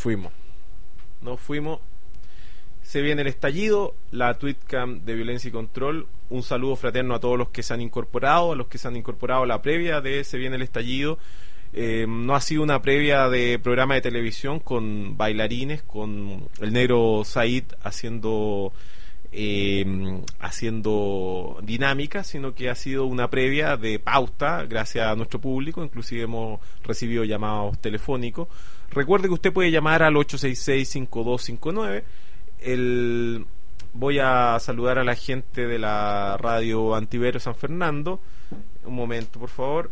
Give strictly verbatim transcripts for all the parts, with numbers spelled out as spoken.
fuimos. Nos fuimos. Se viene el estallido, la tweetcam de Violencia y Control. Un saludo fraterno a todos los que se han incorporado, a los que se han incorporado a la previa de Se viene el estallido. Eh, no ha sido una previa de programa de televisión con bailarines, con el negro Said haciendo eh, haciendo dinámica, sino que ha sido una previa de pauta gracias a nuestro público. Inclusive hemos recibido llamados telefónicos. Recuerde que usted puede llamar al ocho seis seis, cinco dos cinco nueve. El, voy a saludar a la gente de la radio Antiverio San Fernando. Un momento, por favor.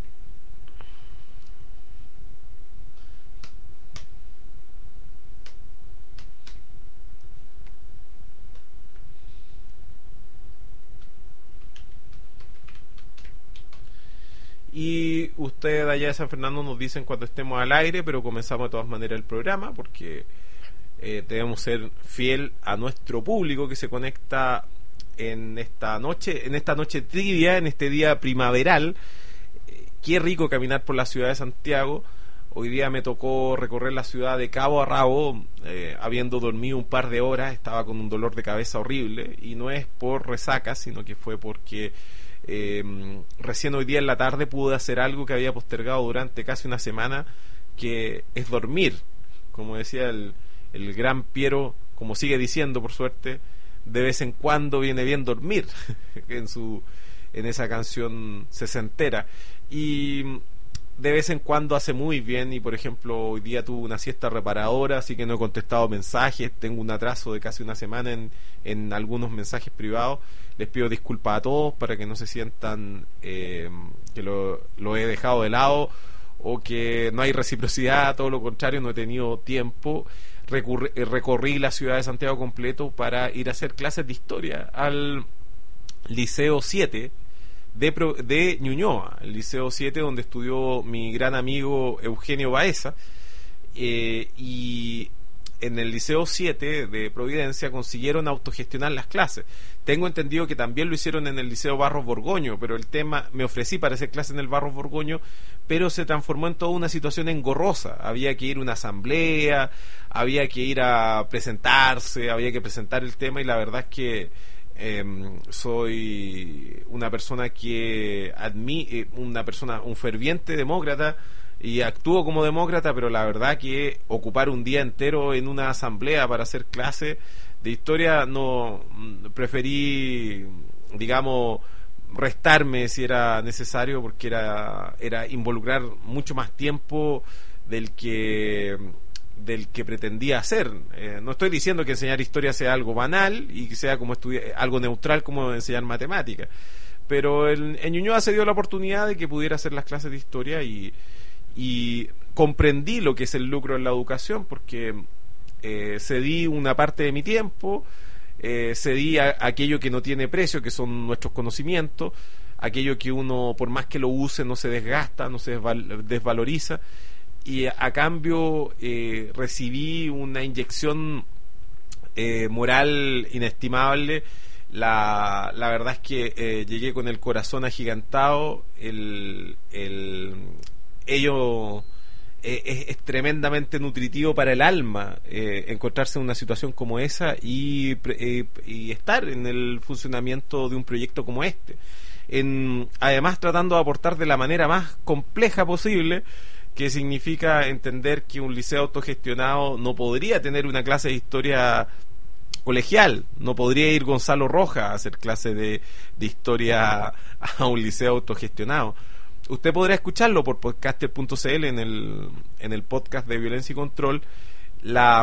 Y ustedes allá de San Fernando nos dicen cuando estemos al aire, pero comenzamos de todas maneras el programa porque eh, debemos ser fiel a nuestro público que se conecta en esta noche, en esta noche tibia, en este día primaveral. Eh, qué rico caminar por la ciudad de Santiago. Hoy día me tocó recorrer la ciudad de cabo a rabo, eh, habiendo dormido un par de horas, estaba con un dolor de cabeza horrible, y no es por resaca, sino que fue porque Eh, recién hoy día en la tarde pude hacer algo que había postergado durante casi una semana, que es dormir. Como decía el, el gran Piero, como sigue diciendo por suerte, de vez en cuando viene bien dormir en su en esa canción sesentera, y de vez en cuando hace muy bien. Y por ejemplo hoy día tuve una siesta reparadora, así que no he contestado mensajes, tengo un atraso de casi una semana en, en algunos mensajes privados. Les pido disculpas a todos para que no se sientan eh, que lo, lo he dejado de lado o que no hay reciprocidad. Todo lo contrario, no he tenido tiempo. Recurri, recorrí la ciudad de Santiago completo para ir a hacer clases de historia al Liceo siete de, de Ñuñoa, el Liceo siete donde estudió mi gran amigo Eugenio Baeza, eh, y en el Liceo siete de Providencia consiguieron autogestionar las clases. Tengo entendido que también lo hicieron en el Liceo Barros Borgoño, pero el tema, me ofrecí para hacer clases en el Barros Borgoño, pero se transformó en toda una situación engorrosa. Había que ir a una asamblea, había que ir a presentarse, había que presentar el tema, y la verdad es que eh, soy una persona que admi una persona, un ferviente demócrata, y actúo como demócrata, pero la verdad que ocupar un día entero en una asamblea para hacer clases de historia, no, preferí, digamos, restarme si era necesario, porque era era involucrar mucho más tiempo del que del que pretendía hacer. Eh, no estoy diciendo que enseñar historia sea algo banal y que sea como estudiar algo neutral como enseñar matemáticas, pero en, en Ñuñoa se dio la oportunidad de que pudiera hacer las clases de historia, y y comprendí lo que es el lucro en la educación, porque eh, cedí una parte de mi tiempo, eh, cedí a, a aquello que no tiene precio, que son nuestros conocimientos, aquello que uno, por más que lo use, no se desgasta, no se desval desvaloriza, y a, a cambio eh, recibí una inyección eh, moral inestimable. La, la verdad es que eh, llegué con el corazón agigantado. el, el ello eh, es, es tremendamente nutritivo para el alma, eh, encontrarse en una situación como esa y, eh, y estar en el funcionamiento de un proyecto como este, en, además tratando de aportar de la manera más compleja posible, que significa entender que un liceo autogestionado no podría tener una clase de historia colegial, no podría ir Gonzalo Rojas a hacer clase de, de historia a un liceo autogestionado. Usted podrá escucharlo por podcaster punto c l en el, en el podcast de Violencia y Control, la,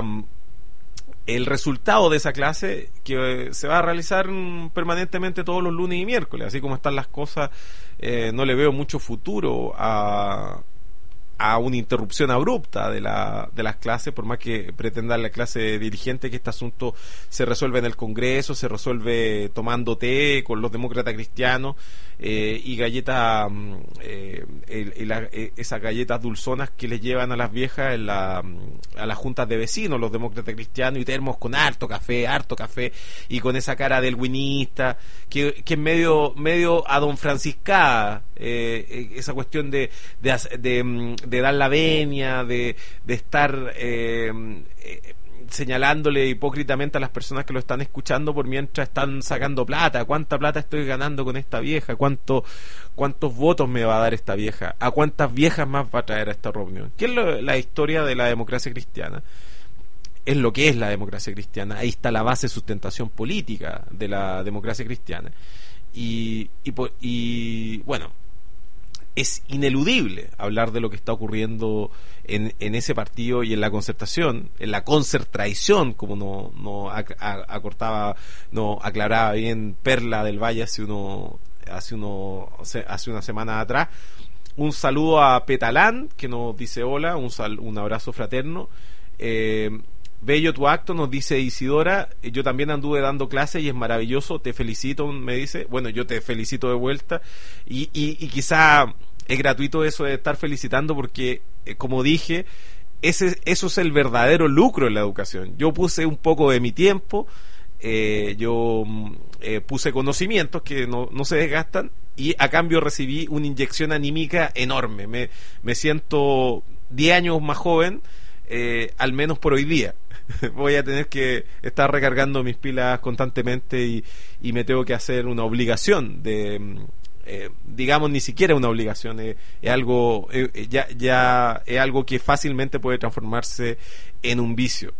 el resultado de esa clase, que se va a realizar permanentemente todos los lunes y miércoles. Así como están las cosas, eh, no le veo mucho futuro a, a una interrupción abrupta de, la, de las clases, por más que pretendan la clase dirigente que este asunto se resuelve en el Congreso, se resuelve tomando té con los demócratas cristianos eh, y galletas, eh, el, el, el, esas galletas dulzonas que les llevan a las viejas en la, a las juntas de vecinos los demócratas cristianos, y termos con harto café, harto café, y con esa cara del winista que, que es medio, medio a don franciscada, eh, esa cuestión de, de, de, de de dar la venia, de, de estar eh, eh, señalándole hipócritamente a las personas que lo están escuchando por mientras están sacando plata. ¿Cuánta plata estoy ganando con esta vieja? ¿Cuánto, cuántos votos me va a dar esta vieja? ¿A cuántas viejas más va a traer a esta reunión? ¿Qué es lo, la historia de la democracia cristiana? Es lo que es la democracia cristiana. Ahí está la base de sustentación política de la democracia cristiana. Y, y, y bueno, es ineludible hablar de lo que está ocurriendo en, en ese partido y en la concertación, en la concertraición, como no, no acortaba, no aclaraba bien Perla del Valle hace uno, hace uno, hace una semana atrás. Un saludo a Petalán, que nos dice hola, un, sal, un abrazo fraterno. Eh, Bello tu acto, nos dice Isidora. Yo también anduve dando clases y es maravilloso, te felicito, me dice. Bueno, yo te felicito de vuelta. Y, y, y quizá es gratuito eso de estar felicitando porque, eh, como dije, ese, eso es el verdadero lucro en la educación. Yo puse un poco de mi tiempo, eh, yo eh, puse conocimientos que no, no se desgastan y a cambio recibí una inyección anímica enorme. Me, me siento diez años más joven, eh, al menos por hoy día. Voy a tener que estar recargando mis pilas constantemente y, y me tengo que hacer una obligación de, eh, digamos, ni siquiera una obligación, eh, es algo eh, ya, ya es algo que fácilmente puede transformarse en un vicio.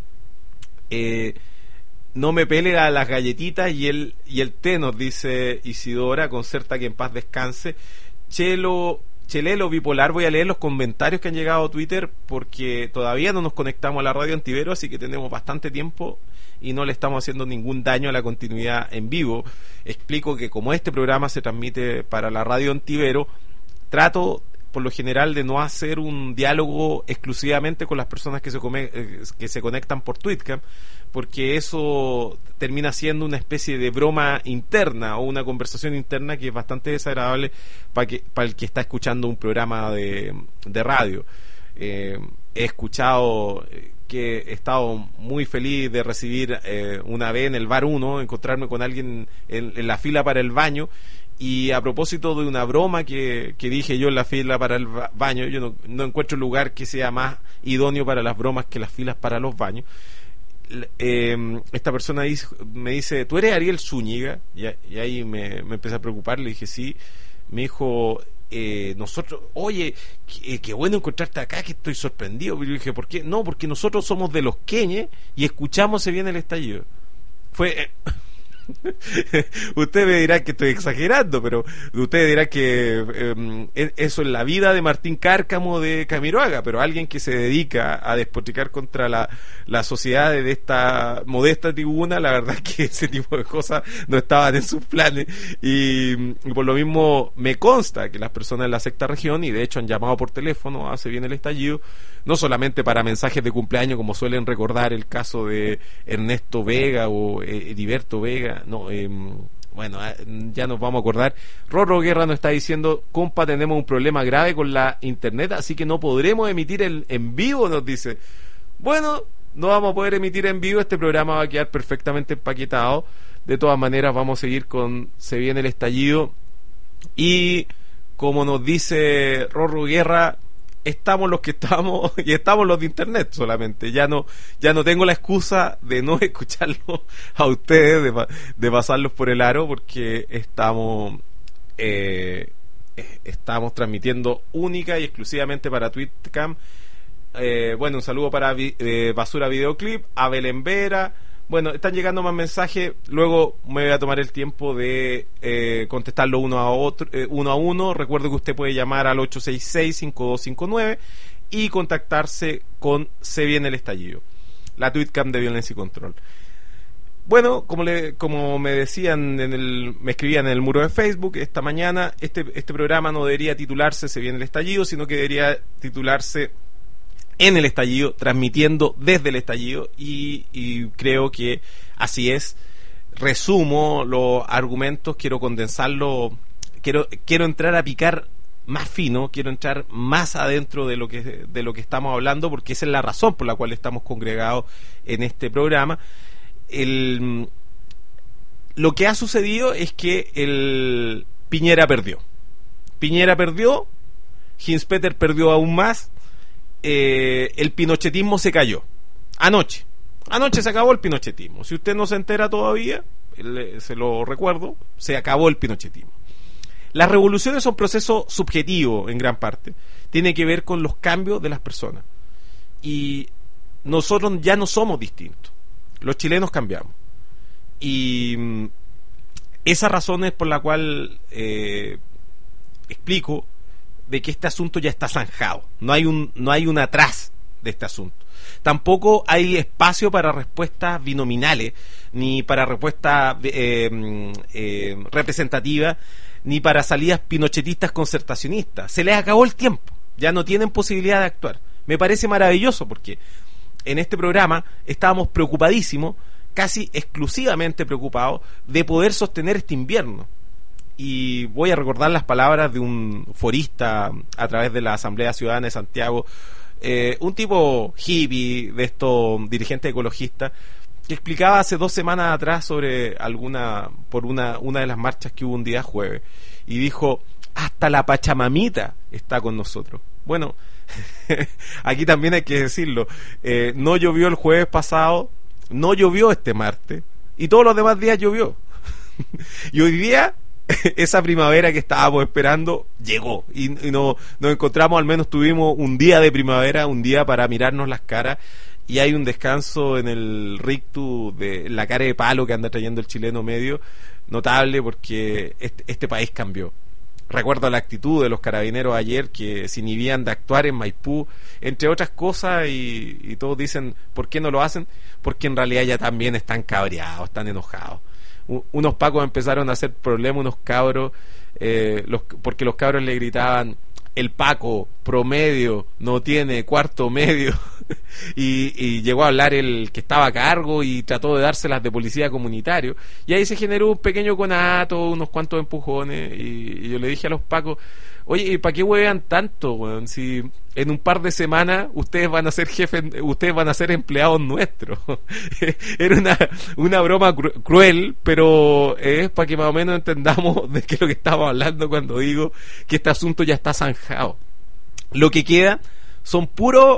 Eh, no me pele a las galletitas y el, y el té, nos dice Isidora, concerta que en paz descanse. Chelo Chelelo Bipolar, voy a leer los comentarios que han llegado a Twitter porque todavía no nos conectamos a la radio Antivero, así que tenemos bastante tiempo y no le estamos haciendo ningún daño a la continuidad en vivo. Explico que como este programa se transmite para la radio Antivero, trato por lo general de no hacer un diálogo exclusivamente con las personas que se, come, eh, que se conectan por Twitcam, porque eso termina siendo una especie de broma interna o una conversación interna que es bastante desagradable para, que, para el que está escuchando un programa de, de radio. Eh, he escuchado que he estado muy feliz de recibir eh, una vez en el Bar uno, encontrarme con alguien en, en la fila para el baño. Y a propósito de una broma que, que dije yo en la fila para el baño, yo no, no encuentro lugar que sea más idóneo para las bromas que las filas para los baños. Eh, esta persona dice, me dice, ¿tú eres Ariel Zúñiga? Y, y ahí me, me empecé a preocupar, le dije sí. Me dijo, eh, nosotros, oye, qué, qué bueno encontrarte acá, que estoy sorprendido. Y yo dije, ¿por qué? No, porque nosotros somos de Los Queñes y escuchamos Se Viene el Estallido. Fue... Eh, usted me dirá que estoy exagerando, pero usted dirá que eh, eso es la vida de Martín Cárcamo de Camiroaga, pero alguien que se dedica a despotricar contra la, la sociedad de esta modesta tribuna, la verdad es que ese tipo de cosas no estaban en sus planes y, y por lo mismo me consta que las personas de la sexta región, y de hecho han llamado por teléfono a Se Viene el Estallido, no solamente para mensajes de cumpleaños como suelen recordar el caso de Ernesto Vega o eh, Heriberto Vega. No, eh, bueno, ya nos vamos a acordar. Rorro Guerra nos está diciendo, compa, tenemos un problema grave con la internet, así que no podremos emitir el, en vivo, nos dice. Bueno, no vamos a poder emitir en vivo, este programa va a quedar perfectamente empaquetado. De todas maneras vamos a seguir con Se Viene el Estallido. Y como nos dice Rorro Guerra, estamos los que estamos y estamos los de internet solamente. Ya no ya no tengo la excusa de no escucharlo a ustedes, de, de pasarlos por el aro, porque estamos eh, estamos transmitiendo única y exclusivamente para Twitcam. Eh, bueno, un saludo para eh, Basura Videoclip, a Belén Vera. Bueno, están llegando más mensajes. Luego me voy a tomar el tiempo de eh, contestarlo uno a otro, eh, uno a uno. Recuerde que usted puede llamar al ocho seis seis, cinco dos cinco nueve y contactarse con Se Viene el Estallido, la Twitcam de Violencia y Control. Bueno, como le, como me decían en el, me escribían en el muro de Facebook esta mañana, este este programa no debería titularse Se Viene el Estallido, sino que debería titularse En el Estallido, transmitiendo desde el estallido, y, y creo que así es. Resumo los argumentos, quiero condensarlo, quiero quiero entrar a picar más fino, quiero entrar más adentro de lo que de lo que estamos hablando, porque esa es la razón por la cual estamos congregados en este programa. El, lo que ha sucedido es que el Piñera perdió. Piñera perdió, Hinspeter perdió aún más. eh, el pinochetismo se cayó. Anoche. Anoche se acabó el pinochetismo. Si usted no se entera todavía, le, se lo recuerdo, se acabó el pinochetismo. Las revoluciones son procesos subjetivos en gran parte. Tiene que ver con los cambios de las personas. Y nosotros ya no somos distintos. Los chilenos cambiamos. Y mm, esa razón es por la cual eh, explico de que este asunto ya está zanjado. No hay un, no hay un atrás de este asunto. Tampoco hay espacio para respuestas binominales, ni para respuestas eh, eh, representativas, ni para salidas pinochetistas concertacionistas. Se les acabó el tiempo. Ya no tienen posibilidad de actuar. Me parece maravilloso porque en este programa estábamos preocupadísimos, casi exclusivamente preocupados, de poder sostener este invierno. Y voy a recordar las palabras de un forista a través de la Asamblea Ciudadana de Santiago, eh, un tipo hippie de estos dirigentes ecologistas, que explicaba hace dos semanas atrás sobre alguna, por una, una de las marchas que hubo un día jueves, y dijo: hasta la Pachamamita está con nosotros. Bueno, aquí también hay que decirlo, eh, no llovió el jueves pasado, no llovió este martes, y todos los demás días llovió. Y hoy día esa primavera que estábamos esperando llegó, y, y no, nos encontramos, al menos tuvimos un día de primavera, un día para mirarnos las caras, y hay un descanso en el rictus de la cara de palo que anda trayendo el chileno medio, notable, porque este, este país cambió. Recuerdo la actitud de los carabineros ayer, que se inhibían de actuar en Maipú, entre otras cosas, y, y todos dicen, ¿por qué no lo hacen? Porque en realidad ya también están cabreados, están enojados. U- unos pacos empezaron a hacer problemas, unos cabros, eh, los, porque los cabros le gritaban: el Paco promedio no tiene cuarto medio. y, y llegó a hablar el que estaba a cargo y trató de dárselas de policía comunitario, y ahí se generó un pequeño conato, unos cuantos empujones, y, y yo le dije a los Pacos: oye, ¿y para qué huevean tanto, weón? Si en un par de semanas ustedes van a ser jefes, ustedes van a ser empleados nuestros. Era una, una broma cru- cruel, pero es para que más o menos entendamos de qué es lo que estamos hablando cuando digo que este asunto ya está zanjado. Lo que queda son puros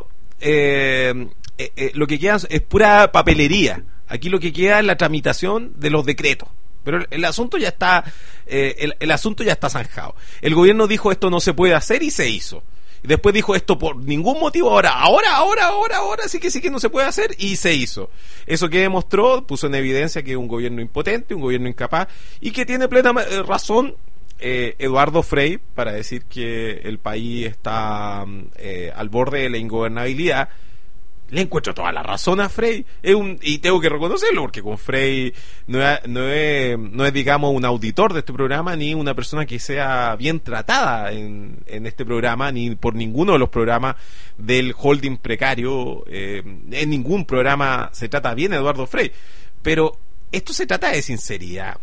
eh, eh, eh, lo que queda es pura papelería. Aquí lo que queda es la tramitación de los decretos. Pero el, el asunto ya está eh, el, el asunto ya está zanjado. El gobierno dijo: esto no se puede hacer, y se hizo. Y después dijo: esto por ningún motivo, ahora, ahora, ahora, ahora, ahora sí que sí que no se puede hacer, y se hizo. Eso que demostró, puso en evidencia que es un gobierno impotente, un gobierno incapaz, y que tiene plena eh, razón eh, Eduardo Frei para decir que el país está eh, al borde de la ingobernabilidad. Le encuentro toda la razón a Frei, es un, y tengo que reconocerlo, porque con Frei no es, no, es, no es, digamos, un auditor de este programa, ni una persona que sea bien tratada en, en este programa, ni por ninguno de los programas del holding precario. Eh, en ningún programa se trata bien a Eduardo Frei, pero esto se trata de sinceridad.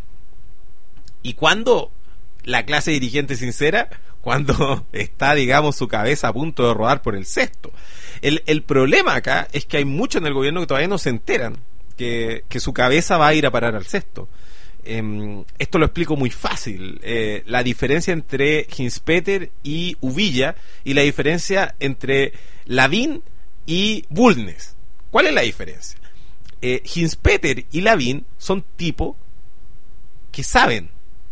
¿Y cuándo la clase dirigente sincera? Cuando está, digamos, su cabeza a punto de rodar por el cesto. El, el problema acá es que hay muchos en el gobierno que todavía no se enteran que, que su cabeza va a ir a parar al cesto. Eh, esto lo explico muy fácil. Eh, la diferencia entre Hinspeter y Uvilla, y la diferencia entre Lavín y Bulnes. ¿Cuál es la diferencia? Eh, Hinspeter y Lavín son tipos que saben.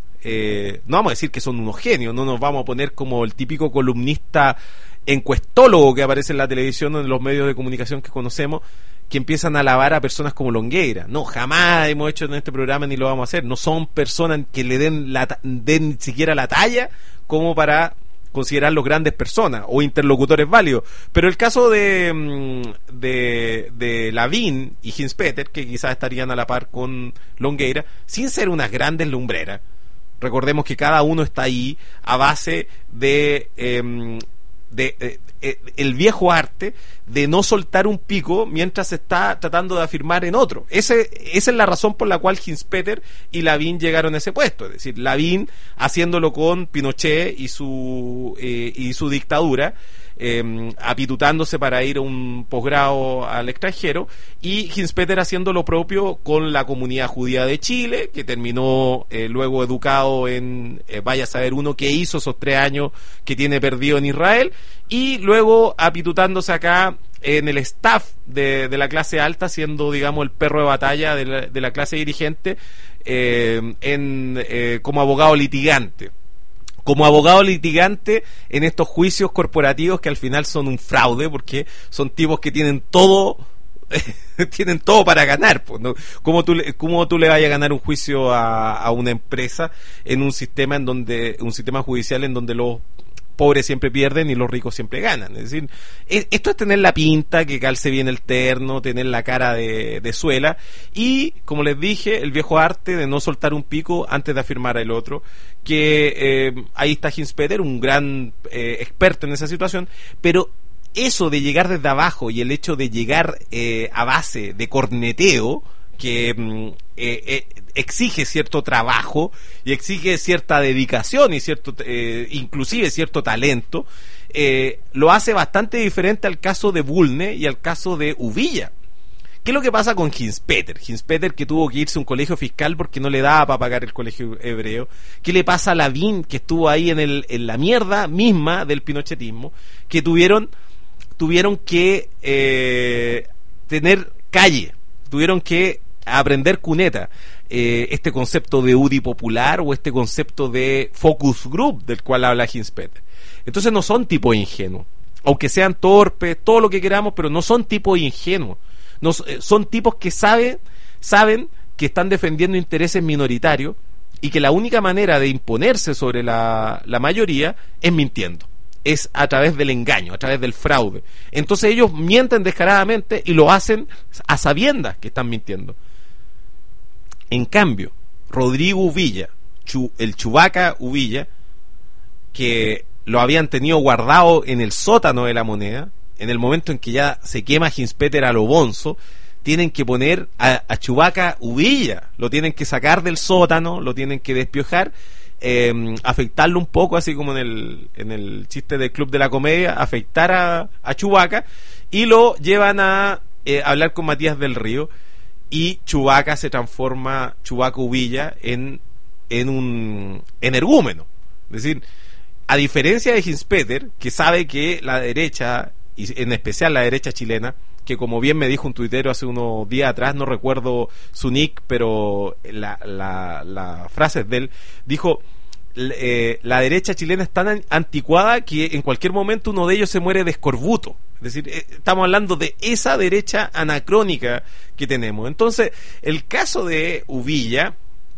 Eh, no vamos a decir que son unos genios, no nos vamos a poner como el típico columnista encuestólogo que aparece en la televisión o en los medios de comunicación que conocemos, que empiezan a alabar a personas como Longueira. No, jamás hemos hecho en este programa ni lo vamos a hacer. No son personas que le den, la, den ni siquiera la talla como para considerarlos grandes personas o interlocutores válidos. Pero el caso de de, de Lavín y Hinspeter, que quizás estarían a la par con Longueira, sin ser unas grandes lumbreras. Recordemos que cada uno está ahí a base de, eh, de eh, eh, el viejo arte de no soltar un pico mientras se está tratando de afirmar en otro. Ese, esa es la razón por la cual Hinspeter y Lavín llegaron a ese puesto. Es decir, Lavín haciéndolo con Pinochet y su, eh, y su dictadura, eh, apitutándose para ir a un posgrado al extranjero, y Hinspeter haciendo lo propio con la comunidad judía de Chile, que terminó eh, luego educado en, eh, vaya a saber uno qué hizo esos tres años que tiene perdido en Israel, y luego apitutándose acá en el staff de, de la clase alta, siendo, digamos, el perro de batalla de la, de la clase dirigente, eh, en, eh, como abogado litigante. Como abogado litigante en estos juicios corporativos que al final son un fraude, porque son tipos que tienen todo tienen todo para ganar, pues, ¿no? ¿Cómo tú, cómo tú le vayas a ganar un juicio a, a una empresa en un sistema en donde un sistema judicial en donde los pobres siempre pierden y los ricos siempre ganan? Es decir, esto es tener la pinta, que calce bien el terno, tener la cara de, de suela, y, como les dije, el viejo arte de no soltar un pico antes de afirmar el otro, que eh, ahí está Hinspeter, un gran eh, experto en esa situación, pero eso de llegar desde abajo y el hecho de llegar eh, a base de corneteo, que mm, eh, eh, exige cierto trabajo y exige cierta dedicación y cierto eh, inclusive cierto talento, eh, lo hace bastante diferente al caso de Bulne y al caso de Uvilla. ¿Qué es lo que pasa con Hinspeter? Hinspeter, que tuvo que irse a un colegio fiscal porque no le daba para pagar el colegio hebreo. ¿Qué le pasa a Lavín, que estuvo ahí en, el, en la mierda misma del pinochetismo, que tuvieron tuvieron que eh, tener calle, tuvieron que aprender cuneta, eh, este concepto de U D I popular o este concepto de focus group del cual habla Hinspeter? Entonces no son tipos ingenuos, aunque sean torpes, todo lo que queramos, pero no son tipos ingenuos. No, eh, son tipos que saben, saben que están defendiendo intereses minoritarios y que la única manera de imponerse sobre la, la mayoría es mintiendo. Es a través del engaño, a través del fraude. Entonces ellos mienten descaradamente y lo hacen a sabiendas que están mintiendo. En cambio, Rodrigo Uvilla, Chu, el Chubaca Uvilla, que lo habían tenido guardado en el sótano de La Moneda, en el momento en que ya se quema Hinspeter a lo bonzo, tienen que poner a, a Chubaca Uvilla, lo tienen que sacar del sótano, lo tienen que despiojar, Eh, afectarlo un poco, así como en el en el chiste del Club de la Comedia, afectar a, a Chubaca, y lo llevan a eh, hablar con Matías del Río, y Chubaca se transforma, Chubaca Uvilla, en en un energúmeno. Es decir, a diferencia de Hinspeter, que sabe que la derecha, y en especial la derecha chilena, que como bien me dijo un tuitero hace unos días atrás, no recuerdo su nick, pero la, la, la frase es de él, dijo, eh, la derecha chilena es tan anticuada que en cualquier momento uno de ellos se muere de escorbuto. Es decir, eh, estamos hablando de esa derecha anacrónica que tenemos. Entonces, el caso de Uvilla,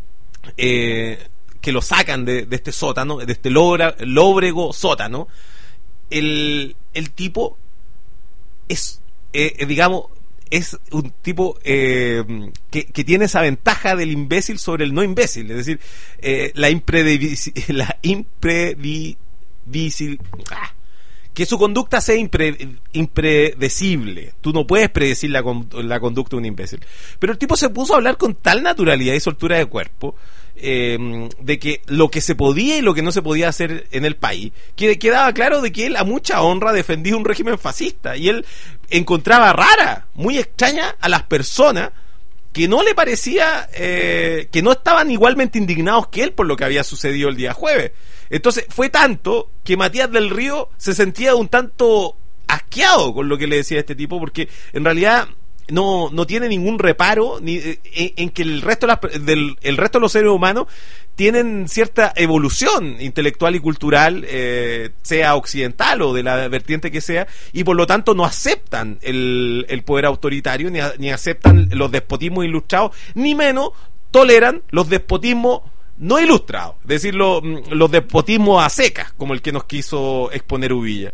eh, que lo sacan de, de este sótano, de este lobra, lóbrego sótano, el, el tipo es... Eh, digamos, es un tipo eh, que, que tiene esa ventaja del imbécil sobre el no imbécil, es decir, eh, la impredecible, la impredecible, ah, que su conducta sea impre, impredecible. Tú no puedes predecir la, la conducta de un imbécil. Pero el tipo se puso a hablar con tal naturalidad y soltura de cuerpo, eh, de que lo que se podía y lo que no se podía hacer en el país, que quedaba claro de que él a mucha honra defendía un régimen fascista, y él encontraba rara, muy extraña a las personas que no le parecía, eh, que no estaban igualmente indignados que él por lo que había sucedido el día jueves. Entonces fue tanto que Matías del Río se sentía un tanto asqueado con lo que le decía este tipo, porque en realidad no, no tiene ningún reparo ni, en, en que el resto, de las, del, el resto de los seres humanos tienen cierta evolución intelectual y cultural, eh, sea occidental o de la vertiente que sea, y por lo tanto no aceptan el, el poder autoritario, ni, a, ni aceptan los despotismos ilustrados, ni menos toleran los despotismos no ilustrados, es decir, lo, los despotismos a secas, como el que nos quiso exponer Uvilla.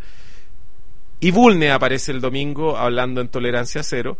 Y Bulne aparece el domingo hablando en Tolerancia Cero,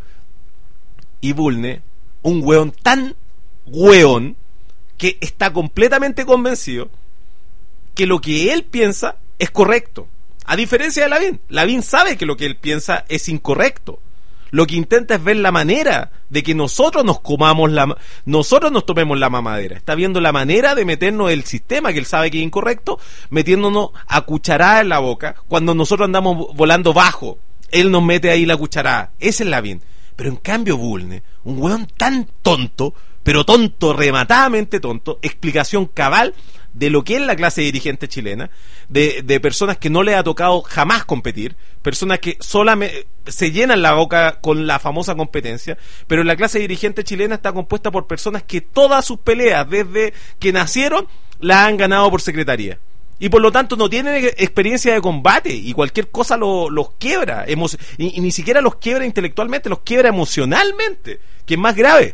y Bulne, un hueón tan hueón, que está completamente convencido que lo que él piensa es correcto, a diferencia de Lavín. Lavín sabe que lo que él piensa es incorrecto. Lo que intenta es ver la manera de que nosotros nos comamos la, nosotros nos tomemos la mamadera. Está viendo la manera de meternos el sistema que él sabe que es incorrecto, metiéndonos a cucharada en la boca, cuando nosotros andamos volando bajo. Él nos mete ahí la cucharada. Esa es la bien. Pero en cambio Bulnes, un weón tan tonto, pero tonto, rematadamente tonto, explicación cabal de lo que es la clase dirigente chilena, de, de personas que no les ha tocado jamás competir, personas que solamente se llenan la boca con la famosa competencia, pero la clase dirigente chilena está compuesta por personas que todas sus peleas desde que nacieron las han ganado por secretaría. Y por lo tanto no tienen experiencia de combate y cualquier cosa lo, los quiebra, emo- y, y ni siquiera los quiebra intelectualmente, los quiebra emocionalmente, que es más grave.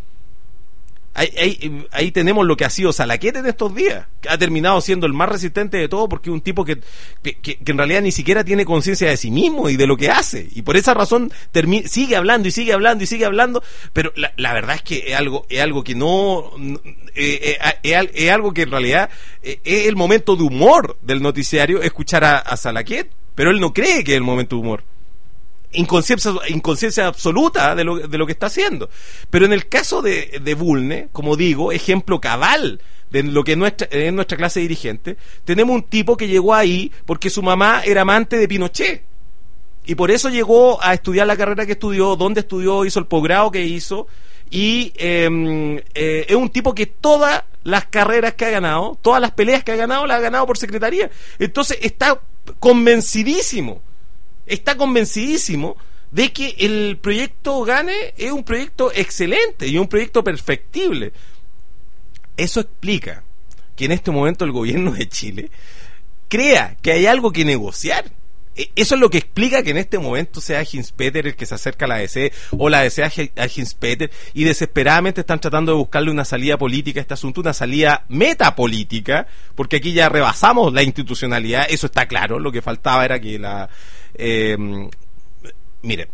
Ahí, ahí, ahí tenemos lo que ha sido Salaquet en estos días, que ha terminado siendo el más resistente de todo porque es un tipo que, que, que en realidad ni siquiera tiene conciencia de sí mismo y de lo que hace, y por esa razón termi- sigue hablando y sigue hablando y sigue hablando, pero la, la verdad es que es algo, es algo que no eh, eh, es, es algo que en realidad eh, es el momento de humor del noticiario, escuchar a, a Salaquet, pero él no cree que es el momento de humor. Inconsciencia, inconsciencia absoluta de lo, de lo que está haciendo. Pero en el caso de, de Bulnes, como digo, ejemplo cabal de lo que es nuestra, es nuestra clase dirigente, tenemos un tipo que llegó ahí porque su mamá era amante de Pinochet y por eso llegó a estudiar la carrera que estudió, donde estudió, hizo el posgrado que hizo, y eh, eh, es un tipo que todas las carreras que ha ganado, todas las peleas que ha ganado, las ha ganado por secretaría. Entonces está convencidísimo está convencidísimo de que el proyecto Gane es un proyecto excelente y un proyecto perfectible. Eso explica que en este momento el gobierno de Chile crea que hay algo que negociar. Eso es lo que explica que en este momento sea Hinspeter el que se acerca a la A D C, o la A D C a Hinspeter, y desesperadamente están tratando de buscarle una salida política a este asunto, una salida metapolítica, porque aquí ya rebasamos la institucionalidad, eso está claro. Lo que faltaba era que la eh, mire,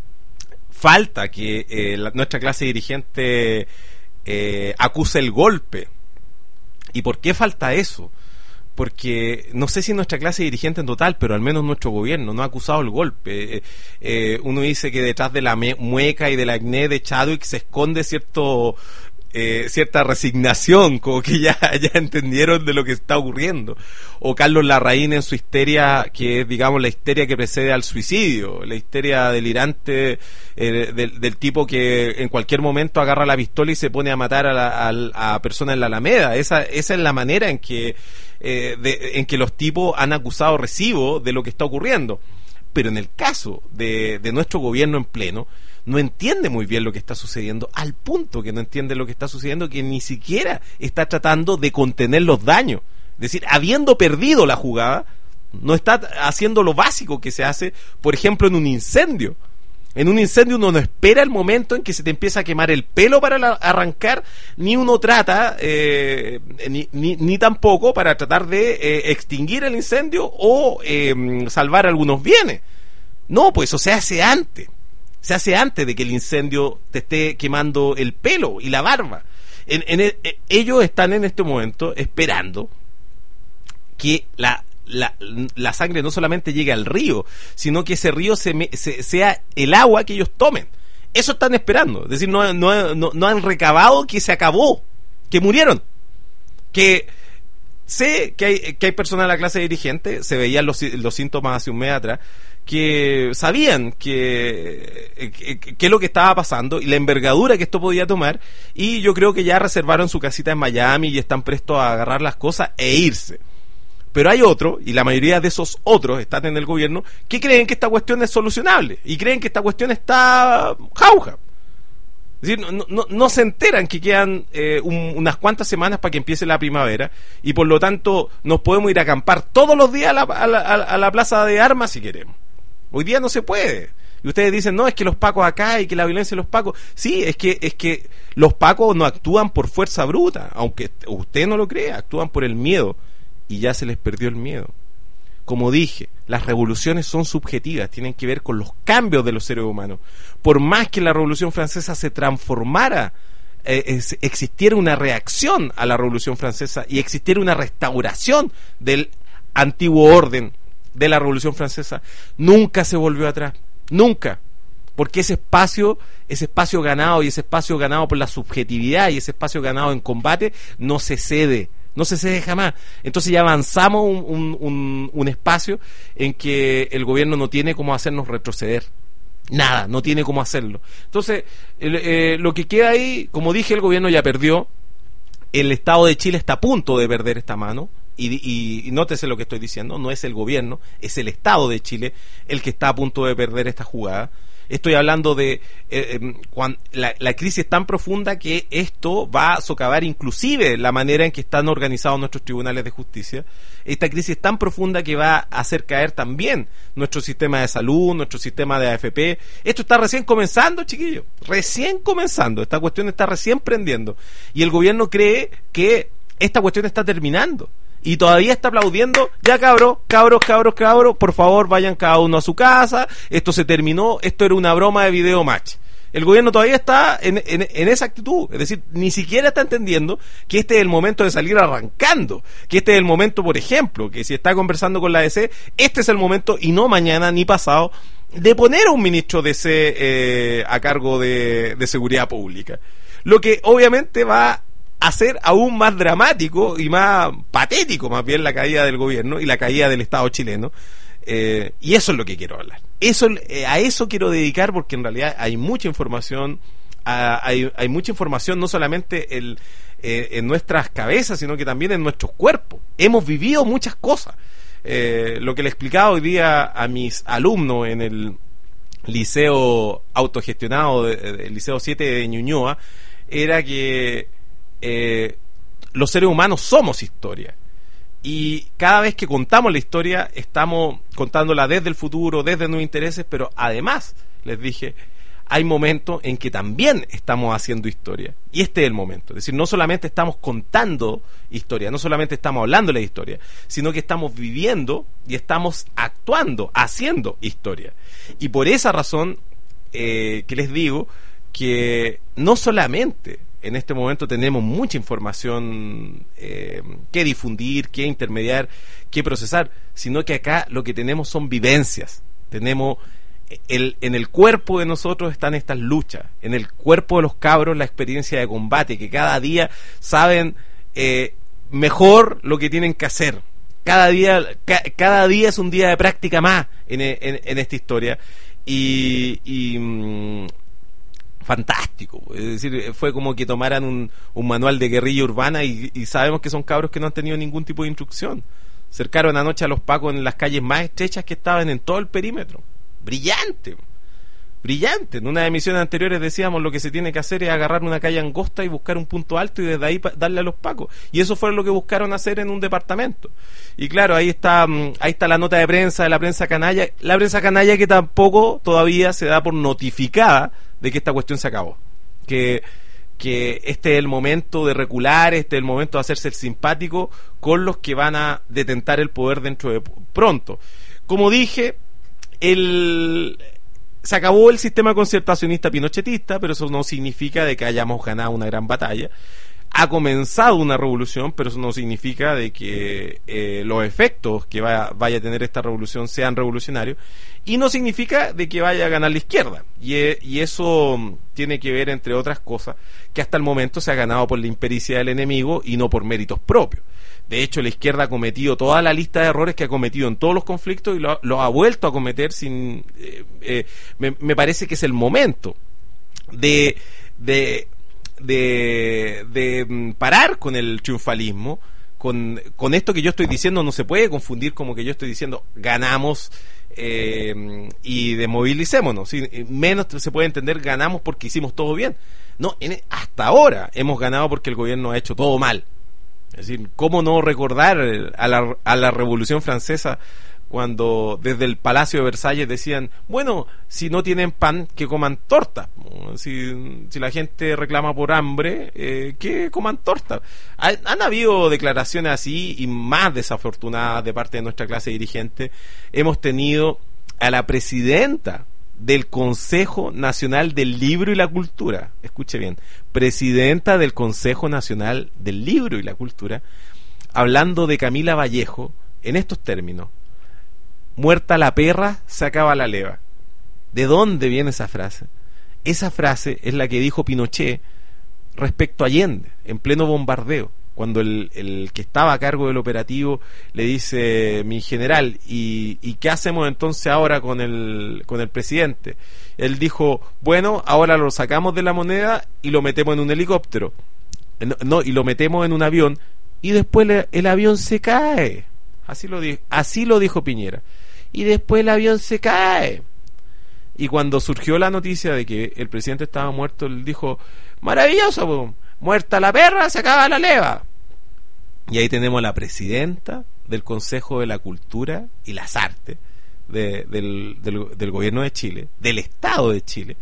falta que eh, la, nuestra clase dirigente eh, acuse el golpe. ¿Y por qué falta eso? Porque no sé si nuestra clase dirigente en total, pero al menos nuestro gobierno no ha acusado el golpe. Eh, eh, uno dice que detrás de la me- mueca y de la acné de Chadwick se esconde cierto eh, cierta resignación, como que ya, ya entendieron de lo que está ocurriendo. O Carlos Larraín en su histeria, que es, digamos, la histeria que precede al suicidio, la histeria delirante eh, del, del tipo que en cualquier momento agarra la pistola y se pone a matar a, la, a, a personas en la Alameda. Esa, esa es la manera en que Eh, de, en que los tipos han acusado recibo de lo que está ocurriendo. Pero en el caso de, de nuestro gobierno en pleno, no entiende muy bien lo que está sucediendo, al punto que no entiende lo que está sucediendo, que ni siquiera está tratando de contener los daños. Es decir, habiendo perdido la jugada, no está haciendo lo básico que se hace, por ejemplo, en un incendio. En un incendio uno no espera el momento en que se te empieza a quemar el pelo para la, arrancar, ni uno trata, eh, ni, ni, ni tampoco para tratar de eh, extinguir el incendio o eh, salvar algunos bienes. No, pues eso se hace antes. Se hace antes de que el incendio te esté quemando el pelo y la barba. En, en el, eh, ellos están en este momento esperando que la La, la sangre no solamente llegue al río, sino que ese río se, se, sea el agua que ellos tomen. Eso están esperando. Es decir, no, no, no, no han recabado que se acabó, que murieron. Que sé que hay, que hay personas de la clase dirigente, se veían los, los síntomas hace un mes atrás, que sabían que, que, que es lo que estaba pasando y la envergadura que esto podía tomar, y yo creo que ya reservaron su casita en Miami y están prestos a agarrar las cosas e irse. Pero hay otros, y la mayoría de esos otros están en el gobierno, que creen que esta cuestión es solucionable y creen que esta cuestión está jauja. Es decir, no, no, no se enteran que quedan eh, un, unas cuantas semanas para que empiece la primavera, y por lo tanto nos podemos ir a acampar todos los días a la, a la, a la plaza de armas si queremos. Hoy día no se puede. Y ustedes dicen, no, es que los pacos acá y que la violencia de los pacos. Sí, es que, es que los pacos no actúan por fuerza bruta, aunque usted no lo crea, actúan por el miedo. Y ya se les perdió el miedo. Como dije, las revoluciones son subjetivas, tienen que ver con los cambios de los seres humanos. Por más que la Revolución Francesa se transformara, eh, es, existiera una reacción a la Revolución Francesa y existiera una restauración del antiguo orden de la Revolución Francesa, nunca se volvió atrás, nunca. porque ese espacio, ese espacio ganado y ese espacio ganado por la subjetividad y ese espacio ganado en combate no se cede, no se cede jamás. Entonces ya avanzamos un, un, un, un espacio en que el gobierno no tiene cómo hacernos retroceder. Nada, no tiene cómo hacerlo. Entonces, el, eh, lo que queda ahí, como dije, el gobierno ya perdió. El Estado de Chile está a punto de perder esta mano. Y, y, y nótese lo que estoy diciendo, no es el gobierno, es el Estado de Chile el que está a punto de perder esta jugada. Estoy hablando de eh, eh, cuando, la, la crisis es tan profunda que esto va a socavar inclusive la manera en que están organizados nuestros tribunales de justicia. Esta crisis es tan profunda que va a hacer caer también nuestro sistema de salud, nuestro sistema de A F P. Esto está recién comenzando, chiquillos, recién comenzando, esta cuestión está recién prendiendo y el gobierno cree que esta cuestión está terminando. Y todavía está aplaudiendo, ya cabros, cabros, cabros, cabros, por favor vayan cada uno a su casa, esto se terminó, esto era una broma de video match. El gobierno todavía está en, en, en esa actitud, es decir, ni siquiera está entendiendo que este es el momento de salir arrancando, que este es el momento, por ejemplo, que si está conversando con la D C, este es el momento y no mañana ni pasado, de poner a un ministro D C eh, a cargo de, de seguridad pública. Lo que obviamente va hacer aún más dramático y más patético más bien la caída del gobierno y la caída del Estado chileno, eh, y eso es lo que quiero hablar, eso eh, a eso quiero dedicar, porque en realidad hay mucha información, a, hay, hay mucha información no solamente el, eh, en nuestras cabezas, sino que también en nuestros cuerpos. Hemos vivido muchas cosas, eh, lo que le explicaba hoy día a mis alumnos en el liceo autogestionado del Liceo siete de Ñuñoa era que Eh, los seres humanos somos historia y cada vez que contamos la historia estamos contándola desde el futuro, desde nuestros intereses, pero además, les dije, hay momentos en que también estamos haciendo historia y este es el momento, es decir, no solamente estamos contando historia, no solamente estamos hablando de la historia, sino que estamos viviendo y estamos actuando, haciendo historia, y por esa razón eh, que les digo que no solamente en este momento tenemos mucha información eh, que difundir, que intermediar, que procesar, sino que acá lo que tenemos son vivencias. Tenemos el, en el cuerpo de nosotros están estas luchas, en el cuerpo de los cabros la experiencia de combate, que cada día saben eh, mejor lo que tienen que hacer. Cada día, ca, cada día es un día de práctica más en, en, en esta historia y, y mmm, fantástico, es decir, fue como que tomaran un, un manual de guerrilla urbana y, y sabemos que son cabros que no han tenido ningún tipo de instrucción. Cercaron anoche a los pacos en las calles más estrechas que estaban en todo el perímetro. Brillante, brillante. En una de emisiones anteriores decíamos lo que se tiene que hacer es agarrar una calle angosta y buscar un punto alto y desde ahí pa- darle a los pacos. Y eso fue lo que buscaron hacer en un departamento. Y claro, ahí está, ahí está la nota de prensa de la prensa canalla, la prensa canalla que tampoco todavía se da por notificada de que esta cuestión se acabó, que, que este es el momento de recular, este es el momento de hacerse el simpático con los que van a detentar el poder dentro de pronto. Como dije, el, se acabó el sistema concertacionista pinochetista, pero eso no significa de que hayamos ganado una gran batalla. Ha comenzado una revolución, pero eso no significa de que eh, los efectos que vaya, vaya a tener esta revolución sean revolucionarios, y no significa de que vaya a ganar la izquierda, y, eh, y eso tiene que ver, entre otras cosas, que hasta el momento se ha ganado por la impericia del enemigo y no por méritos propios. De hecho, la izquierda ha cometido toda la lista de errores que ha cometido en todos los conflictos y lo, lo ha vuelto a cometer sin... Eh, eh, me, me parece que es el momento de... de De, de parar con el triunfalismo, con, con esto que yo estoy diciendo. No se puede confundir como que yo estoy diciendo ganamos eh, y desmovilicémonos, ¿sí? Menos se puede entender ganamos porque hicimos todo bien. No, en, hasta ahora hemos ganado porque el gobierno ha hecho todo mal. Es decir, ¿cómo no recordar a la, a la Revolución Francesa, cuando desde el Palacio de Versalles decían, bueno, si no tienen pan, que coman torta? Si, si la gente reclama por hambre, eh, que coman torta. Han, han habido declaraciones así y más desafortunadas de parte de nuestra clase dirigente. Hemos tenido a la presidenta del Consejo Nacional del Libro y la Cultura, escuche bien, presidenta del Consejo Nacional del Libro y la Cultura, hablando de Camila Vallejo en estos términos: muerta la perra, se acaba la leva. ¿De dónde viene esa frase? Esa frase es la que dijo Pinochet respecto a Allende, en pleno bombardeo, cuando el, el que estaba a cargo del operativo le dice: mi general, ¿y, y qué hacemos entonces ahora con el, con el presidente? Él dijo: bueno, ahora lo sacamos de la moneda y lo metemos en un helicóptero, no, no y lo metemos en un avión, y después le, el avión se cae. Así lo, di, así lo dijo Piñera. Y después el avión se cae. Y cuando surgió la noticia de que el presidente estaba muerto, él dijo: maravilloso, po. Muerta la perra, se acaba la leva. Y ahí tenemos a la presidenta del Consejo de la Cultura y las Artes de, del, del, del gobierno de Chile, del Estado de Chile,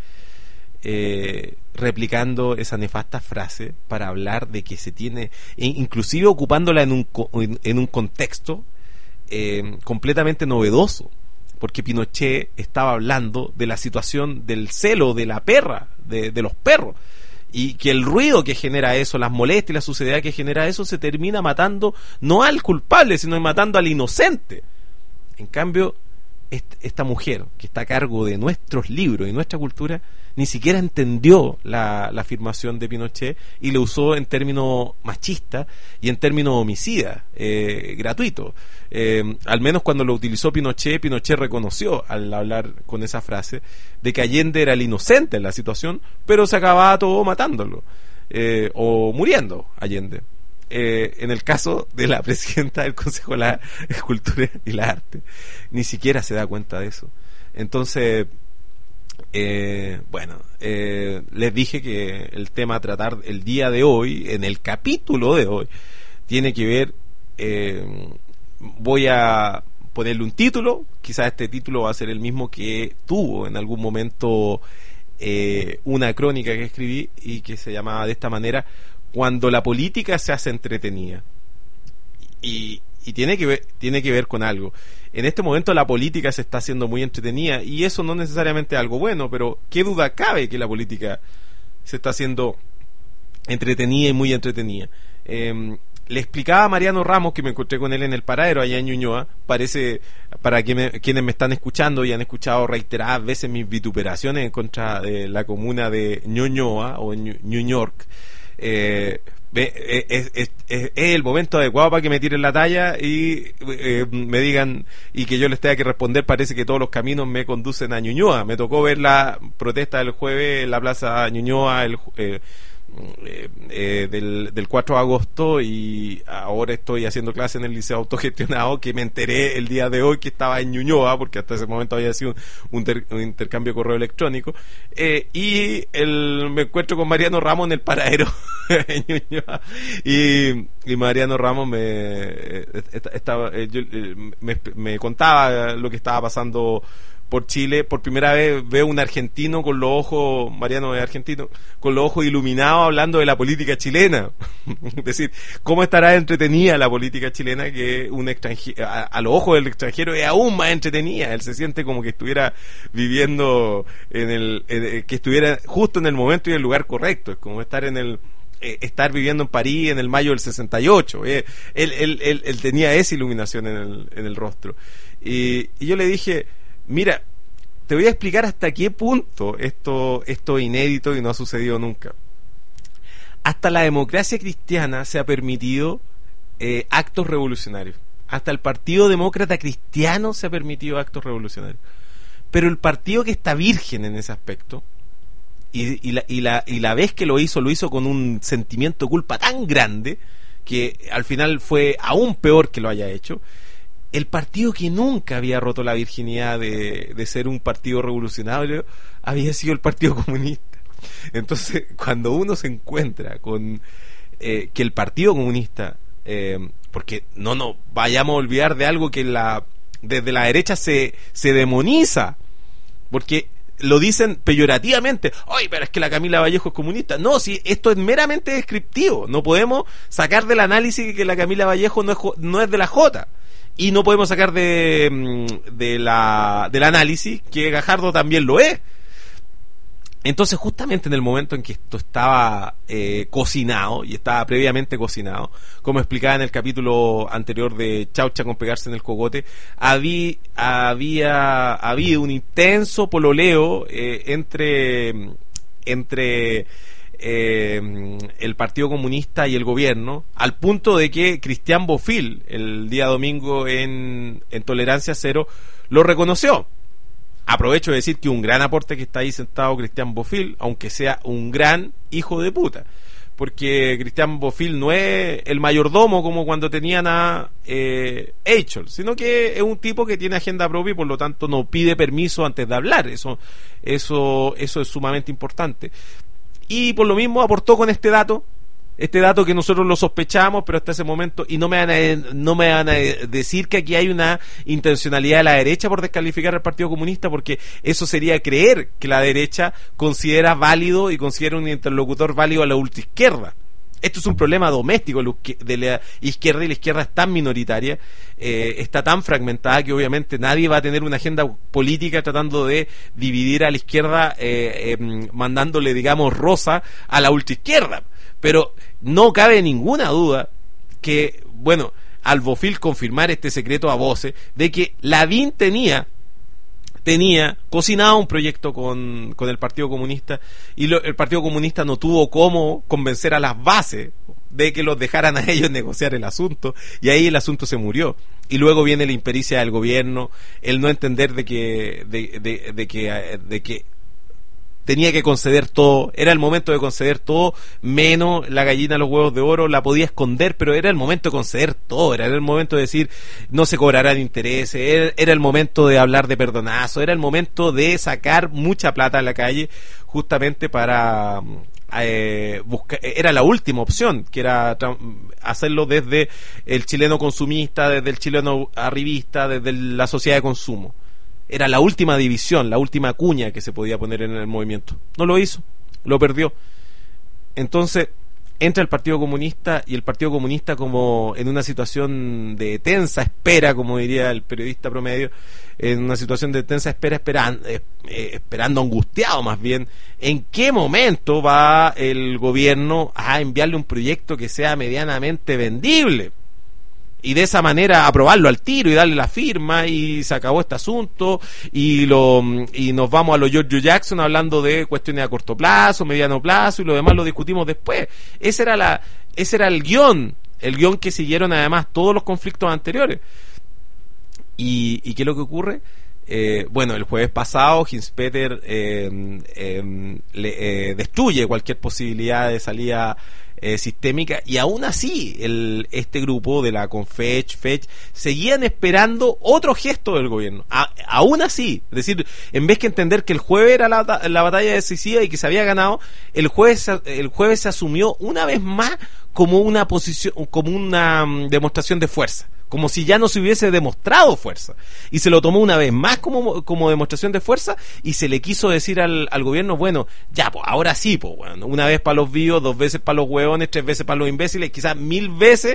eh, replicando esa nefasta frase para hablar de que se tiene, inclusive ocupándola en un, en un contexto eh, completamente novedoso, porque Pinochet estaba hablando de la situación del celo de la perra, de, de los perros, y que el ruido que genera eso, las molestias y la suciedad que genera eso, se termina matando no al culpable, sino matando al inocente. En cambio, est- esta mujer que está a cargo de nuestros libros y nuestra cultura ni siquiera entendió la, la afirmación de Pinochet y lo usó en términos machistas y en términos homicidas, eh, gratuitos. Eh, al menos cuando lo utilizó Pinochet, Pinochet reconoció al hablar con esa frase de que Allende era el inocente en la situación, pero se acababa todo matándolo, eh, o muriendo Allende. Eh, en el caso de la presidenta del Consejo de la Cultura y la Arte, ni siquiera se da cuenta de eso. Entonces, eh, bueno, eh, les dije que el tema a tratar el día de hoy, en el capítulo de hoy, tiene que ver, eh, voy a ponerle un título, quizás este título va a ser el mismo que tuvo en algún momento eh, una crónica que escribí y que se llamaba de esta manera: cuando la política se hace entretenida. Y, y tiene que ver, tiene que ver con algo. En este momento la política se está haciendo muy entretenida, y eso no necesariamente es algo bueno, pero qué duda cabe que la política se está haciendo entretenida y muy entretenida. Eh, le explicaba a Mariano Ramos, que me encontré con él en el paradero allá en Ñuñoa. Parece, para que me, quienes me están escuchando y han escuchado reiteradas veces mis vituperaciones en contra de la comuna de Ñuñoa o en New York, eh, es, es, es, es el momento adecuado para que me tiren la talla y eh, me digan, y que yo les tenga que responder: parece que todos los caminos me conducen a Ñuñoa. Me tocó ver la protesta del jueves en la plaza Ñuñoa, el eh, Eh, eh, del, del cuatro de agosto, y ahora estoy haciendo clase en el liceo autogestionado, que me enteré el día de hoy que estaba en Ñuñoa, porque hasta ese momento había sido un, ter, un intercambio de correo electrónico, eh, y el, me encuentro con Mariano Ramos en el paradero en Ñuñoa, y, y Mariano Ramos me, eh, estaba, eh, yo, eh, me, me contaba lo que estaba pasando por Chile. Por primera vez veo un argentino con los ojos, Mariano es argentino, con los ojos iluminados, hablando de la política chilena. Es decir, cómo estará entretenida la política chilena, que un extranjero, a, a los ojos del extranjero es aún más entretenida. Él se siente como que estuviera viviendo en el, en, que estuviera justo en el momento y en el lugar correcto. Es como estar en el eh, estar viviendo en París en el mayo del sesenta y ocho. Eh, él, él, él, él tenía esa iluminación en el, en el rostro. Y, y yo le dije: mira, te voy a explicar hasta qué punto esto, esto es inédito y no ha sucedido nunca. Hasta la democracia cristiana se ha permitido eh, actos revolucionarios. Hasta el Partido Demócrata Cristiano se ha permitido actos revolucionarios. Pero el partido que está virgen en ese aspecto, y, y, la, y, la, y la vez que lo hizo, lo hizo con un sentimiento de culpa tan grande que al final fue aún peor que lo haya hecho. El partido que nunca había roto la virginidad de, de ser un partido revolucionario había sido el Partido Comunista. Entonces, cuando uno se encuentra con eh, que el Partido Comunista, eh, porque no nos vayamos a olvidar de algo que la desde la derecha se, se demoniza, porque lo dicen peyorativamente: ¡ay, pero es que la Camila Vallejo es comunista! No, si esto es meramente descriptivo. No podemos sacar del análisis que la Camila Vallejo no es, no es de la Jota. Y no podemos sacar de, de la, del análisis que Gajardo también lo es. Entonces, justamente en el momento en que esto estaba eh, cocinado, y estaba previamente cocinado, como explicaba en el capítulo anterior de Chaucha con pegarse en el cogote, había, había, había un intenso pololeo eh, entre, entre eh, el Partido Comunista y el gobierno, al punto de que Cristian Bofill, el día domingo en, en Tolerancia Cero, lo reconoció. Aprovecho de decir que un gran aporte que está ahí sentado Cristian Bofill, aunque sea un gran hijo de puta, porque Cristian Bofill no es el mayordomo como cuando tenían a eh, Eichel, sino que es un tipo que tiene agenda propia y por lo tanto no pide permiso antes de hablar. Eso, eso, eso es sumamente importante. Y por lo mismo aportó con este dato, este dato que nosotros lo sospechamos, pero hasta ese momento, y no me van a, no me van a decir que aquí hay una intencionalidad de la derecha por descalificar al Partido Comunista, porque eso sería creer que la derecha considera válido y considera un interlocutor válido a la ultraizquierda. Esto es un problema doméstico de la izquierda, y la izquierda es tan minoritaria, eh, está tan fragmentada, que obviamente nadie va a tener una agenda política tratando de dividir a la izquierda, eh, eh, mandándole, digamos, rosa a la ultraizquierda. Pero no cabe ninguna duda que, bueno, al Bofill confirmar este secreto a voces de que Lavín tenía tenía cocinado un proyecto con, con el Partido Comunista, y lo, el Partido Comunista no tuvo cómo convencer a las bases de que los dejaran a ellos negociar el asunto, y ahí el asunto se murió. Y luego viene la impericia del gobierno, el no entender de que de, de, de que de que tenía que conceder todo, era el momento de conceder todo, menos la gallina los huevos de oro, la podía esconder, pero era el momento de conceder todo, era el momento de decir no se cobrarán intereses, era, era el momento de hablar de perdonazo, era el momento de sacar mucha plata a la calle, justamente para eh, buscar, era la última opción, que era hacerlo desde el chileno consumista, desde el chileno arribista, desde la sociedad de consumo. Era la última división, la última cuña que se podía poner en el movimiento. No lo hizo, lo perdió. Entonces entra el Partido Comunista, y el Partido Comunista, como en una situación de tensa espera, como diría el periodista promedio, en una situación de tensa espera, esperan, eh, eh, esperando angustiado más bien, en qué momento va el gobierno a enviarle un proyecto que sea medianamente vendible, y de esa manera aprobarlo al tiro y darle la firma, y se acabó este asunto, y lo y nos vamos a lo George Jackson hablando de cuestiones a corto plazo, mediano plazo, y lo demás lo discutimos después. Ese era la ese era el guión, el guión que siguieron además todos los conflictos anteriores. ¿Y, y qué es lo que ocurre? Eh, bueno, el jueves pasado Hinspeter eh, eh, le, eh, destruye cualquier posibilidad de salida Eh, sistémica, y aún así el, este grupo de la Confech, Fech, seguían esperando otro gesto del gobierno, a, aún así, es decir, en vez que entender que el jueves era la, la batalla decisiva y que se había ganado, el jueves el jueves se asumió una vez más como una posición, como una um, demostración de fuerza, como si ya no se hubiese demostrado fuerza, y se lo tomó una vez más como, como demostración de fuerza, y se le quiso decir al, al gobierno, bueno, ya, pues ahora sí, pues bueno, una vez para los vivos, dos veces para los huevones, tres veces para los imbéciles, quizás mil veces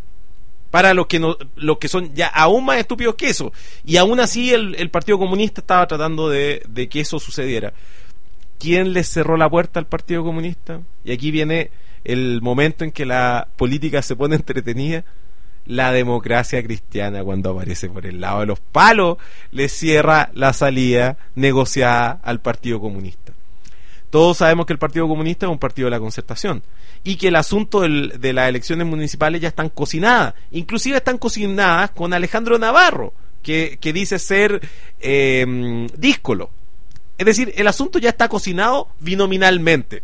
para los que no, los que son ya aún más estúpidos que eso. Y aún así el, el Partido Comunista estaba tratando de, de que eso sucediera. ¿Quién les cerró la puerta al Partido Comunista? Y aquí viene el momento en que la política se pone entretenida. La Democracia Cristiana, cuando aparece por el lado de los palos, le cierra la salida negociada al Partido Comunista. Todos sabemos que el Partido Comunista es un partido de la Concertación, y que el asunto del, de las elecciones municipales ya están cocinadas, inclusive están cocinadas con Alejandro Navarro, que, que dice ser eh, díscolo. Es decir, el asunto ya está cocinado binominalmente.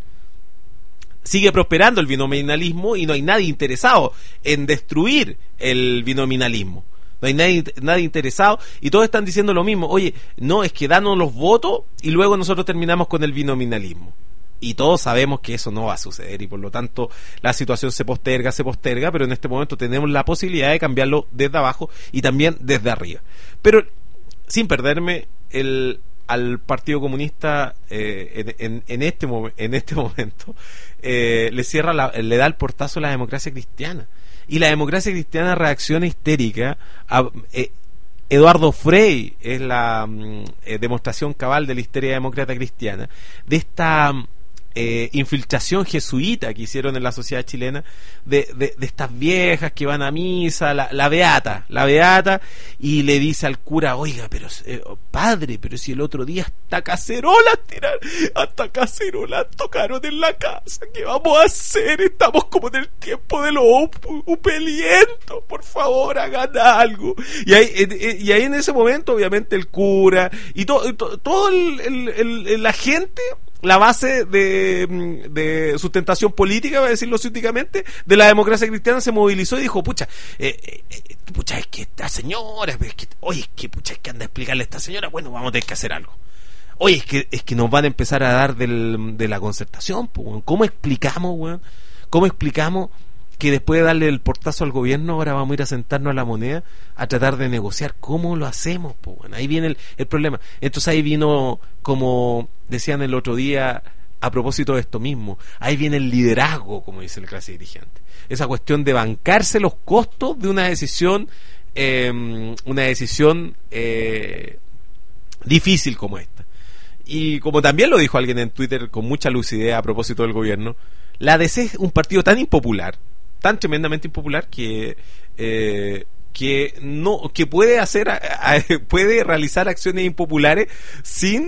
Sigue prosperando el binominalismo y no hay nadie interesado en destruir el binominalismo. No hay nadie, nadie interesado, y todos están diciendo lo mismo. Oye, no, es que danos los votos y luego nosotros terminamos con el binominalismo. Y todos sabemos que eso no va a suceder, y por lo tanto la situación se posterga, se posterga, pero en este momento tenemos la posibilidad de cambiarlo desde abajo y también desde arriba. Pero sin perderme el... al Partido Comunista eh, en, en, este mo- en este momento eh, le cierra la, le da el portazo a la Democracia Cristiana, y la Democracia Cristiana reacciona histérica a, eh, Eduardo Frei es la mm, eh, demostración cabal de la histeria demócrata cristiana, de esta eh, infiltración jesuita que hicieron en la sociedad chilena, de, de, de estas viejas que van a misa, la, la beata, la beata, y le dice al cura, oiga, pero eh, padre, pero si el otro día hasta cacerolas tiraron, hasta cacerolas tocaron en la casa, ¿qué vamos a hacer? Estamos como en el tiempo de los upelientos, por favor hagan algo. Y ahí, eh, y ahí en ese momento obviamente el cura y todo, to, todo el, el, el, la gente, la base de, de sustentación política, voy a decirlo cínicamente, de la democracia cristiana se movilizó y dijo, pucha, eh, eh, pucha, es que esta señora, es que, oye, es que, pucha, es que anda a explicarle a esta señora, bueno, vamos a tener que hacer algo. Oye, es que, es que nos van a empezar a dar del, de la concertación, pues, ¿cómo explicamos, weón? ¿Cómo explicamos que después de darle el portazo al gobierno ahora vamos a ir a sentarnos a la moneda a tratar de negociar cómo lo hacemos? Pues bueno, ahí viene el, el problema. Entonces ahí vino, como decían el otro día a propósito de esto mismo, ahí viene el liderazgo, como dice la clase dirigente, esa cuestión de bancarse los costos de una decisión eh, una decisión eh, difícil como esta. Y como también lo dijo alguien en Twitter con mucha lucidez a propósito del gobierno, la D C es un partido tan impopular, tan tremendamente impopular que eh, que no que puede hacer a, a, puede realizar acciones impopulares sin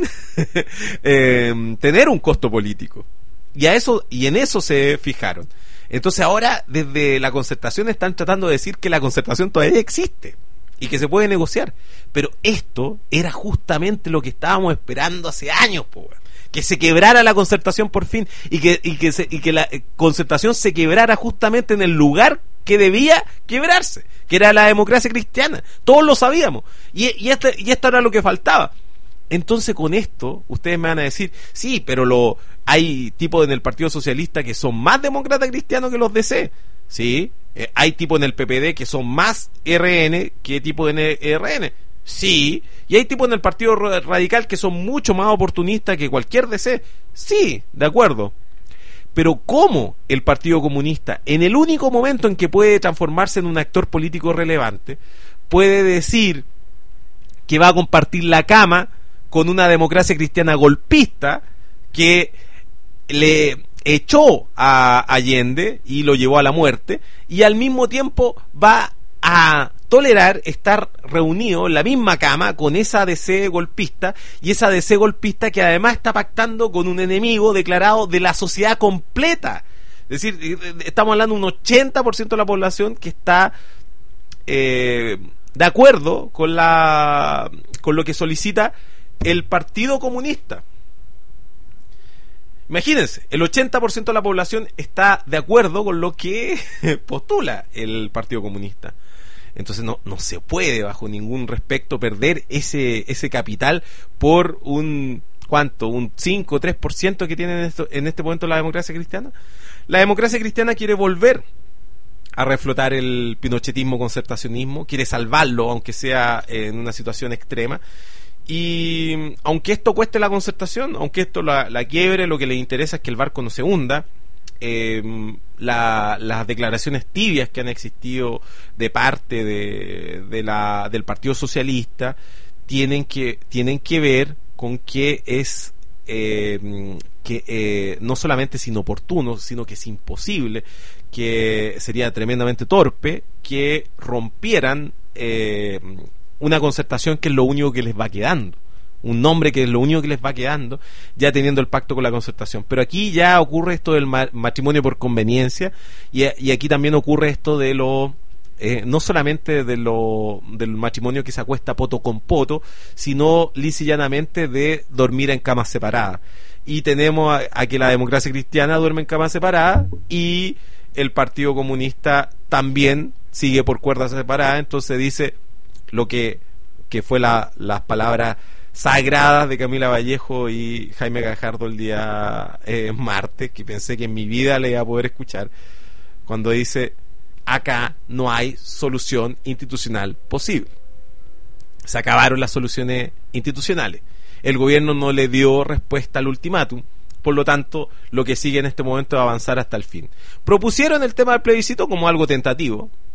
eh, tener un costo político, y a eso y en eso se fijaron. Entonces ahora desde la concertación están tratando de decir que la concertación todavía existe y que se puede negociar, pero esto era justamente lo que estábamos esperando hace años, po, que se quebrara la concertación por fin y que y que se, y que la concertación se quebrara justamente en el lugar que debía quebrarse, que era la democracia cristiana. Todos lo sabíamos y, y, esto, y esto era lo que faltaba. Entonces con esto ustedes me van a decir, sí, pero lo hay tipos en el Partido Socialista que son más demócratas cristianos que los D C, sí, eh, hay tipos en el P P D que son más R N que tipos en el R N, sí, y hay tipos en el Partido Radical que son mucho más oportunistas que cualquier D C, sí, de acuerdo. Pero ¿cómo el Partido Comunista, en el único momento en que puede transformarse en un actor político relevante, puede decir que va a compartir la cama con una democracia cristiana golpista que le echó a Allende y lo llevó a la muerte, y al mismo tiempo va a tolerar estar reunido en la misma cama con esa D C golpista, y esa D C golpista que además está pactando con un enemigo declarado de la sociedad completa? Es decir, estamos hablando de un ochenta por ciento de la población que está eh, de acuerdo con la con lo que solicita el Partido Comunista. Imagínense, el ochenta por ciento de la población está de acuerdo con lo que postula el Partido Comunista. Entonces no, no se puede bajo ningún respecto perder ese, ese capital por un, ¿cuánto? Un cinco o tres por ciento que tiene en, esto, en este momento la democracia cristiana. La democracia cristiana quiere volver a reflotar el pinochetismo concertacionismo, quiere salvarlo aunque sea en una situación extrema. Y aunque esto cueste la concertación, aunque esto la, la quiebre, lo que le interesa es que el barco no se hunda. Eh, la, las declaraciones tibias que han existido de parte de, de la, del Partido Socialista tienen que, tienen que ver con que es eh, que eh, no solamente es inoportuno, sino que es imposible, que sería tremendamente torpe que rompieran eh, una concertación que es lo único que les va quedando, un nombre que es lo único que les va quedando, ya teniendo el pacto con la concertación. Pero aquí ya ocurre esto del ma- matrimonio por conveniencia, y, y aquí también ocurre esto de lo eh, no solamente de lo del matrimonio que se acuesta poto con poto, sino lisa y llanamente de dormir en camas separadas. Y tenemos a, a que la democracia cristiana duerme en camas separadas y el Partido Comunista también sigue por cuerdas separadas. Entonces dice lo que, que fue la, las palabras sagradas de Camila Vallejo y Jaime Gajardo el día eh, martes, que pensé que en mi vida le iba a poder escuchar, cuando dice: acá no hay solución institucional posible. Se acabaron las soluciones institucionales, el gobierno no le dio respuesta al ultimátum, por lo tanto lo que sigue en este momento es avanzar hasta el fin. Propusieron el tema del plebiscito como algo tentativo,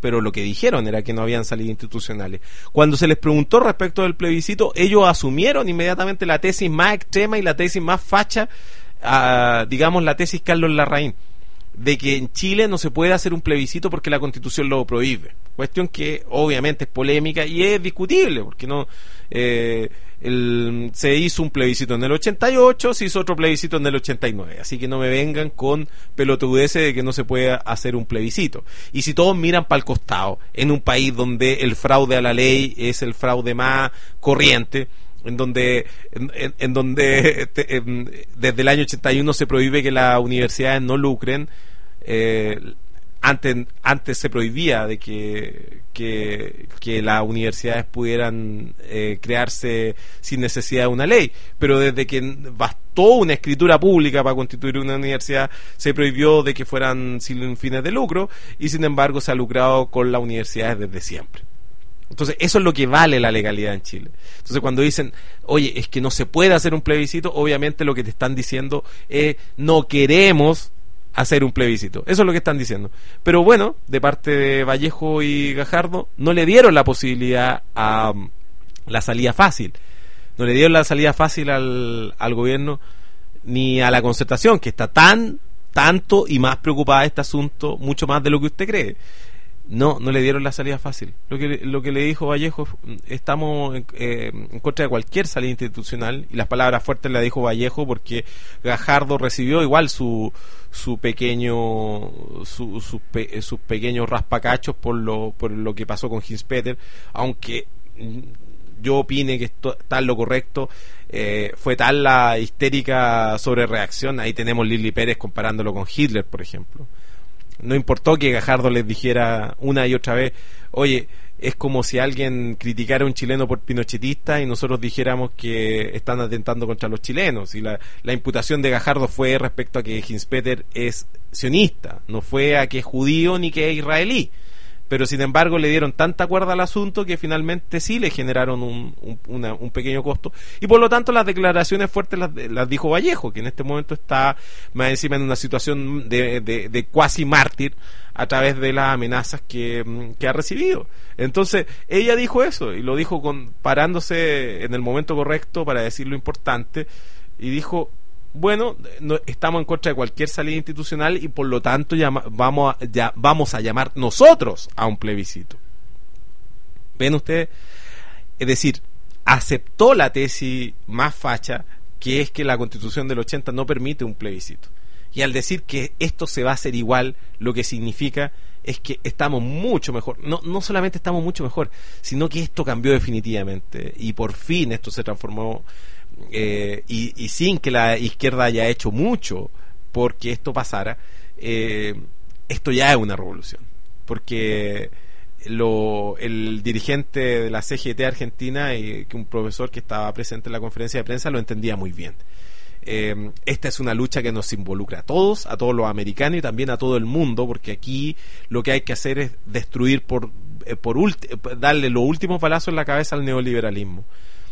pero lo que dijeron era que no habían salidas institucionales. Cuando se les preguntó respecto del plebiscito, ellos asumieron inmediatamente la tesis más extrema y la tesis más facha, uh, digamos la tesis Carlos Larraín, de que en Chile no se puede hacer un plebiscito porque la Constitución lo prohíbe. Cuestión que obviamente es polémica y es discutible, porque no eh, el, se hizo un plebiscito en el ochenta y ocho, se hizo otro plebiscito en el ochenta y nueve, así que no me vengan con pelotudeces de que no se puede hacer un plebiscito. Y si todos miran para el costado, en un país donde el fraude a la ley es el fraude más corriente, en donde en, en, en donde te, en, desde el año ochenta y uno se prohíbe que las universidades no lucren, eh, antes antes se prohibía de que que, que las universidades pudieran eh, crearse sin necesidad de una ley, pero desde que bastó una escritura pública para constituir una universidad se prohibió de que fueran sin fines de lucro, y sin embargo se ha lucrado con las universidades desde siempre. Entonces, eso es lo que vale la legalidad en Chile. Entonces, cuando dicen, oye, es que no se puede hacer un plebiscito, obviamente lo que te están diciendo es, no queremos hacer un plebiscito. Eso es lo que están diciendo. Pero bueno, de parte de Vallejo y Gajardo, no le dieron la posibilidad a um, la salida fácil. No le dieron la salida fácil al, al gobierno ni a la concertación, que está tan, tanto y más preocupada de este asunto, mucho más de lo que usted cree. No, no le dieron la salida fácil. Lo que, lo que le dijo Vallejo, estamos en, eh, en contra de cualquier salida institucional, y las palabras fuertes las dijo Vallejo porque Gajardo recibió igual su su pequeño su, su pe, sus pequeños raspacachos por lo por lo que pasó con Hinspeter, aunque yo opine que esto está en lo correcto. Eh, fue tal la histérica sobrereacción, ahí tenemos Lili Pérez comparándolo con Hitler, por ejemplo. No importó que Gajardo les dijera una y otra vez, oye, es como si alguien criticara a un chileno por pinochetista y nosotros dijéramos que están atentando contra los chilenos. Y la, la imputación de Gajardo fue respecto a que Hinspeter es sionista, no fue a que es judío ni que es israelí. Pero sin embargo le dieron tanta cuerda al asunto que finalmente sí le generaron un, un, una, un pequeño costo, y por lo tanto las declaraciones fuertes las, las dijo Vallejo, que en este momento está más encima en una situación de, de, de cuasi mártir a través de las amenazas que, que ha recibido. Entonces ella dijo eso, y lo dijo con, parándose en el momento correcto para decir lo importante, y dijo, bueno, no, estamos en contra de cualquier salida institucional y por lo tanto llama, vamos, a, ya, vamos a llamar nosotros a un plebiscito. ¿Ven ustedes? Es decir, aceptó la tesis más facha, que es que la Constitución del ochenta no permite un plebiscito. Y al decir que esto se va a hacer igual, lo que significa es que estamos mucho mejor. No, no solamente estamos mucho mejor, sino que esto cambió definitivamente y por fin esto se transformó. Eh, y, y sin que la izquierda haya hecho mucho porque esto pasara, eh, esto ya es una revolución, porque lo, el dirigente de la C G T Argentina, y que un profesor que estaba presente en la conferencia de prensa, lo entendía muy bien. Eh, esta es una lucha que nos involucra a todos, a todos los americanos y también a todo el mundo, porque aquí lo que hay que hacer es destruir por, eh, por ulti- darle los últimos balazos en la cabeza al neoliberalismo.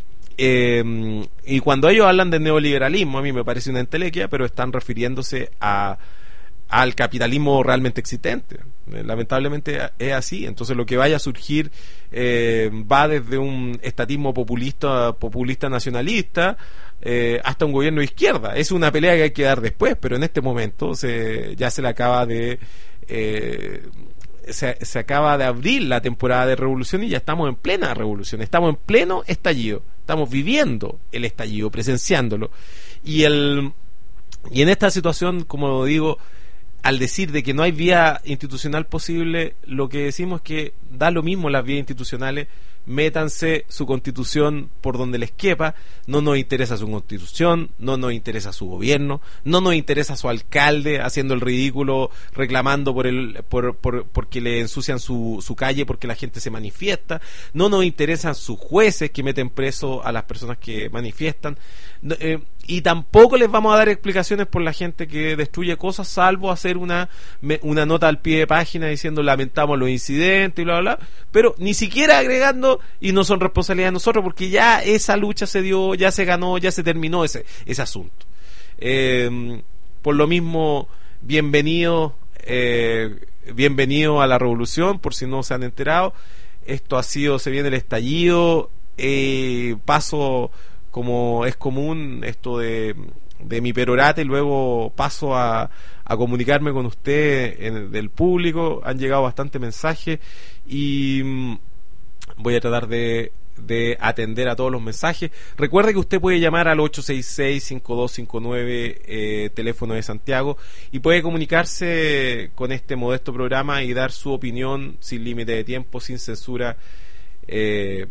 Eh, y cuando ellos hablan de neoliberalismo, a mí me parece una entelequia, pero están refiriéndose a al capitalismo realmente existente. Eh, lamentablemente es así. Entonces lo que vaya a surgir eh, va desde un estatismo populista populista nacionalista eh, hasta un gobierno de izquierda. Es una pelea que hay que dar después, pero en este momento se, ya se le acaba de eh, Se, se acaba de abrir la temporada de revolución y ya estamos en plena revolución, estamos en pleno estallido, estamos viviendo el estallido, presenciándolo, y el y en esta situación, como digo, al decir de que no hay vía institucional posible, lo que decimos es que da lo mismo las vías institucionales, métanse su constitución por donde les quepa, no nos interesa su constitución, no nos interesa su gobierno, no nos interesa su alcalde haciendo el ridículo, reclamando por el por, por porque le ensucian su, su calle porque la gente se manifiesta, no nos interesan sus jueces que meten preso a las personas que manifiestan, eh, y tampoco les vamos a dar explicaciones por la gente que destruye cosas, salvo hacer una una nota al pie de página diciendo lamentamos los incidentes y bla bla bla, pero ni siquiera agregando y no son responsabilidad de nosotros porque ya esa lucha se dio, ya se ganó, ya se terminó ese ese asunto. Eh, por lo mismo, bienvenido, eh, bienvenido a la revolución, por si no se han enterado. Esto ha sido, se viene el estallido, eh, paso, como es común, esto de, de mi perorata, y luego paso a, a comunicarme con usted en, del público. Han llegado bastantes mensajes y mm, voy a tratar de de atender a todos los mensajes. Recuerde que usted puede llamar al ocho seis seis, cinco dos cinco nueve, eh, teléfono de Santiago, y puede comunicarse con este modesto programa y dar su opinión sin límite de tiempo, sin censura. Eh,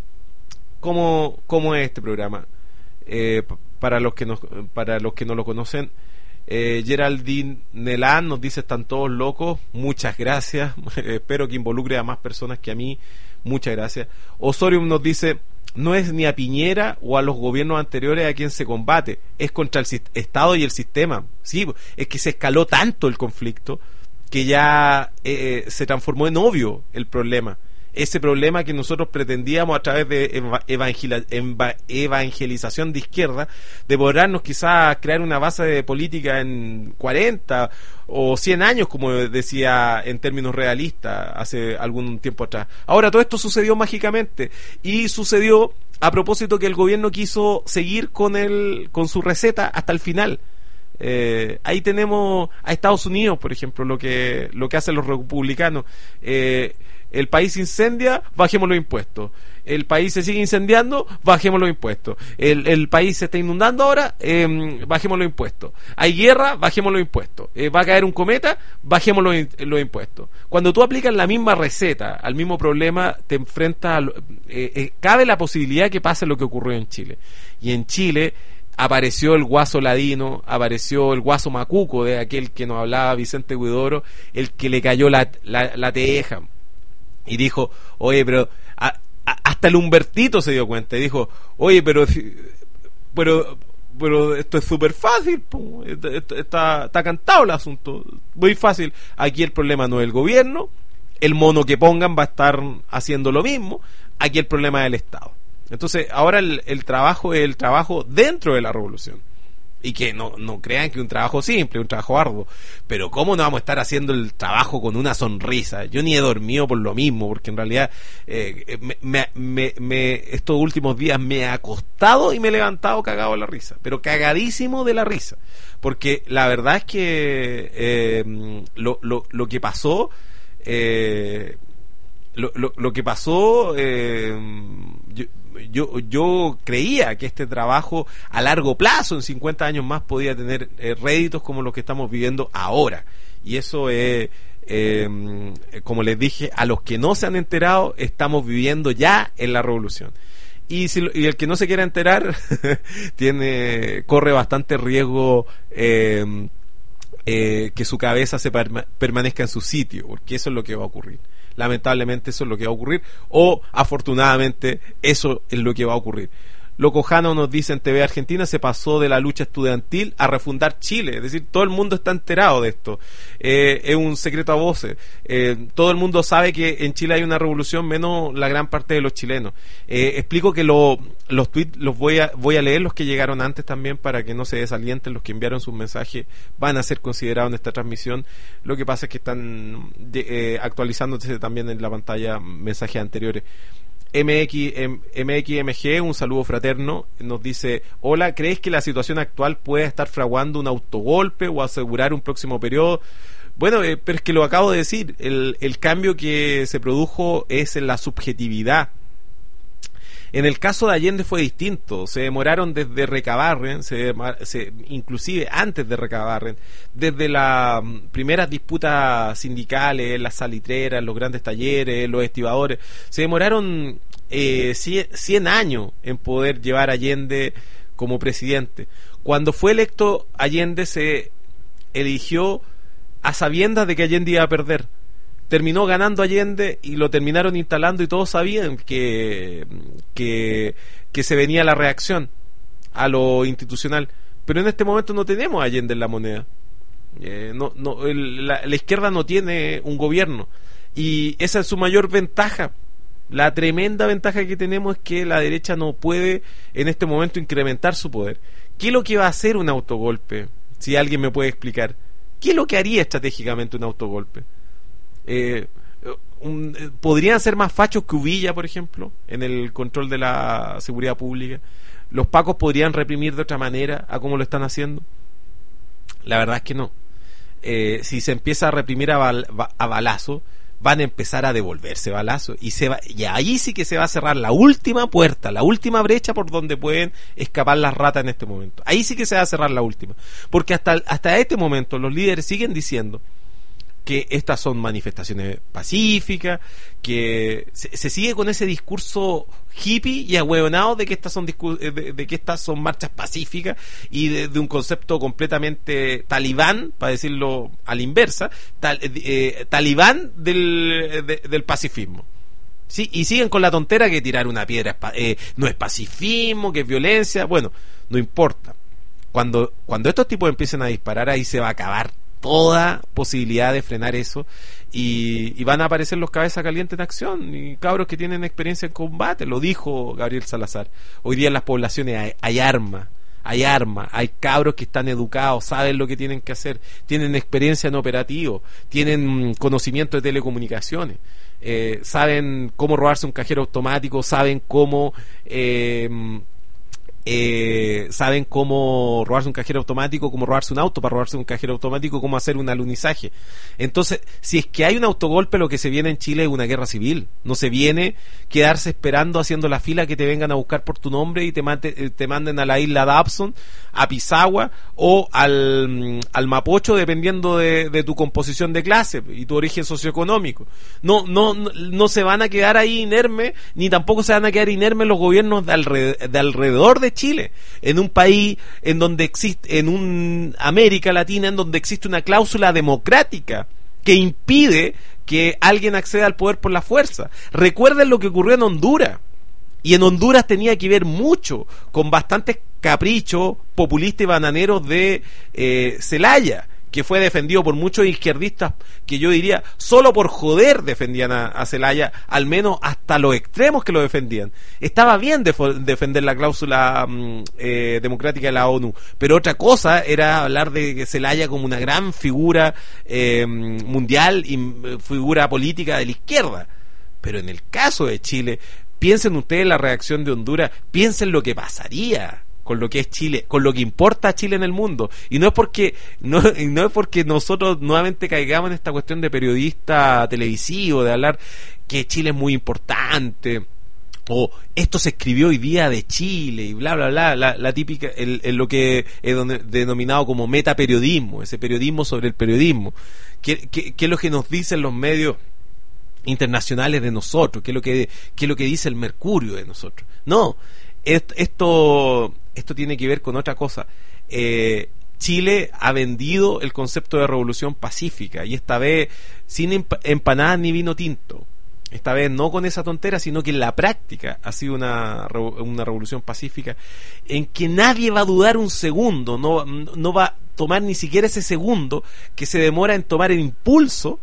¿cómo, ¿Cómo es este programa? Eh, para los que no, para los que no lo conocen, eh, Geraldine Nelán nos dice: están todos locos. Muchas gracias. Espero que involucre a más personas que a mí. Muchas gracias. Osorium nos dice: no es ni a Piñera o a los gobiernos anteriores a quien se combate, es contra el Estado y el sistema. Sí, es que se escaló tanto el conflicto que ya eh, se transformó en obvio el problema. Ese problema que nosotros pretendíamos a través de evangel evangelización de izquierda, de podernos quizás crear una base de política en cuarenta o cien años, como decía en términos realistas hace algún tiempo atrás. Ahora todo esto sucedió mágicamente, y sucedió a propósito que el gobierno quiso seguir con el, con su receta hasta el final. Eh, ahí tenemos a Estados Unidos, por ejemplo, lo que, lo que hacen los republicanos. Eh, El país se incendia, bajemos los impuestos. El país se sigue incendiando, bajemos los impuestos. El, el país se está inundando ahora, eh, bajemos los impuestos. Hay guerra, bajemos los impuestos. Eh, va a caer un cometa, bajemos los, los impuestos. Cuando tú aplicas la misma receta al mismo problema, te enfrentas a, eh, eh, cabe la posibilidad que pase lo que ocurrió en Chile. Y en Chile apareció el guaso ladino, apareció el guaso macuco, de aquel que nos hablaba Vicente Huidoro, el que le cayó la, la, la teja. Y dijo: oye, pero a, a, hasta el Humbertito se dio cuenta y dijo: oye, pero pero pero esto es súper fácil, po. Está, está cantado el asunto, muy fácil. Aquí el problema no es el gobierno, el mono que pongan va a estar haciendo lo mismo, aquí el problema es el Estado. Entonces ahora el, el trabajo es el trabajo dentro de la revolución. Y que no, no crean que es un trabajo simple, un trabajo arduo. Pero ¿cómo no vamos a estar haciendo el trabajo con una sonrisa? Yo ni he dormido por lo mismo, porque en realidad eh, me, me, me, estos últimos días me he acostado y me he levantado cagado de la risa. Pero cagadísimo de la risa. Porque la verdad es que eh, lo, lo, lo que pasó... Eh, lo, lo, lo que pasó... Eh, yo, Yo, yo creía que este trabajo a largo plazo, en cincuenta años más, podía tener eh, réditos como los que estamos viviendo ahora. Y eso es, eh, como les dije, a los que no se han enterado, estamos viviendo ya en la revolución. Y, si, y el que no se quiera enterar, tiene corre bastante riesgo eh, eh, que su cabeza se perma, permanezca en su sitio, porque eso es lo que va a ocurrir. Lamentablemente eso es lo que va a ocurrir, o afortunadamente eso es lo que va a ocurrir. Locojano nos dice en T V Argentina: se pasó de la lucha estudiantil a refundar Chile. Es decir, todo el mundo está enterado de esto. Eh, es un secreto a voces. Eh, todo el mundo sabe que en Chile hay una revolución, menos la gran parte de los chilenos. Eh, explico que lo, los tweets los voy a, voy a leer, los que llegaron antes también, para que no se desalienten. Los que enviaron sus mensajes van a ser considerados en esta transmisión. Lo que pasa es que están eh, actualizándose también en la pantalla mensajes anteriores. M X, M X M G, un saludo fraterno, nos dice: hola, ¿crees que la situación actual puede estar fraguando un autogolpe o asegurar un próximo periodo? Bueno, eh, pero es que lo acabo de decir, el, el cambio que se produjo es en la subjetividad. En el caso de Allende fue distinto, se demoraron desde Recabarren, se, se, inclusive antes de Recabarren, desde las primeras disputas sindicales, las salitreras, los grandes talleres, los estibadores, se demoraron eh, cien años en poder llevar a Allende como presidente. Cuando fue electo Allende, se eligió a sabiendas de que Allende iba a perder. Terminó ganando Allende y lo terminaron instalando, y todos sabían que, que, que se venía la reacción a lo institucional. Pero en este momento no tenemos a Allende en la moneda. Eh, no, no, el, la, la izquierda no tiene un gobierno, y esa es su mayor ventaja. La tremenda ventaja que tenemos es que la derecha no puede en este momento incrementar su poder. ¿Qué es lo que va a hacer un autogolpe? Si alguien me puede explicar, ¿qué es lo que haría estratégicamente un autogolpe? Eh, un, eh, podrían ser más fachos que Uvilla, por ejemplo, en el control de la seguridad pública. Los pacos podrían reprimir de otra manera a como lo están haciendo. La verdad es que no. Eh, si se empieza a reprimir a, bal, a balazo, van a empezar a devolverse balazos y se va, y ahí sí que se va a cerrar la última puerta, la última brecha por donde pueden escapar las ratas en este momento. Ahí sí que se va a cerrar la última, porque hasta, hasta este momento los líderes siguen diciendo que estas son manifestaciones pacíficas, que se, se sigue con ese discurso hippie y ahueonado de que estas son discur- de, de que estas son marchas pacíficas y de, de un concepto completamente talibán, para decirlo a la inversa, tal, eh, talibán del, de, del pacifismo. Sí, y siguen con la tontera que tirar una piedra eh, no es pacifismo, que es violencia. Bueno, no importa. Cuando, cuando estos tipos empiecen a disparar, ahí se va a acabar toda posibilidad de frenar eso y, y van a aparecer los cabezas calientes en acción y cabros que tienen experiencia en combate. Lo dijo Gabriel Salazar. Hoy día en las poblaciones hay, hay armas, hay armas, hay cabros que están educados, saben lo que tienen que hacer, tienen experiencia en operativo, tienen conocimiento de telecomunicaciones, eh, saben cómo robarse un cajero automático, saben cómo eh, Eh, saben cómo robarse un cajero automático, cómo robarse un auto para robarse un cajero automático, cómo hacer un alunizaje. Entonces, si es que hay un autogolpe, lo que se viene en Chile es una guerra civil. No se viene quedarse esperando haciendo la fila que te vengan a buscar por tu nombre y te, mate, te manden a la isla Dobson, a Pisagua o al, al Mapocho, dependiendo de, de tu composición de clase y tu origen socioeconómico. No, no, no, no se van a quedar ahí inermes, ni tampoco se van a quedar inermes los gobiernos de alrededor de, alrededor de Chile, en un país en donde existe, en un América Latina, en donde existe una cláusula democrática que impide que alguien acceda al poder por la fuerza. Recuerden lo que ocurrió en Honduras, y en Honduras tenía que ver mucho con bastantes caprichos populistas y bananeros de eh, Zelaya, que fue defendido por muchos izquierdistas que yo diría solo por joder defendían a, a Zelaya, al menos hasta los extremos que lo defendían. Estaba bien defo- defender la cláusula mm, eh, democrática de la ONU, pero otra cosa era hablar de Zelaya como una gran figura eh, mundial y eh, figura política de la izquierda. Pero en el caso de Chile, piensen ustedes la reacción de Honduras, piensen lo que pasaría con lo que es Chile, con lo que importa a Chile en el mundo. Y no es porque no, no es porque nosotros nuevamente caigamos en esta cuestión de periodista televisivo, de hablar que Chile es muy importante, o esto se escribió hoy día de Chile, y bla, bla, bla, la, la típica, el, el lo que es denominado como metaperiodismo, ese periodismo sobre el periodismo. ¿Qué, qué, qué es lo que nos dicen los medios internacionales de nosotros? ¿Qué es lo que, qué es lo que dice el Mercurio de nosotros? No, esto... Esto tiene que ver con otra cosa. Eh, Chile ha vendido el concepto de revolución pacífica, y esta vez sin emp- empanadas ni vino tinto. Esta vez no con esa tontera, sino que en la práctica ha sido una, una revolución pacífica en que nadie va a dudar un segundo, no, no va a tomar ni siquiera ese segundo que se demora en tomar el impulso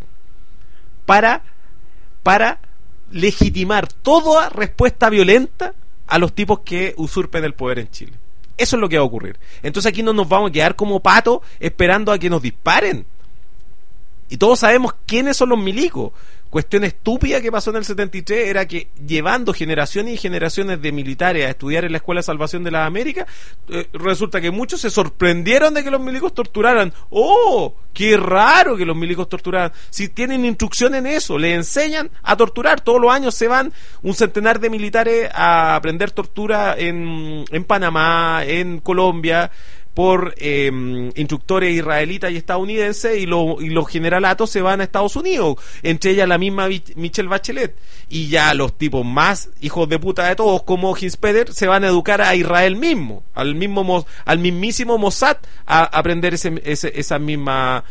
para, para legitimar toda respuesta violenta a los tipos que usurpen el poder en Chile. Eso es lo que va a ocurrir. Entonces aquí no nos vamos a quedar como patos esperando a que nos disparen. Y todos sabemos quiénes son los milicos. Cuestión estúpida que pasó en el setenta y tres era que, llevando generaciones y generaciones de militares a estudiar en la Escuela de Salvación de las Américas, eh, resulta que muchos se sorprendieron de que los milicos torturaran. ¡Oh! ¡Qué raro que los milicos torturaran! Si tienen instrucción en eso, les enseñan a torturar. Todos los años se van un centenar de militares a aprender tortura en, en Panamá, en Colombia, por eh, instructores israelitas y estadounidenses, y, lo, y los generalatos se van a Estados Unidos, entre ellas la misma Michelle Bachelet, y ya los tipos más hijos de puta de todos como Hinspeter se van a educar a Israel mismo, al mismo al mismísimo Mossad, a aprender ese, ese, esa misma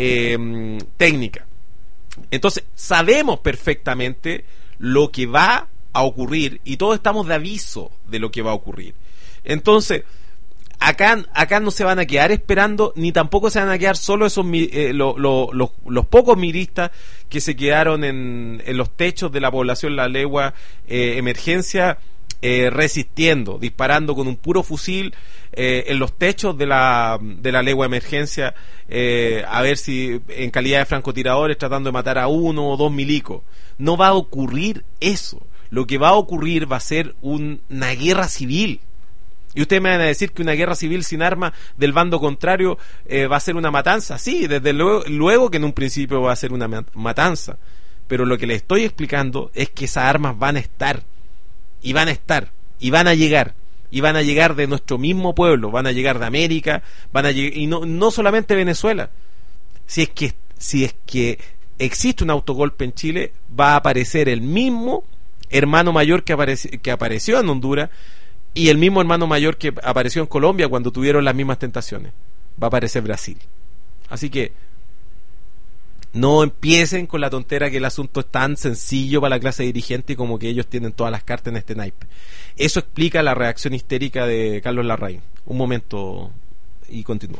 eh, técnica. Entonces sabemos perfectamente lo que va a ocurrir y todos estamos de aviso de lo que va a ocurrir. Entonces Acá, acá no se van a quedar esperando, ni tampoco se van a quedar solo esos eh, lo, lo, los, los pocos miristas que se quedaron en, en los techos de la población La Legua, eh, Emergencia, eh, resistiendo, disparando con un puro fusil eh, en los techos de la, de la legua de emergencia, eh, a ver si en calidad de francotiradores tratando de matar a uno o dos milicos. No va a ocurrir eso. Lo que va a ocurrir va a ser un, una guerra civil. Y ustedes me van a decir que una guerra civil sin armas del bando contrario eh, va a ser una matanza. Sí, desde luego, luego que en un principio va a ser una matanza. Pero lo que les estoy explicando es que esas armas van a estar. Y van a estar. Y van a llegar. Y van a llegar de nuestro mismo pueblo. Van a llegar de América. Van a llegar, y no, no solamente Venezuela. Si es que, si es que existe un autogolpe en Chile, va a aparecer el mismo hermano mayor que, apareci- que apareció en Honduras. Y el mismo hermano mayor que apareció en Colombia cuando tuvieron las mismas tentaciones. Va a aparecer Brasil. Así que no empiecen con la tontera que el asunto es tan sencillo para la clase dirigente y como que ellos tienen todas las cartas en este naipe. Eso explica la reacción histérica de Carlos Larraín. Un momento y continúo.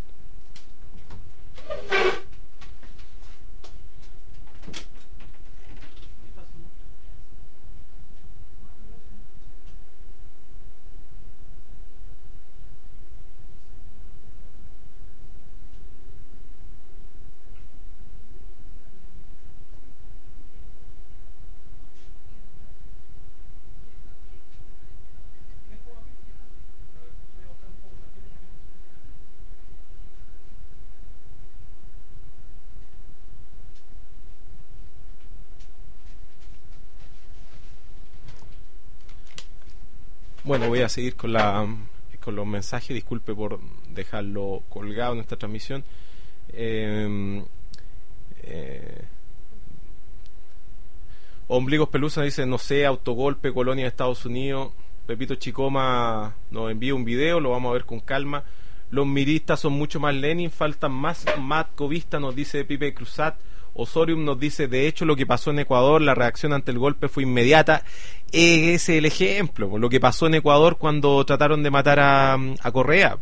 Bueno, voy a seguir con la con los mensajes. Disculpe por dejarlo colgado en esta transmisión. Eh, eh, Ombligos Pelusa dice, no sé, autogolpe, colonia de Estados Unidos. Pepito Chicoma nos envía un video, lo vamos a ver con calma. Los miristas son mucho más Lenin, faltan más matcovistas, nos dice Pipe Cruzat. Osorium nos dice, de hecho lo que pasó en Ecuador, la reacción ante el golpe fue inmediata. Ese es el ejemplo, lo que pasó en Ecuador cuando trataron de matar a, a Correa.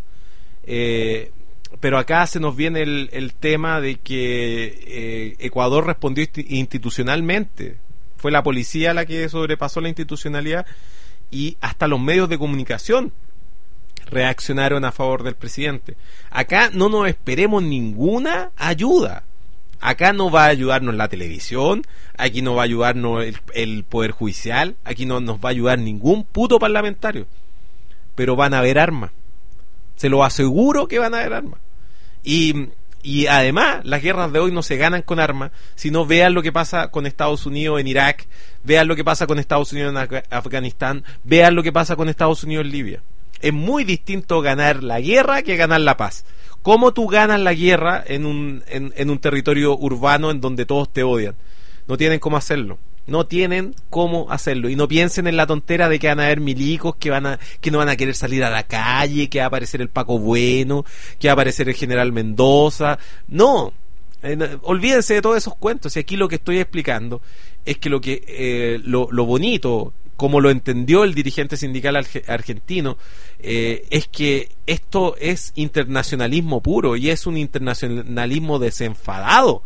Eh, pero acá se nos viene el, el tema de que eh, Ecuador respondió institucionalmente. Fue la policía la que sobrepasó la institucionalidad y hasta los medios de comunicación reaccionaron a favor del presidente. Acá no nos esperemos ninguna ayuda. Acá no va a ayudarnos la televisión, aquí no va a ayudarnos el, el Poder Judicial, aquí no nos va a ayudar ningún puto parlamentario. Pero van a haber armas. Se lo aseguro que van a haber armas. Y, y además, las guerras de hoy no se ganan con armas, sino vean lo que pasa con Estados Unidos en Irak, vean lo que pasa con Estados Unidos en Af- Afganistán, vean lo que pasa con Estados Unidos en Libia. Es muy distinto ganar la guerra que ganar la paz. ¿Cómo tú ganas la guerra en un, en, en un territorio urbano en donde todos te odian? No tienen cómo hacerlo. No tienen cómo hacerlo. Y no piensen en la tontera de que van a haber milicos que van a, que no van a querer salir a la calle, que va a aparecer el Paco Bueno, que va a aparecer el general Mendoza. No. Eh, olvídense de todos esos cuentos. Y aquí lo que estoy explicando es que lo que eh, lo, lo bonito, como lo entendió el dirigente sindical argentino, eh, es que esto es internacionalismo puro y es un internacionalismo desenfadado.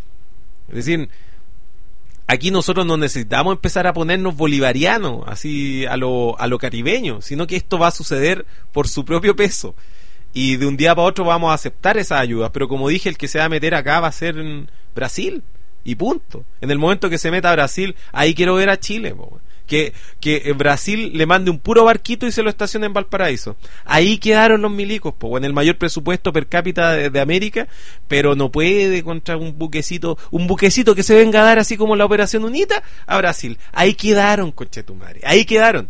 Es decir, aquí nosotros no necesitamos empezar a ponernos bolivarianos, así a lo, a lo caribeño, sino que esto va a suceder por su propio peso. Y de un día para otro vamos a aceptar esas ayudas, pero como dije, el que se va a meter acá va a ser Brasil, y punto. En el momento que se meta a Brasil, ahí quiero ver a Chile, po. Que, que Brasil le mande un puro barquito y se lo estacione en Valparaíso. Ahí quedaron los milicos, po, en el mayor presupuesto per cápita de, de América, pero no puede contra un buquecito, un buquecito que se venga a dar así como la Operación UNITA a Brasil. Ahí quedaron, conchetumare, ahí quedaron.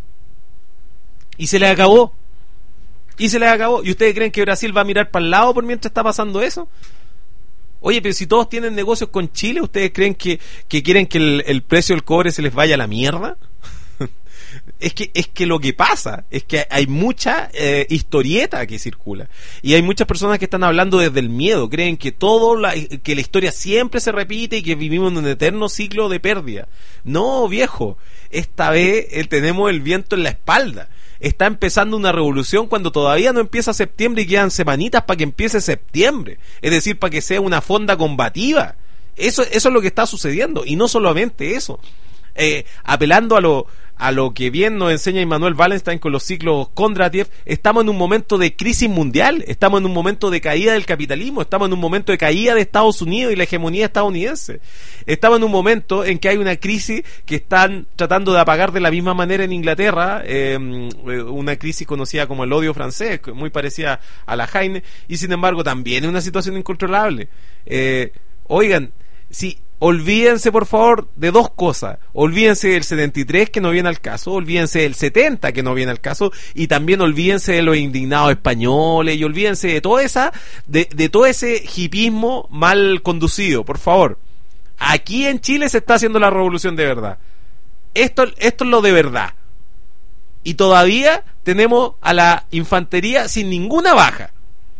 Y se les acabó. Y se les acabó. ¿Y ustedes creen que Brasil va a mirar para el lado por mientras está pasando eso? Oye, pero si todos tienen negocios con Chile, ¿ustedes creen que, que quieren que el, el precio del cobre se les vaya a la mierda? es que es que lo que pasa es que hay mucha eh, historieta que circula y hay muchas personas que están hablando desde el miedo, creen que todo la, que la historia siempre se repite y que vivimos en un eterno ciclo de pérdida. No, viejo, esta vez eh, tenemos el viento en la espalda. Está empezando una revolución cuando todavía no empieza septiembre y quedan semanitas para que empiece septiembre, es decir, para que sea una fonda combativa. Eso, eso es lo que está sucediendo, y no solamente eso. eh, apelando a lo a lo que bien nos enseña Immanuel Wallenstein con los ciclos Kondratiev, estamos en un momento de crisis mundial, estamos en un momento de caída del capitalismo, estamos en un momento de caída de Estados Unidos y la hegemonía estadounidense, estamos en un momento en que hay una crisis que están tratando de apagar de la misma manera en Inglaterra, eh, una crisis conocida como el odio francés, muy parecida a la Heine, y sin embargo también es una situación incontrolable. Eh, oigan, si olvídense por favor de dos cosas, olvídense del setenta y tres que no viene al caso, olvídense del setenta que no viene al caso, y también olvídense de los indignados españoles, y olvídense de todo esa, de, de todo ese hipismo mal conducido, por favor. Aquí en Chile se está haciendo la revolución de verdad. Esto, esto es lo de verdad. Y todavía tenemos a la infantería sin ninguna baja.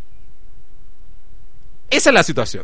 Esa es la situación.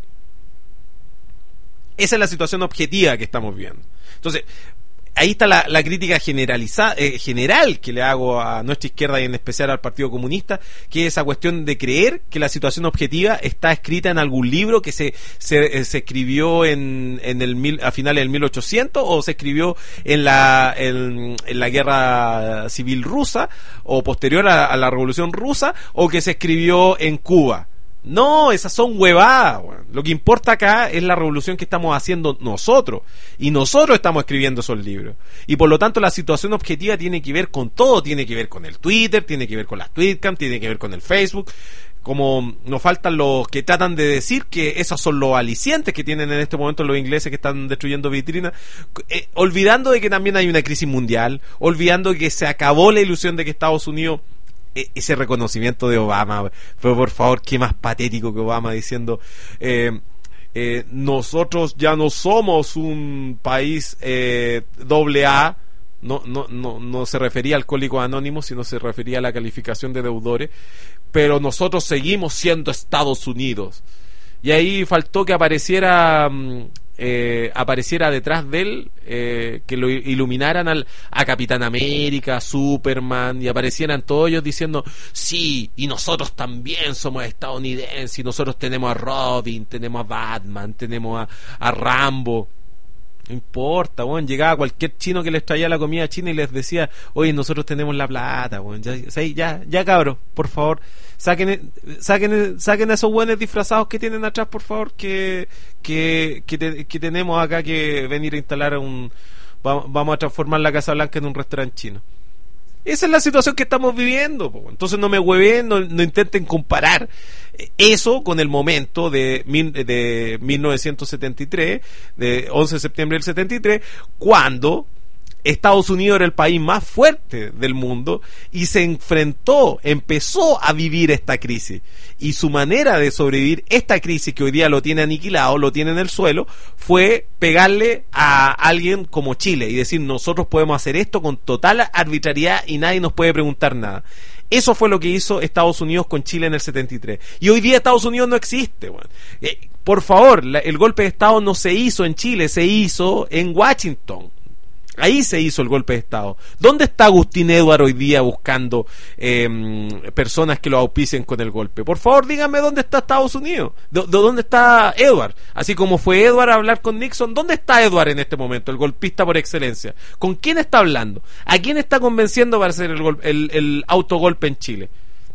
Esa es la situación objetiva que estamos viendo. Entonces, ahí está la, la crítica generalizada, eh, general que le hago a nuestra izquierda y en especial al Partido Comunista, que es esa cuestión de creer que la situación objetiva está escrita en algún libro que se se, se escribió en, en el mil, a finales del mil ochocientos, o se escribió en la en, en la guerra civil rusa, o posterior a, a la Revolución Rusa, o que se escribió en Cuba. No, esas son huevadas, bueno. Lo que importa acá es la revolución que estamos haciendo nosotros, y nosotros estamos escribiendo esos libros, y por lo tanto la situación objetiva tiene que ver con todo, tiene que ver con el Twitter, tiene que ver con las Tweetcam, tiene que ver con el Facebook. Como nos faltan los que tratan de decir que esos son los alicientes que tienen en este momento los ingleses que están destruyendo vitrinas, eh, olvidando de que también hay una crisis mundial, olvidando que se acabó la ilusión de que Estados Unidos, ese reconocimiento de Obama, pero por favor, qué más patético que Obama diciendo eh, eh, nosotros ya no somos un país eh, doble A. No, no, no, no se refería a Alcohólicos Anónimos, sino se refería a la calificación de deudores, pero nosotros seguimos siendo Estados Unidos. Y ahí faltó que apareciera eh, apareciera detrás de él, eh, que lo iluminaran al, a Capitán América, Superman, y aparecieran todos ellos diciendo, sí, y nosotros también somos estadounidenses, y nosotros tenemos a Robin, tenemos a Batman, tenemos a, a Rambo. No importa, bueno, llegaba cualquier chino que les traía la comida china y les decía, oye, nosotros tenemos la plata, bueno, ya, ya, ya cabros, por favor, saquen, saquen, saquen a esos buenos disfrazados que tienen atrás, por favor, que, que, que, te, que tenemos acá que venir a instalar un, vamos a transformar la Casa Blanca en un restaurante chino. Esa es la situación que estamos viviendo, po. Entonces no me hueven, no, no intenten comparar eso con el momento de, mil, de mil novecientos setenta y tres, de once de septiembre del setenta y tres, cuando Estados Unidos era el país más fuerte del mundo y se enfrentó, empezó a vivir esta crisis, y su manera de sobrevivir esta crisis que hoy día lo tiene aniquilado, lo tiene en el suelo, fue pegarle a alguien como Chile y decir, nosotros podemos hacer esto con total arbitrariedad y nadie nos puede preguntar nada. Eso fue lo que hizo Estados Unidos con Chile en el setenta y tres, y hoy día Estados Unidos no existe, bueno. eh, por favor, la, el golpe de Estado no se hizo en Chile, se hizo en Washington. Ahí se hizo el golpe de Estado. ¿Dónde está Agustín Edward hoy día buscando eh, personas que lo auspicien con el golpe? Por favor, díganme dónde está Estados Unidos. ¿De, de dónde está Edward? Así como fue Edward a hablar con Nixon, ¿dónde está Edward en este momento, el golpista por excelencia? ¿Con quién está hablando? ¿A quién está convenciendo para hacer el, gol, el, el autogolpe en Chile?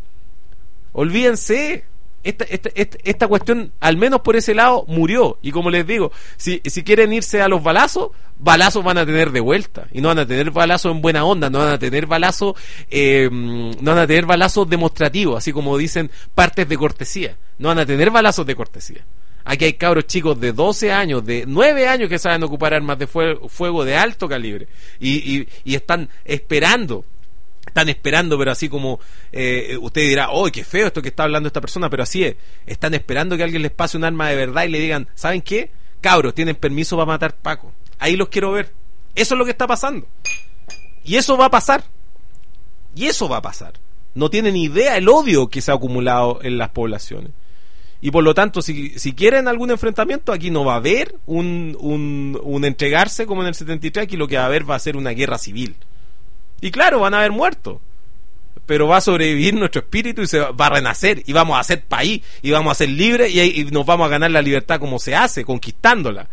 Olvídense. Esta, esta, esta, esta cuestión, al menos por ese lado, murió. Y como les digo, si, si quieren irse a los balazos, balazos van a tener de vuelta. Y no van a tener balazos en buena onda, no van a tener balazos eh, no van a tener balazos demostrativos, así como dicen, partes de cortesía. No van a tener balazos de cortesía. Aquí hay cabros chicos de doce años, de nueve años que saben ocupar armas de fuego, fuego de alto calibre. Y, y, y están esperando Están esperando, pero así como eh, usted dirá, ¡oh, qué feo esto que está hablando esta persona! Pero así es, están esperando que alguien les pase un arma de verdad y le digan, ¿saben qué? Cabros, tienen permiso para matar Paco. Ahí los quiero ver. Eso es lo que está pasando. Y eso va a pasar. Y eso va a pasar. No tienen idea el odio que se ha acumulado en las poblaciones. Y por lo tanto, si, si quieren algún enfrentamiento, aquí no va a haber un, un, un entregarse como en el setenta y tres, aquí lo que va a haber va a ser una guerra civil. Y claro, van a haber muertos, pero va a sobrevivir nuestro espíritu y se va a renacer, y vamos a ser país, y vamos a ser libres, y, y nos vamos a ganar la libertad como se hace, conquistándola.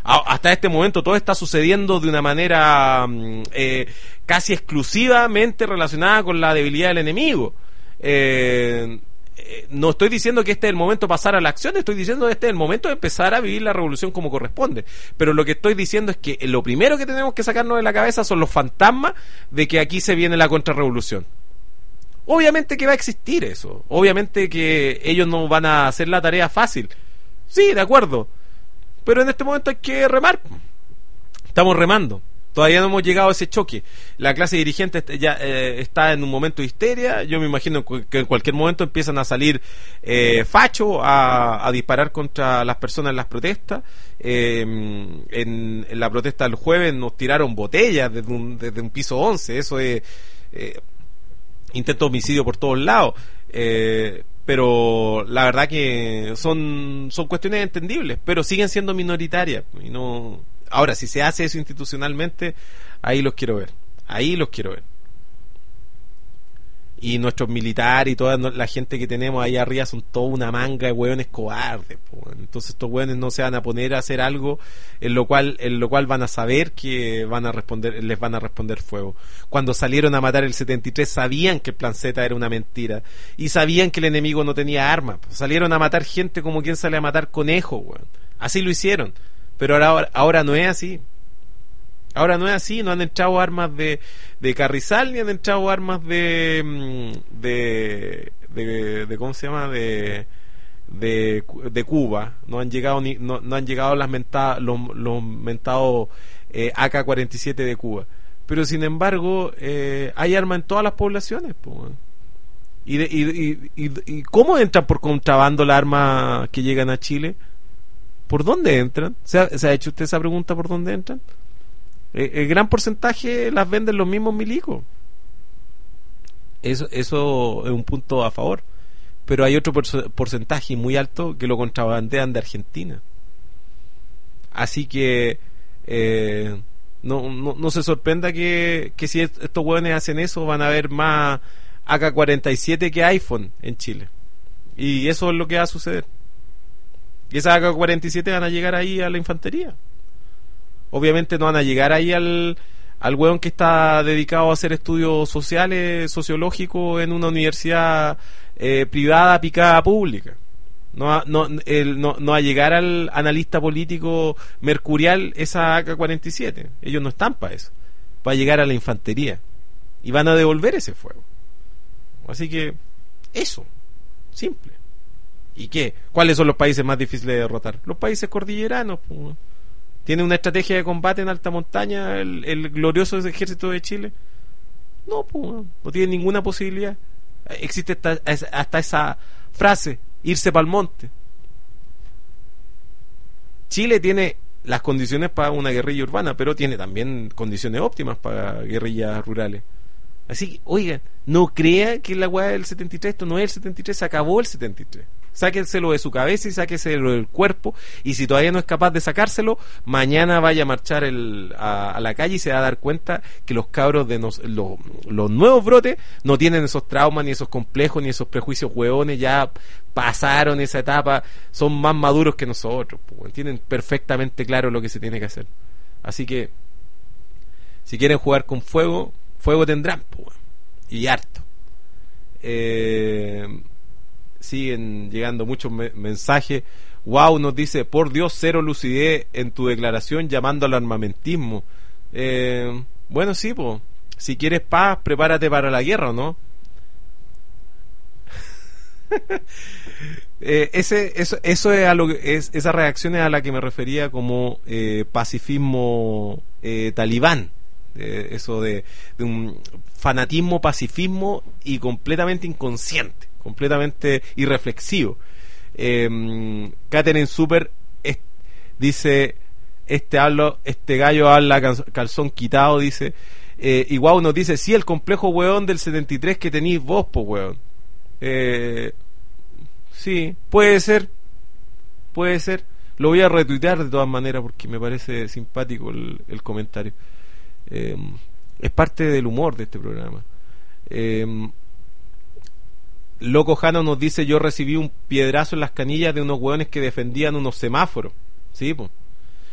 A- hasta este momento todo está sucediendo de una manera mm, eh, casi exclusivamente relacionada con la debilidad del enemigo. Eh, eh, no estoy diciendo que este es el momento de pasar a la acción, estoy diciendo que este es el momento de empezar a vivir la revolución como corresponde. Pero lo que estoy diciendo es que lo primero que tenemos que sacarnos de la cabeza son los fantasmas de que aquí se viene la contrarrevolución. Obviamente que va a existir eso, obviamente que ellos no van a hacer la tarea fácil, sí, de acuerdo, pero en este momento hay que remar, estamos remando, todavía no hemos llegado a ese choque, la clase dirigente ya eh, está en un momento de histeria, yo me imagino que en cualquier momento empiezan a salir eh, fachos a, a disparar contra las personas en las protestas. Eh, en, en la protesta del jueves nos tiraron botellas desde un, desde un piso once, eso es... Eh, intento de homicidio por todos lados, eh, pero la verdad que son son cuestiones entendibles, pero siguen siendo minoritarias y no. Ahora, si se hace eso institucionalmente, ahí los quiero ver, ahí los quiero ver. Y nuestros militares y toda la gente que tenemos ahí arriba son toda una manga de hueones cobardes, po. Entonces estos hueones no se van a poner a hacer algo en lo cual en lo cual van a saber que van a responder, les van a responder fuego. Cuando salieron a matar el setenta y tres sabían que el plan Z era una mentira y sabían que el enemigo no tenía armas. Salieron a matar gente como quien sale a matar conejos, weón. Así lo hicieron, pero ahora, ahora no es así. Ahora no es así, no han entrado armas de, de Carrizal ni han entrado armas de de, de, de ¿cómo se llama? de de, de Cuba, no han llegado ni no, no han llegado las mentadas, los, los mentados eh, A K cuarenta y siete de Cuba, pero sin embargo eh, hay armas en todas las poblaciones, po, y, de, y, y, y, y ¿cómo entran por contrabando las armas que llegan a Chile? ¿Por dónde entran? ¿Se ha, se ha hecho usted esa pregunta, por dónde entran? El gran porcentaje las venden los mismos milicos. Eso, eso es un punto a favor. Pero hay otro porcentaje muy alto que lo contrabandean de Argentina. Así que eh, no, no, no se sorprenda que, que si estos hueones hacen eso van a haber más A K cuarenta y siete que iPhone en Chile. Y eso es lo que va a suceder. Y esas A K cuarenta y siete van a llegar ahí a la infantería. Obviamente no van a llegar ahí al, al hueón que está dedicado a hacer estudios sociales, sociológicos en una universidad eh, privada picada pública. No va, no, el, no, no va a llegar al analista político mercurial esa A K cuarenta y siete. Ellos no están para eso. Va a llegar a la infantería. Y van a devolver ese fuego. Así que, eso. Simple. ¿Y qué? ¿Cuáles son los países más difíciles de derrotar? Los países cordilleranos, pues. ¿Tiene una estrategia de combate en alta montaña el, el glorioso ejército de Chile? No, pues, no tiene ninguna posibilidad. Existe hasta, hasta esa frase, irse para el monte. Chile tiene las condiciones para una guerrilla urbana, pero tiene también condiciones óptimas para guerrillas rurales. Así que, oigan, no crea que la weá del setenta y tres, esto no es el setenta y tres, se acabó el setenta y tres. Sáquenselo de su cabeza y sáquenselo del cuerpo, y si todavía no es capaz de sacárselo, mañana vaya a marchar el, a, a la calle y se va a dar cuenta que los cabros de nos, lo, los nuevos brotes no tienen esos traumas, ni esos complejos, ni esos prejuicios hueones, ya pasaron esa etapa, son más maduros que nosotros, pues, tienen perfectamente claro lo que se tiene que hacer. Así que si quieren jugar con fuego, fuego tendrán, pues, y harto. eh Siguen llegando muchos me- mensajes. Wow, nos dice, por Dios, cero lucidez en tu declaración llamando al armamentismo. Eh, bueno, sí, pues, si quieres paz, prepárate para la guerra, ¿o no? eh, ese, eso, eso es a lo que, es, esa reacción es a la que me refería como eh, pacifismo eh, talibán. Eh, eso de, de un fanatismo, pacifismo y completamente inconsciente, completamente irreflexivo. eh, Catherine Super es, dice, este hablo, este gallo habla calzón quitado, dice. eh, y Guau nos dice, sí, el complejo weón del setenta y tres que tenéis vos, po weón. eh, sí, puede ser, puede ser. Lo voy a retuitear de todas maneras porque me parece simpático el, el comentario. eh, es parte del humor de este programa. eh, Loco Jano nos dice, yo recibí un piedrazo en las canillas de unos hueones que defendían unos semáforos. Sí, pues.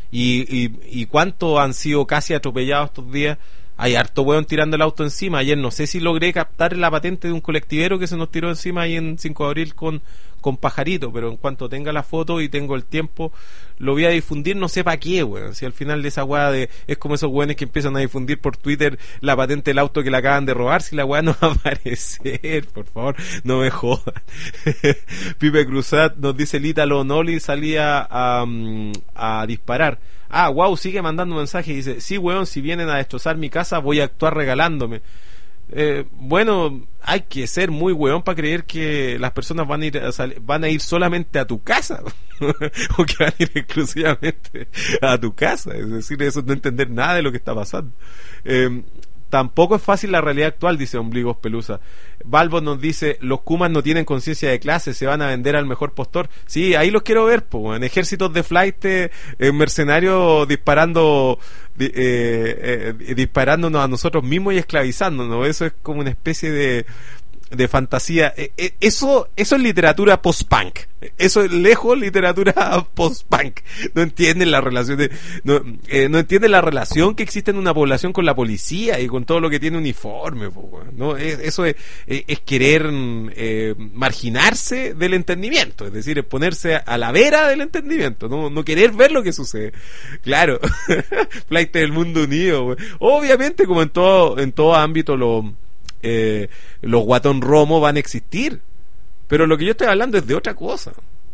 Y, y, y cuántos han sido casi atropellados estos días. Hay harto hueón tirando el auto encima. Ayer no sé si logré captar la patente de un colectivero que se nos tiró encima ahí en cinco de abril con, con Pajarito, pero en cuanto tenga la foto y tengo el tiempo, lo voy a difundir, no sé para qué, weón. Si al final de esa weá de, es como esos weones que empiezan a difundir por Twitter la patente del auto que le acaban de robar, si la weá no va a aparecer, por favor, no me jodan. Pipe Cruzat nos dice el Ítalo Noli salía a, a disparar. Ah, wow, sigue mandando un mensaje y dice, sí, weón, si vienen a destrozar mi casa voy a actuar regalándome. Eh, bueno, hay que ser muy weón para creer que las personas van a ir a sal- van a ir solamente a tu casa o que van a ir exclusivamente a tu casa. Es decir, eso es no entender nada de lo que está pasando. Eh, Tampoco es fácil la realidad actual, dice Ombligos Pelusa. Balbo nos dice, los Kumas no tienen conciencia de clase, se van a vender al mejor postor. Sí, ahí los quiero ver, po, en ejércitos de flight, eh, mercenarios disparando, eh, eh, disparándonos a nosotros mismos y esclavizándonos. Eso es como una especie de de fantasía. Eh, eh, eso eso es literatura post-punk. Eso es lejos literatura post-punk. No entienden la relación de, no, eh, no entienden la relación que existe en una población con la policía y con todo lo que tiene uniforme, po, ¿no? Es, eso es, es, es querer eh, marginarse del entendimiento, es decir, es ponerse a la vera del entendimiento, no, no querer ver lo que sucede. Claro. Flight del mundo unido, güey. Obviamente, como en todo en todo ámbito, lo Eh, los guatón romo van a existir, pero lo que yo estoy hablando es de otra cosa.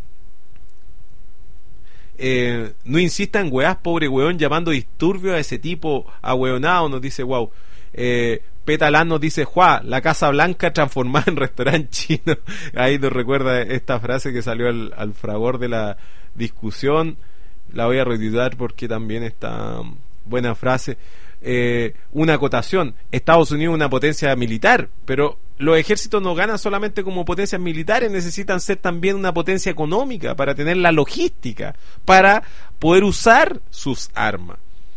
Eh, no insistan en weás, pobre weón, llamando disturbio a ese tipo ahueonado, nos dice wow. eh, Petalán nos dice, Juá, la Casa Blanca transformada en restaurante chino. Ahí nos recuerda esta frase que salió al, al fragor de la discusión. La voy a retuitear porque también está buena frase. Eh, una acotación, Estados Unidos es una potencia militar, pero los ejércitos no ganan solamente como potencias militares, necesitan ser también una potencia económica para tener la logística, para poder usar sus armas.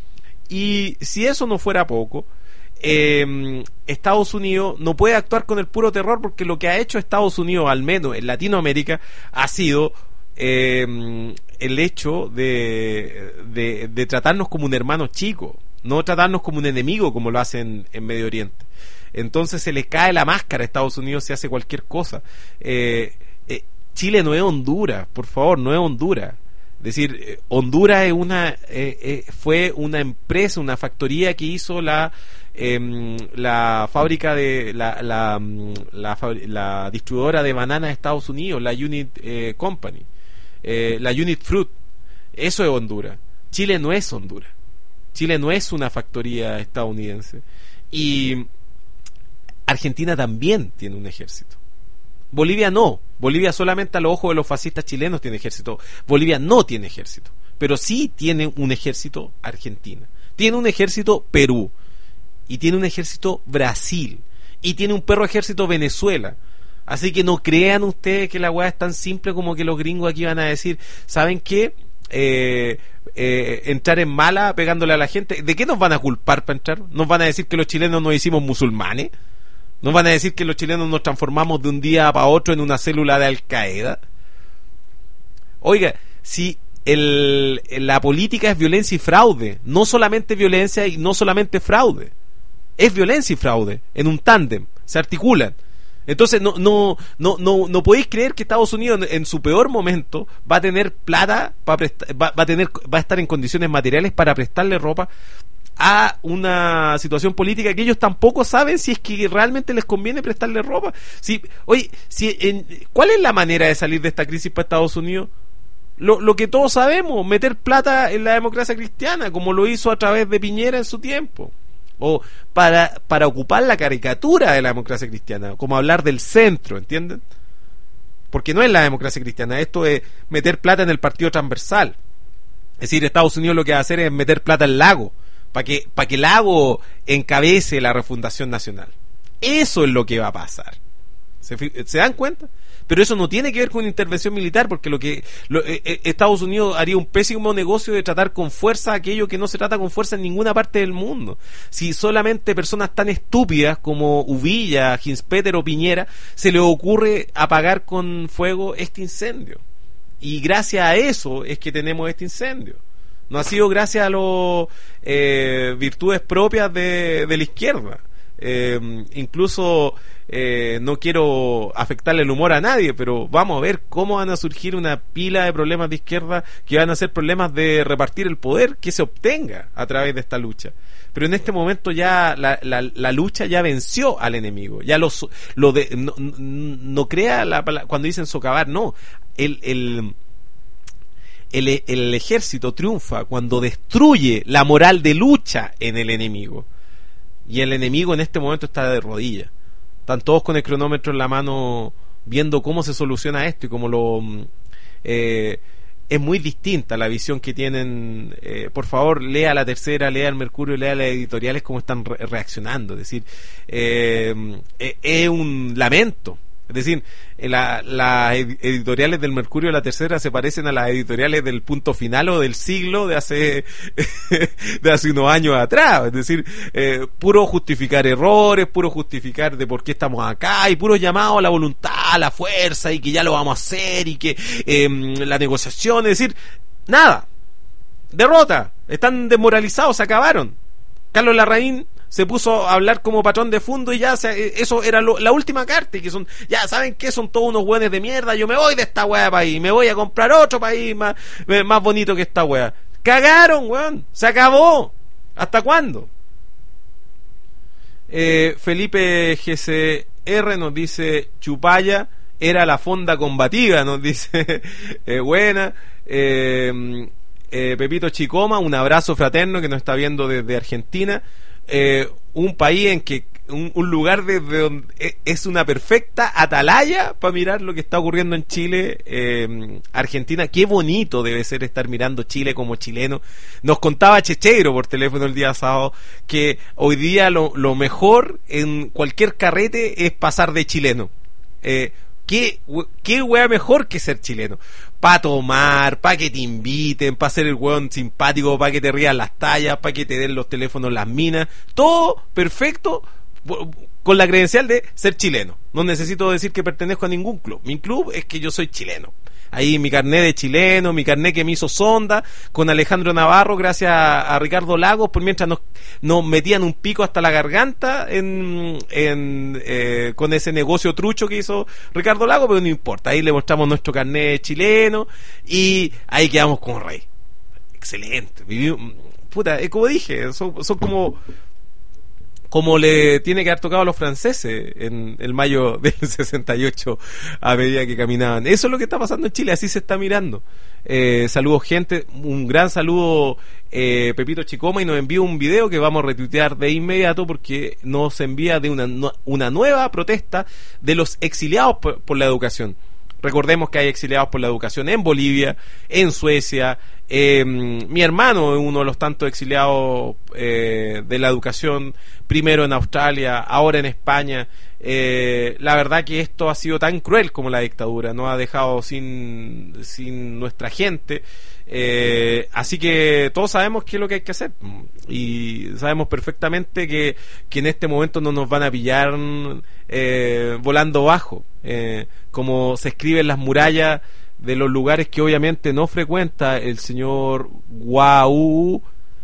Y si eso no fuera poco, eh, Estados Unidos no puede actuar con el puro terror, porque lo que ha hecho Estados Unidos, al menos en Latinoamérica, ha sido eh, el hecho de, de, de tratarnos como un hermano chico, no tratarnos como un enemigo como lo hacen en Medio Oriente. Entonces se le cae la máscara a Estados Unidos si hace cualquier cosa. Eh, eh, Chile no es Honduras, por favor, no es Honduras. Es decir, eh, Honduras es una, eh, eh, fue una empresa, una factoría que hizo la eh, la fábrica de la la, la, la distribuidora de bananas de Estados Unidos, la Unit eh, Company, eh, la Unit Fruit. Eso es Honduras. Chile no es Honduras. Chile no es una factoría estadounidense. Y Argentina también tiene un ejército. Bolivia no. Bolivia solamente a los ojos de los fascistas chilenos tiene ejército. Bolivia no tiene ejército. Pero sí tiene un ejército Argentina. Tiene un ejército Perú. Y tiene un ejército Brasil. Y tiene un perro ejército Venezuela. Así que no crean ustedes que la weá es tan simple como que los gringos aquí van a decir, ¿saben qué? Eh, eh, entrar en mala pegándole a la gente. ¿De qué nos van a culpar para entrar? ¿Nos van a decir que los chilenos nos hicimos musulmanes? ¿Nos van a decir que los chilenos nos transformamos de un día para otro en una célula de Al Qaeda? Oiga, si el, la política es violencia y fraude, no solamente violencia y no solamente fraude, es violencia y fraude en un tándem, se articulan. Entonces no no no no no podéis creer que Estados Unidos en, en su peor momento va a tener plata para prestar, va, va a tener va a estar en condiciones materiales para prestarle ropa a una situación política que ellos tampoco saben si es que realmente les conviene prestarle ropa. Si, oye, si en, ¿cuál es la manera de salir de esta crisis para Estados Unidos? Lo, lo que todos sabemos, meter plata en la democracia cristiana, como lo hizo a través de Piñera en su tiempo. O para, para ocupar la caricatura de la democracia cristiana, como hablar del centro, ¿entienden? Porque no es la democracia cristiana, esto es meter plata en el partido transversal. Es decir, Estados Unidos lo que va a hacer es meter plata al Lago, para que, para que el Lago encabece la refundación nacional. Eso es lo que va a pasar. ¿Se, ¿se dan cuenta? Pero eso no tiene que ver con intervención militar, porque lo que lo, eh, eh, Estados Unidos haría un pésimo negocio de tratar con fuerza aquello que no se trata con fuerza en ninguna parte del mundo. Si solamente personas tan estúpidas como Uvilla, Ginspeter o Piñera se les ocurre apagar con fuego este incendio. Y gracias a eso es que tenemos este incendio. no ha sido gracias a las eh, virtudes propias de, de la izquierda. Eh, incluso eh, no quiero afectarle el humor a nadie, pero vamos a ver cómo van a surgir una pila de problemas de izquierda que van a ser problemas de repartir el poder que se obtenga a través de esta lucha. Pero en este momento ya la, la, la lucha ya venció al enemigo, ya lo, lo de, no, no, no crea la, cuando dicen socavar, no, el, el El, el ejército triunfa cuando destruye la moral de lucha en el enemigo. Y el enemigo en este momento está de rodillas. Están todos con el cronómetro en la mano viendo cómo se soluciona esto y cómo lo... Eh, es muy distinta la visión que tienen. Eh, por favor, lea La Tercera, lea El Mercurio, lea las editoriales cómo están re reaccionando. Es decir, eh, eh, es un lamento. Es decir, las la editoriales del Mercurio de La Tercera se parecen a las editoriales del Punto Final o del Siglo de hace de hace unos años atrás. Es decir, eh, puro justificar errores, puro justificar de por qué estamos acá y puro llamado a la voluntad, a la fuerza y que ya lo vamos a hacer y que eh, la negociación, es decir, nada, derrota, están desmoralizados, se acabaron. Carlos Larraín se puso a hablar como patrón de fondo y ya se, eso era lo, la última carta, y que son, ya saben que son todos unos hueones de mierda, yo me voy de esta hueá país, me voy a comprar otro país más, más bonito que esta hueá. Cagaron, weón, se acabó. ¿Hasta cuándo? Eh, Felipe G C R nos dice, Chupaya era la fonda combativa, nos dice, eh, buena. eh, eh, Pepito Chicoma, un abrazo fraterno que nos está viendo desde Argentina. Eh, un país en que un, un lugar desde donde es una perfecta atalaya para mirar lo que está ocurriendo en Chile, eh, Argentina. Qué bonito debe ser estar mirando Chile como chileno. Nos contaba Checheiro por teléfono el día sábado que hoy día lo, lo mejor en cualquier carrete es pasar de chileno. eh, ¿Qué, qué wea mejor que ser chileno? Para tomar, para que te inviten, para ser el weón simpático, para que te rían las tallas, para que te den los teléfonos las minas. Todo perfecto con la credencial de ser chileno. No necesito decir que pertenezco a ningún club. Mi club es que yo soy chileno. Ahí mi carnet de chileno, mi carnet que me hizo Sonda con Alejandro Navarro, gracias a, a Ricardo Lagos, por mientras nos, nos metían un pico hasta la garganta en, en eh, con ese negocio trucho que hizo Ricardo Lagos, pero no importa, ahí le mostramos nuestro carnet chileno y ahí quedamos como rey. Excelente. Vivimos, puta, eh, como dije, son, son como... como le tiene que haber tocado a los franceses en el mayo del sesenta y ocho a medida que caminaban. Eso es lo que está pasando en Chile, así se está mirando. Eh, saludos gente, un gran saludo eh, Pepito Chicoma, y nos envía un video que vamos a retuitear de inmediato porque nos envía de una, una nueva protesta de los exiliados por, por la educación. Recordemos que hay exiliados por la educación en Bolivia, en Suecia. Eh, mi hermano es uno de los tantos exiliados eh, de la educación, primero en Australia, ahora en España. Eh, la verdad que esto ha sido tan cruel como la dictadura, nos ha dejado sin, sin nuestra gente. Eh, así que todos sabemos qué es lo que hay que hacer y sabemos perfectamente que, que en este momento no nos van a pillar eh, volando bajo, eh, como se escribe en las murallas de los lugares que obviamente no frecuenta el señor Guau.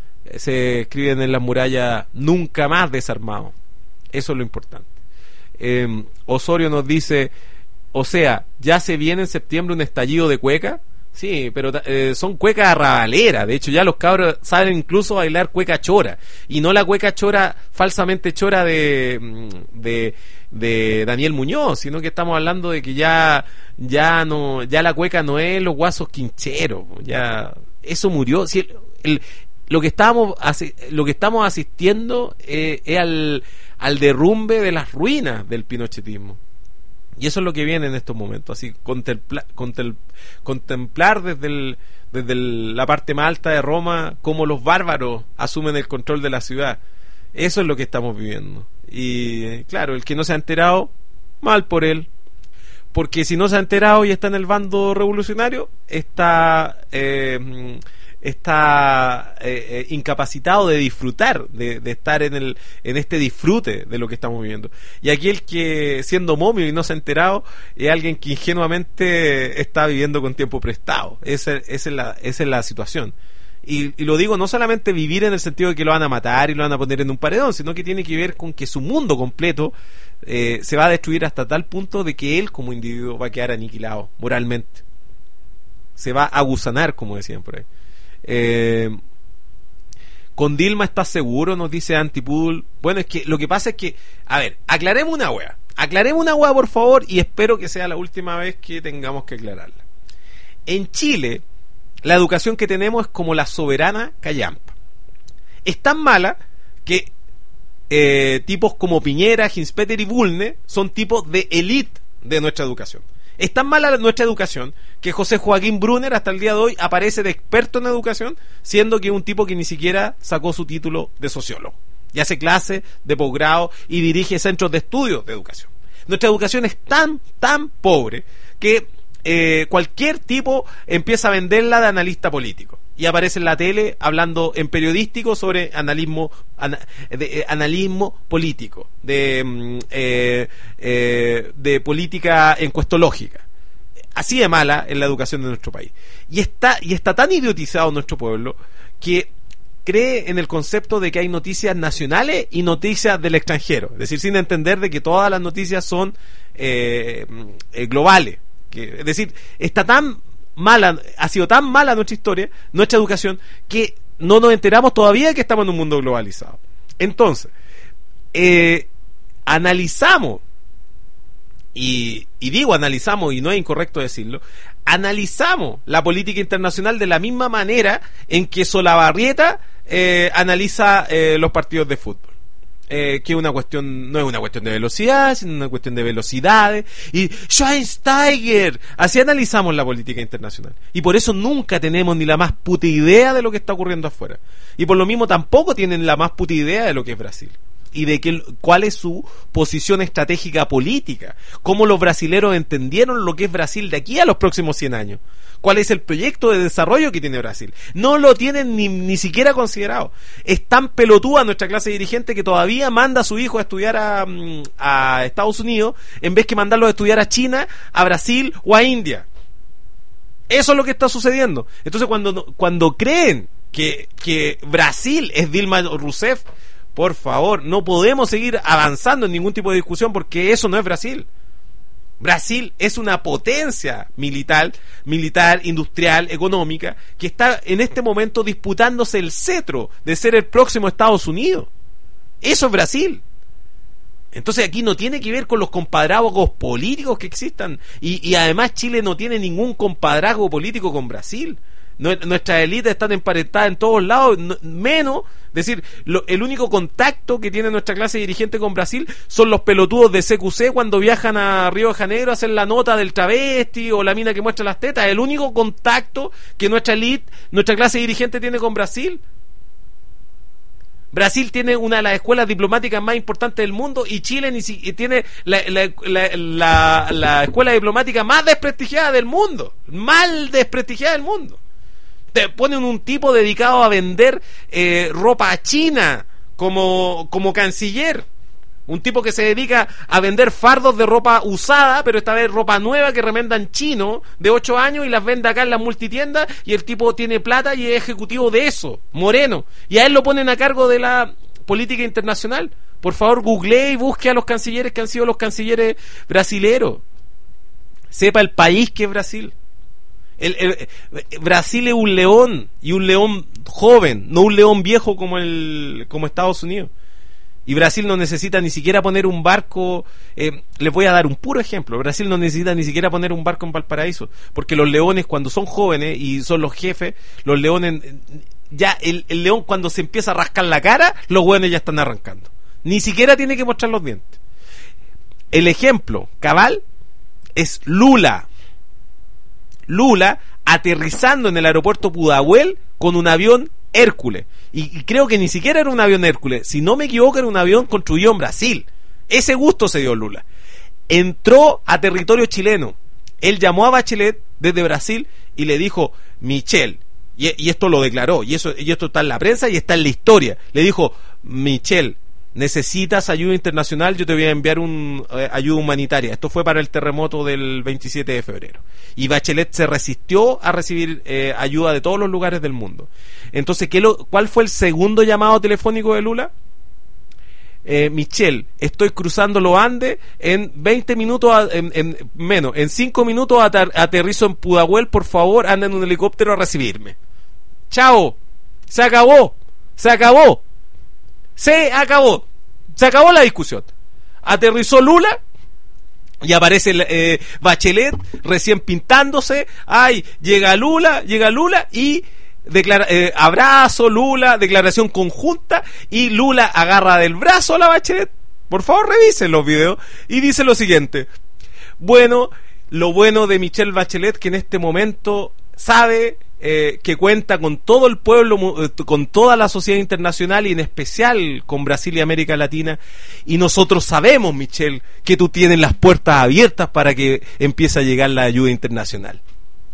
Se escriben en las murallas nunca más desarmado. Eso es lo importante. eh, Osorio nos dice, o sea, ya se viene en septiembre un estallido de cueca. Sí, pero eh, son cuecas arrabaleras. De hecho, ya los cabros saben incluso bailar cueca chora. Y no la cueca chora, falsamente chora de, de, de Daniel Muñoz, sino que estamos hablando de que ya, ya no, ya la cueca no es los guasos quincheros. Ya, eso murió. Si el, el, lo que estamos, lo que estamos asistiendo eh, es al, al derrumbe de las ruinas del pinochetismo. Y eso es lo que viene en estos momentos, así contempla, contem, contemplar desde, el, desde el, la parte más alta de Roma cómo los bárbaros asumen el control de la ciudad. Eso es lo que estamos viviendo. Y claro, el que no se ha enterado, mal por él, porque si no se ha enterado y está en el bando revolucionario, está eh, está eh, eh, incapacitado de disfrutar, de, de estar en el en este disfrute de lo que estamos viviendo. Y aquí el que, siendo momio y no se ha enterado, es alguien que ingenuamente está viviendo con tiempo prestado. Esa, esa, es, la, esa es la situación. y, y lo digo no solamente vivir en el sentido de que lo van a matar y lo van a poner en un paredón, sino que tiene que ver con que su mundo completo eh, se va a destruir hasta tal punto de que él como individuo va a quedar aniquilado moralmente. Se va a gusanar, como decían por ahí. Eh, con Dilma estás seguro, nos dice Antipool. Bueno, es que lo que pasa es que, a ver, aclaremos una wea. Aclaremos una wea, por favor, y espero que sea la última vez que tengamos que aclararla. En Chile, la educación que tenemos es como la soberana callampa. Es tan mala que eh, tipos como Piñera, Hinspeter y Bulne son tipos de élite de nuestra educación. Es tan mala nuestra educación que José Joaquín Brunner hasta el día de hoy aparece de experto en educación, siendo que es un tipo que ni siquiera sacó su título de sociólogo. Y hace clases de posgrado y dirige centros de estudios de educación. Nuestra educación es tan, tan pobre que eh, cualquier tipo empieza a venderla de analista político. Y aparece en la tele hablando en periodístico sobre analismo, ana, de, eh, analismo político, de, eh, eh, de política encuestológica. Así de mala es la educación de nuestro país. Y está, y está tan idiotizado nuestro pueblo que cree en el concepto de que hay noticias nacionales y noticias del extranjero. Es decir, sin entender de que todas las noticias son eh, eh, globales. Que, es decir, está tan mala, ha sido tan mala nuestra historia, nuestra educación, que no nos enteramos todavía de que estamos en un mundo globalizado. Entonces, eh, analizamos, y, y digo analizamos, y no es incorrecto decirlo, analizamos la política internacional de la misma manera en que Solabarrieta eh, analiza eh, los partidos de fútbol. Eh, que una cuestión, no es una cuestión de velocidad, sino una cuestión de velocidades. Y Schweinsteiger, así analizamos la política internacional. Y por eso nunca tenemos ni la más puta idea de lo que está ocurriendo afuera. Y por lo mismo tampoco tienen la más puta idea de lo que es Brasil. Y de que, cuál es su posición estratégica política. Cómo los brasileros entendieron lo que es Brasil de aquí a los próximos cien años. ¿Cuál es el proyecto de desarrollo que tiene Brasil? No lo tienen ni, ni siquiera considerado. Es tan pelotuda nuestra clase dirigente que todavía manda a su hijo a estudiar a, a Estados Unidos en vez que mandarlo a estudiar a China, a Brasil o a India. Eso es lo que está sucediendo. Entonces cuando, cuando creen que, que Brasil es Dilma Rousseff, por favor, no podemos seguir avanzando en ningún tipo de discusión porque eso no es Brasil. Brasil es una potencia militar, militar, industrial, económica, que está en este momento disputándose el cetro de ser el próximo Estados Unidos. Eso es Brasil. Entonces aquí no tiene que ver con los compadrazgos políticos que existan. Y, y además Chile no tiene ningún compadrazgo político con Brasil. Nuestras élites están emparentadas en todos lados, no, menos, es decir, lo, el único contacto que tiene nuestra clase dirigente con Brasil son los pelotudos de C Q C cuando viajan a Río de Janeiro a hacer la nota del travesti o la mina que muestra las tetas. El único contacto que nuestra élite, nuestra clase dirigente tiene con Brasil. Brasil tiene una de las escuelas diplomáticas más importantes del mundo y Chile ni si, tiene la, la, la, la, la escuela diplomática más desprestigiada del mundo, mal desprestigiada del mundo. Te ponen un tipo dedicado a vender eh, ropa china como, como canciller. Un tipo que se dedica a vender fardos de ropa usada, pero esta vez ropa nueva que remendan chino de ocho años y las vende acá en las multitiendas y el tipo tiene plata y es ejecutivo de eso, moreno. Y a él lo ponen a cargo de la política internacional. Por favor, googlee y busque a los cancilleres que han sido los cancilleres brasileros. Sepa el país que es Brasil. El, el, Brasil es un león y un león joven, no un león viejo como el como Estados Unidos. Y Brasil no necesita ni siquiera poner un barco. Eh, les voy a dar un puro ejemplo. Brasil no necesita ni siquiera poner un barco en Valparaíso, porque los leones cuando son jóvenes y son los jefes, los leones ya el, el león cuando se empieza a rascar la cara, los hueones ya están arrancando. Ni siquiera tiene que mostrar los dientes. El ejemplo cabal es Lula. Lula aterrizando en el aeropuerto Pudahuel con un avión Hércules. Y, y creo que ni siquiera era un avión Hércules. Si no me equivoco, era un avión construido en Brasil. Ese gusto se dio Lula. Entró a territorio chileno. Él llamó a Bachelet desde Brasil y le dijo, Michelle, y, y esto lo declaró, y, eso, y esto está en la prensa y está en la historia. Le dijo, Michelle, necesitas ayuda internacional, yo te voy a enviar un eh, ayuda humanitaria. Esto fue para el terremoto del veintisiete de febrero. Y Bachelet se resistió a recibir eh, ayuda de todos los lugares del mundo. Entonces, ¿qué lo, ¿cuál fue el segundo llamado telefónico de Lula? Eh, Michelle, estoy cruzando los Andes en veinte minutos, a, en, en menos, en cinco minutos ater, aterrizo en Pudahuel, por favor, anda en un helicóptero a recibirme. Chao, se acabó, se acabó, se acabó, se acabó la discusión. Aterrizó Lula y aparece eh, Bachelet recién pintándose. Ay, llega Lula, llega Lula y Declara, eh, abrazo, Lula, declaración conjunta, y Lula agarra del brazo a la Bachelet. Por favor, revisen los videos. Y dice lo siguiente: bueno, lo bueno de Michelle Bachelet, que en este momento sabe eh, que cuenta con todo el pueblo, eh, con toda la sociedad internacional, y en especial con Brasil y América Latina. Y nosotros sabemos, Michelle, que tú tienes las puertas abiertas para que empiece a llegar la ayuda internacional.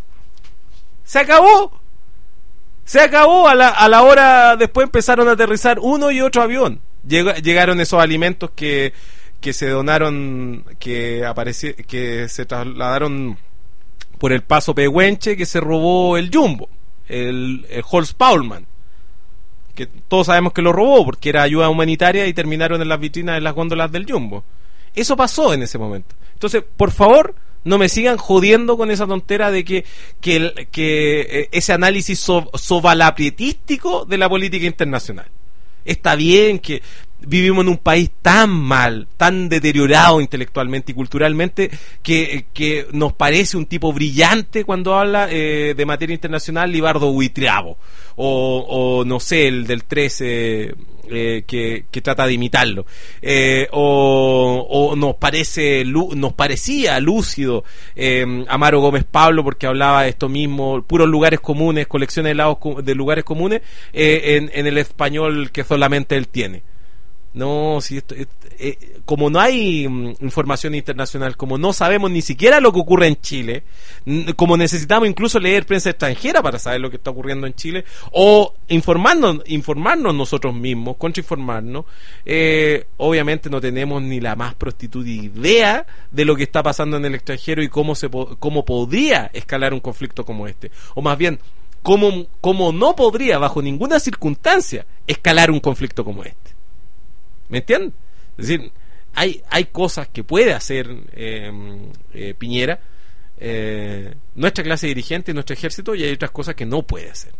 Se acabó. Se acabó. A la, a la hora después empezaron a aterrizar uno y otro avión. Lleg, llegaron esos alimentos que, que se donaron, que apareció, que se trasladaron por el paso Pehuenche, que se robó el Jumbo, el, el Holst Paulman, que todos sabemos que lo robó porque era ayuda humanitaria, y terminaron en las vitrinas de las góndolas del Jumbo. Eso pasó en ese momento. Entonces, por favor, no me sigan jodiendo con esa tontera de que, que, que ese análisis so, sovalapietístico de la política internacional. Está bien que vivimos en un país tan mal, tan deteriorado intelectualmente y culturalmente, que, que nos parece un tipo brillante cuando habla eh, de materia internacional, Libardo Buitriabo, o, o no sé, el del trece, eh, que, que trata de imitarlo, eh, o, o nos parece nos parecía lúcido eh, Amaro Gómez Pablo, porque hablaba de esto mismo, puros lugares comunes, colecciones de, lados, de lugares comunes, eh, en, en el español que solamente él tiene. No, si esto, esto eh, como no hay mm, información internacional, como no sabemos ni siquiera lo que ocurre en Chile, n- como necesitamos incluso leer prensa extranjera para saber lo que está ocurriendo en Chile, o informarnos, informarnos nosotros mismos, contrainformarnos, eh, obviamente no tenemos ni la más prostituta idea de lo que está pasando en el extranjero y cómo se po- cómo podría escalar un conflicto como este, o más bien cómo, cómo no podría bajo ninguna circunstancia escalar un conflicto como este. ¿Me entienden? Es decir, hay, hay cosas que puede hacer eh, eh, Piñera, eh, nuestra clase dirigente, nuestro ejército, y hay otras cosas que no puede hacer.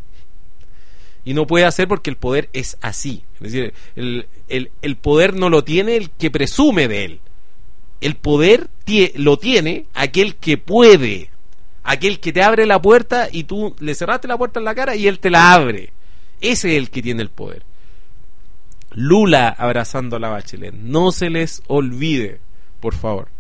Y no puede hacer porque el poder es así. Es decir, el, el, el poder no lo tiene el que presume de él. El poder tie, lo tiene aquel que puede, aquel que te abre la puerta y tú le cerraste la puerta en la cara y él te la abre. Ese es el que tiene el poder. Lula abrazando a la Bachelet, no se les olvide, por favor.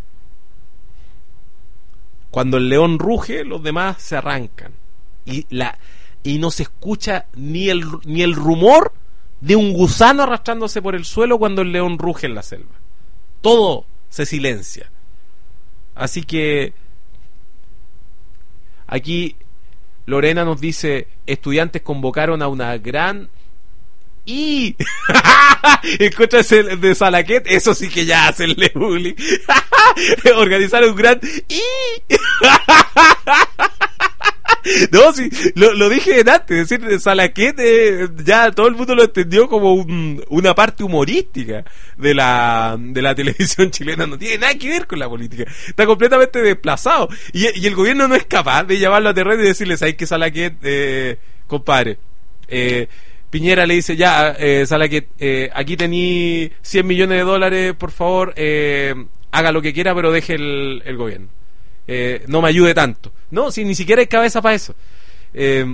Cuando el león ruge, los demás se arrancan y la y no se escucha ni el ni el rumor de un gusano arrastrándose por el suelo cuando el león ruge en la selva. Todo se silencia. Así que aquí Lorena nos dice: estudiantes convocaron a una gran y escucha ese de Salaquet, eso sí que ya hacenle bullying. Organizaron un gran y no, sí, lo, lo dije antes, es decir, Salaquet eh, ya todo el mundo lo entendió como un, una parte humorística de la de la televisión chilena, no tiene nada que ver con la política, está completamente desplazado, y, y el gobierno no es capaz de llamarlo a terreno y decirles: ¿sabes qué, Salaquet, eh, compadre? Eh, Piñera le dice: ya, eh, Salaquet, eh, aquí tení cien millones de dólares, por favor, eh, haga lo que quiera, pero deje el, el gobierno. Eh, no me ayude tanto. No, si ni siquiera hay cabeza para eso. Eh,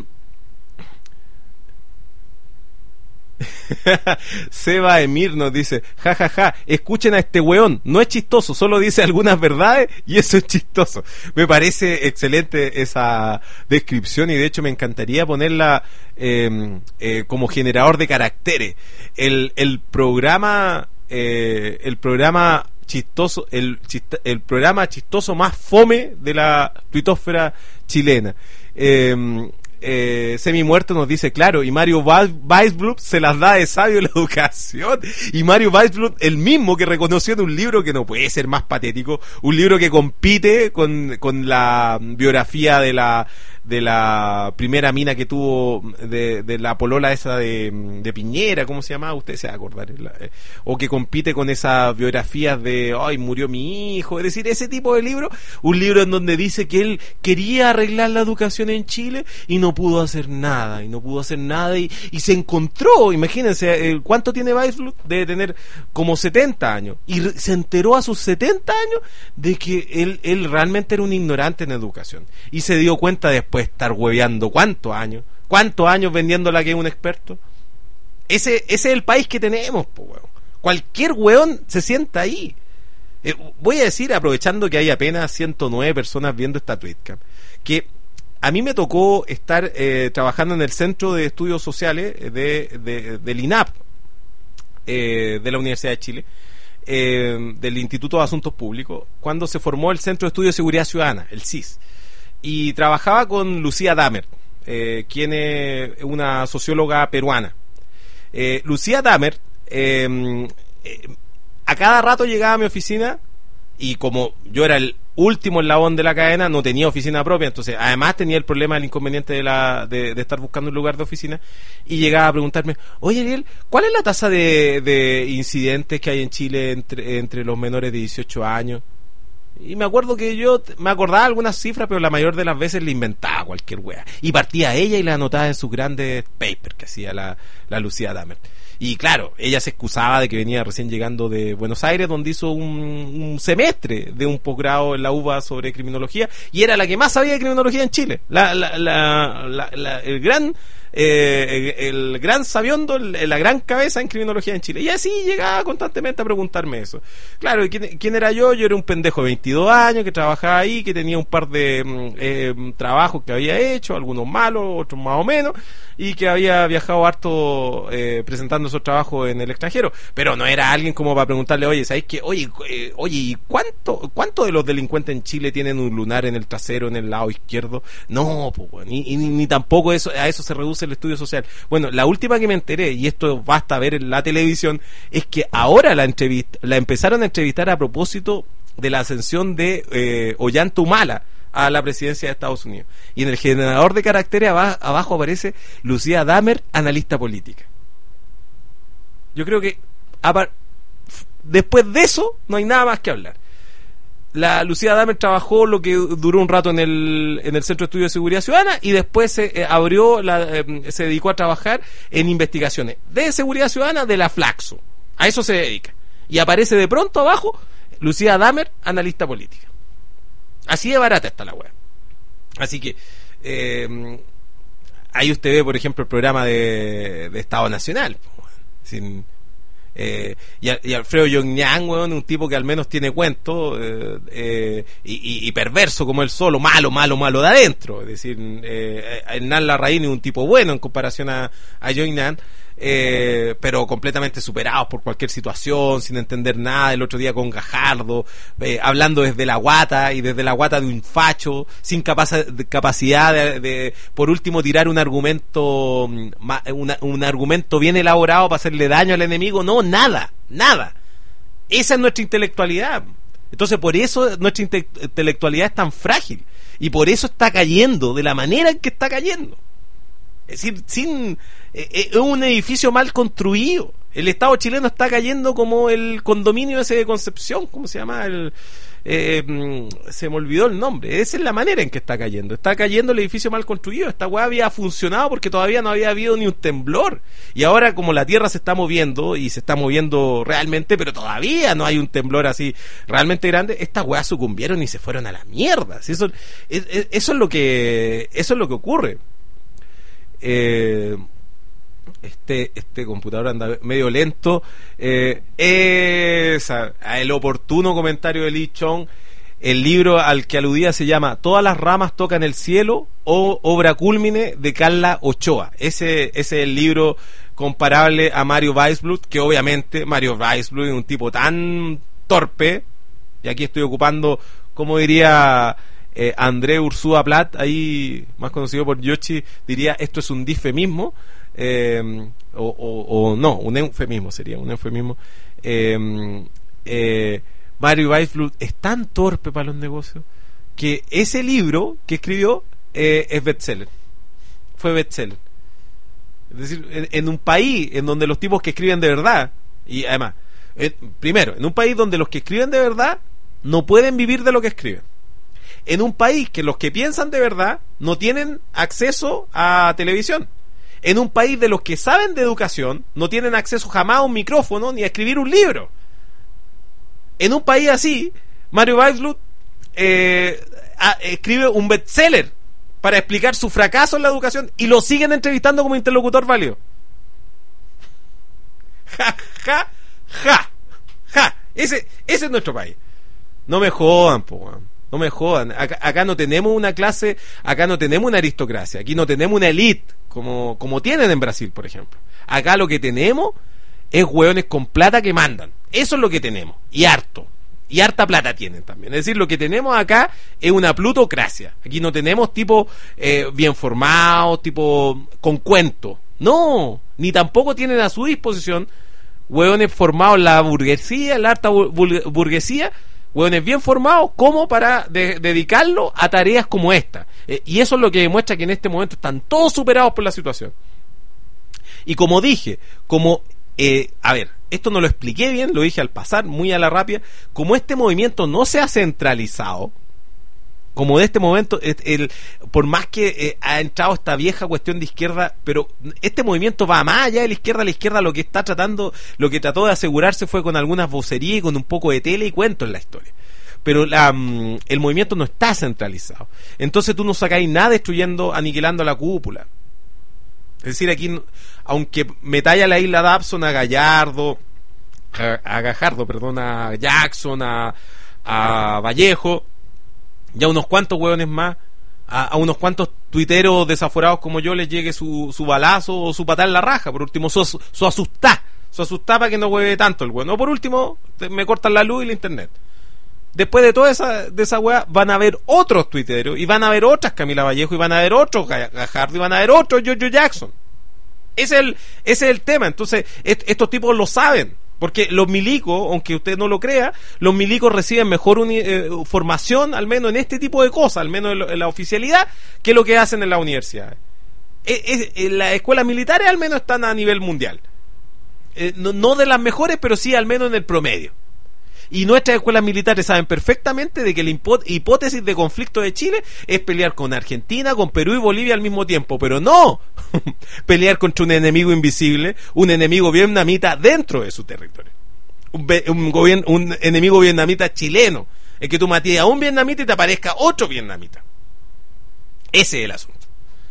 Seba Emir nos dice: ja ja ja, escuchen a este weón, no es chistoso, solo dice algunas verdades y eso es chistoso. Me parece excelente esa descripción, y de hecho me encantaría ponerla eh, eh, como generador de caracteres. El, el programa eh, el programa chistoso, el, chist- el programa chistoso más fome de la tuitósfera chilena. Eh, eh, Semi Muerto nos dice, claro, y Mario Weisblut se las da de sabio en la educación. Y Mario Weisblut, el mismo que reconoció en un libro que no puede ser más patético, un libro que compite con, con la biografía de la de la primera mina que tuvo, de, de la polola esa de, de Piñera, ¿cómo se llamaba? Usted se va a acordar. La, eh, o que compite con esas biografías de, ay, murió mi hijo. Es decir, ese tipo de libro, un libro en donde dice que él quería arreglar la educación en Chile y no pudo hacer nada, y no pudo hacer nada, y, y se encontró, imagínense, eh, ¿cuánto tiene Weisblut? Debe tener como setenta años, y re, se enteró a sus setenta años de que él, él realmente era un ignorante en educación, y se dio cuenta después de estar hueveando cuántos años, cuántos años vendiéndola que es un experto. Ese, ese es el país que tenemos, po, weón. Cualquier weón se sienta ahí. Eh, voy a decir, aprovechando que hay apenas ciento nueve personas viendo esta tweetcam, que a mí me tocó estar eh, trabajando en el Centro de Estudios Sociales de, de, del I N A P, eh, de la Universidad de Chile, eh, del Instituto de Asuntos Públicos, cuando se formó el Centro de Estudios de Seguridad Ciudadana, el C I S. Y trabajaba con Lucía Damer, eh, quien es una socióloga peruana. Eh, Lucía Damer, eh, eh, a cada rato llegaba a mi oficina, y como yo era el último eslabón de la cadena, no tenía oficina propia, entonces además tenía el problema, el inconveniente de, la, de, de estar buscando un lugar de oficina, y llegaba a preguntarme, oye Ariel, ¿cuál es la tasa de, de incidentes que hay en Chile entre, entre los menores de dieciocho años? Y me acuerdo que yo me acordaba algunas cifras, pero la mayor de las veces le inventaba cualquier wea. Y partía ella y la anotaba en sus grandes papers que hacía la, la Lucía Damer. Y claro, ella se excusaba de que venía recién llegando de Buenos Aires, donde hizo un, un semestre de un posgrado en la U B A sobre criminología, y era la que más sabía de criminología en Chile. La, la, la, la, la, el gran... Eh, el, el gran sabiondo, el, la gran cabeza en criminología en Chile. Y así llegaba constantemente a preguntarme eso. Claro, ¿quién, quién era yo? Yo era un pendejo de veintidós años que trabajaba ahí, que tenía un par de eh, trabajos que había hecho, algunos malos, otros más o menos, y que había viajado harto eh, presentando esos trabajos en el extranjero. Pero no era alguien como para preguntarle, oye, ¿sabes qué? Oye, eh, oye, ¿y cuánto, cuánto de los delincuentes en Chile tienen un lunar en el trasero, en el lado izquierdo? No, pues, ni, ni, ni tampoco eso, a eso se reduce el estudio social. Bueno, la última que me enteré, y esto basta ver en la televisión, es que ahora la entrevista, la empezaron a entrevistar a propósito de la ascensión de eh, Ollanta Humala a la presidencia de Estados Unidos. Y en el generador de caracteres abajo, abajo aparece Lucía Damer, analista política. Yo creo que apar- después de eso no hay nada más que hablar. La Lucía Damer trabajó lo que duró un rato en el en el Centro de Estudios de Seguridad Ciudadana, y después se eh, abrió la, eh, se dedicó a trabajar en investigaciones de seguridad ciudadana de la Flaxo. A eso se dedica. Y aparece de pronto abajo Lucía Damer, analista política. Así de barata está la web. Así que eh, ahí usted ve, por ejemplo, el programa de, de Estado Nacional, sin Eh, y, y Alfredo Yognan, weón, un tipo que al menos tiene cuento, eh, eh, y, y, y perverso como él solo, malo, malo, malo de adentro. Es decir, eh, Hernán Larraín es un tipo bueno en comparación a, a Yognan, eh, pero completamente superados por cualquier situación, sin entender nada. El otro día con Gajardo, eh, hablando desde la guata, y desde la guata de un facho, sin capac- de capacidad de, de, por último, tirar un argumento una, un argumento bien elaborado para hacerle daño al enemigo. No, nada, nada. Esa es nuestra intelectualidad. Entonces, por eso nuestra inte- intelectualidad es tan frágil, y por eso está cayendo de la manera en que está cayendo. Es decir, sin es eh, eh, un edificio mal construido. El Estado chileno está cayendo como el condominio ese de Concepción, ¿cómo se llama? El, eh, se me olvidó el nombre. Esa es la manera en que está cayendo. Está cayendo el edificio mal construido. Esta weá había funcionado porque todavía no había habido ni un temblor. Y ahora, como la tierra se está moviendo, y se está moviendo realmente, pero todavía no hay un temblor así realmente grande, estas weas sucumbieron y se fueron a la mierda. Eso, es, es, eso es lo que eso es lo que ocurre. Eh, este este computador anda medio lento. Eh, esa, el oportuno comentario de Lee Chong. El libro al que aludía se llama Todas las ramas tocan el cielo, o Obra Cúlmine, de Carla Ochoa. Ese, ese es el libro comparable a Mario Weisblut, que obviamente Mario Weisblut es un tipo tan torpe, y aquí estoy ocupando, como diría eh, André Ursúa Plat, ahí más conocido por Yoshi, diría esto es un difemismo, eh, o, o, o no, un eufemismo sería, un eufemismo. Eh, eh, Mario Weissflut es tan torpe para los negocios que ese libro que escribió eh, es bestseller, fue bestseller. Es decir, en, en un país en donde los tipos que escriben de verdad, y además, eh, primero, en un país donde los que escriben de verdad no pueden vivir de lo que escriben, en un país que los que piensan de verdad no tienen acceso a televisión, en un país de los que saben de educación no tienen acceso jamás a un micrófono ni a escribir un libro. En un país así, Mario Weissflut eh, a, escribe un bestseller para explicar su fracaso en la educación y lo siguen entrevistando como interlocutor válido. Ja, ja, ja, ja. Ese, ese es nuestro país. No me jodan, po, no me jodan. Acá, acá no tenemos una clase, acá no tenemos una aristocracia, aquí no tenemos una elite como, como tienen en Brasil, por ejemplo. Acá lo que tenemos es hueones con plata que mandan. Eso es lo que tenemos. Y harto. Y harta plata tienen también. Es decir, lo que tenemos acá es una plutocracia. Aquí no tenemos tipo eh, bien formados, tipo con cuento. No, ni tampoco tienen a su disposición hueones formados en la burguesía, en la harta bur- burguesía, hueones bien formados como para de- dedicarlo a tareas como esta. Eh, y eso es lo que demuestra que en este momento están todos superados por la situación. Y como dije, como eh, a ver, esto no lo expliqué bien, lo dije al pasar, muy a la rápida, como este movimiento no se ha centralizado, como de este momento, el, el, por más que eh, ha entrado esta vieja cuestión de izquierda, pero este movimiento va más allá de la izquierda. La izquierda lo que está tratando, lo que trató de asegurarse fue con algunas vocerías y con un poco de tele y cuento en la historia. Pero la, um, el movimiento no está centralizado. Entonces tú no sacáis nada destruyendo, aniquilando la cúpula. Es decir, aquí, aunque metáis a la isla Dabson, a Gallardo, a, a Gajardo, perdón, a Jackson, a, a Vallejo, ya unos cuantos hueones más, a, a unos cuantos tuiteros desaforados como yo les llegue su, su balazo o su patada en la raja, por último, su, su asustá, su asustá para que no hueve tanto el hueón. O por último, me cortan la luz y la internet. Después de toda esa, de esa hueá, van a haber otros tuiteros, y van a haber otras Camila Vallejo, y van a haber otros Gajardo, y van a haber otros Jojo Jackson. Ese es el, ese es el tema. Entonces, est- estos tipos lo saben. Porque los milicos, aunque usted no lo crea, los milicos reciben mejor uni- eh, formación, al menos en este tipo de cosas, al menos en, lo, en la oficialidad, que lo que hacen en la universidad. Eh, eh, en las escuelas militares al menos están a nivel mundial. Eh, no, no de las mejores, pero sí al menos en el promedio. Y nuestras escuelas militares saben perfectamente de que la hipo- hipótesis de conflicto de Chile es pelear con Argentina, con Perú y Bolivia al mismo tiempo, pero no pelear contra un enemigo invisible, un enemigo vietnamita dentro de su territorio, un, be- un, gobierno, un enemigo vietnamita chileno, el que tú mates a un vietnamita y te aparezca otro vietnamita. Ese es el asunto.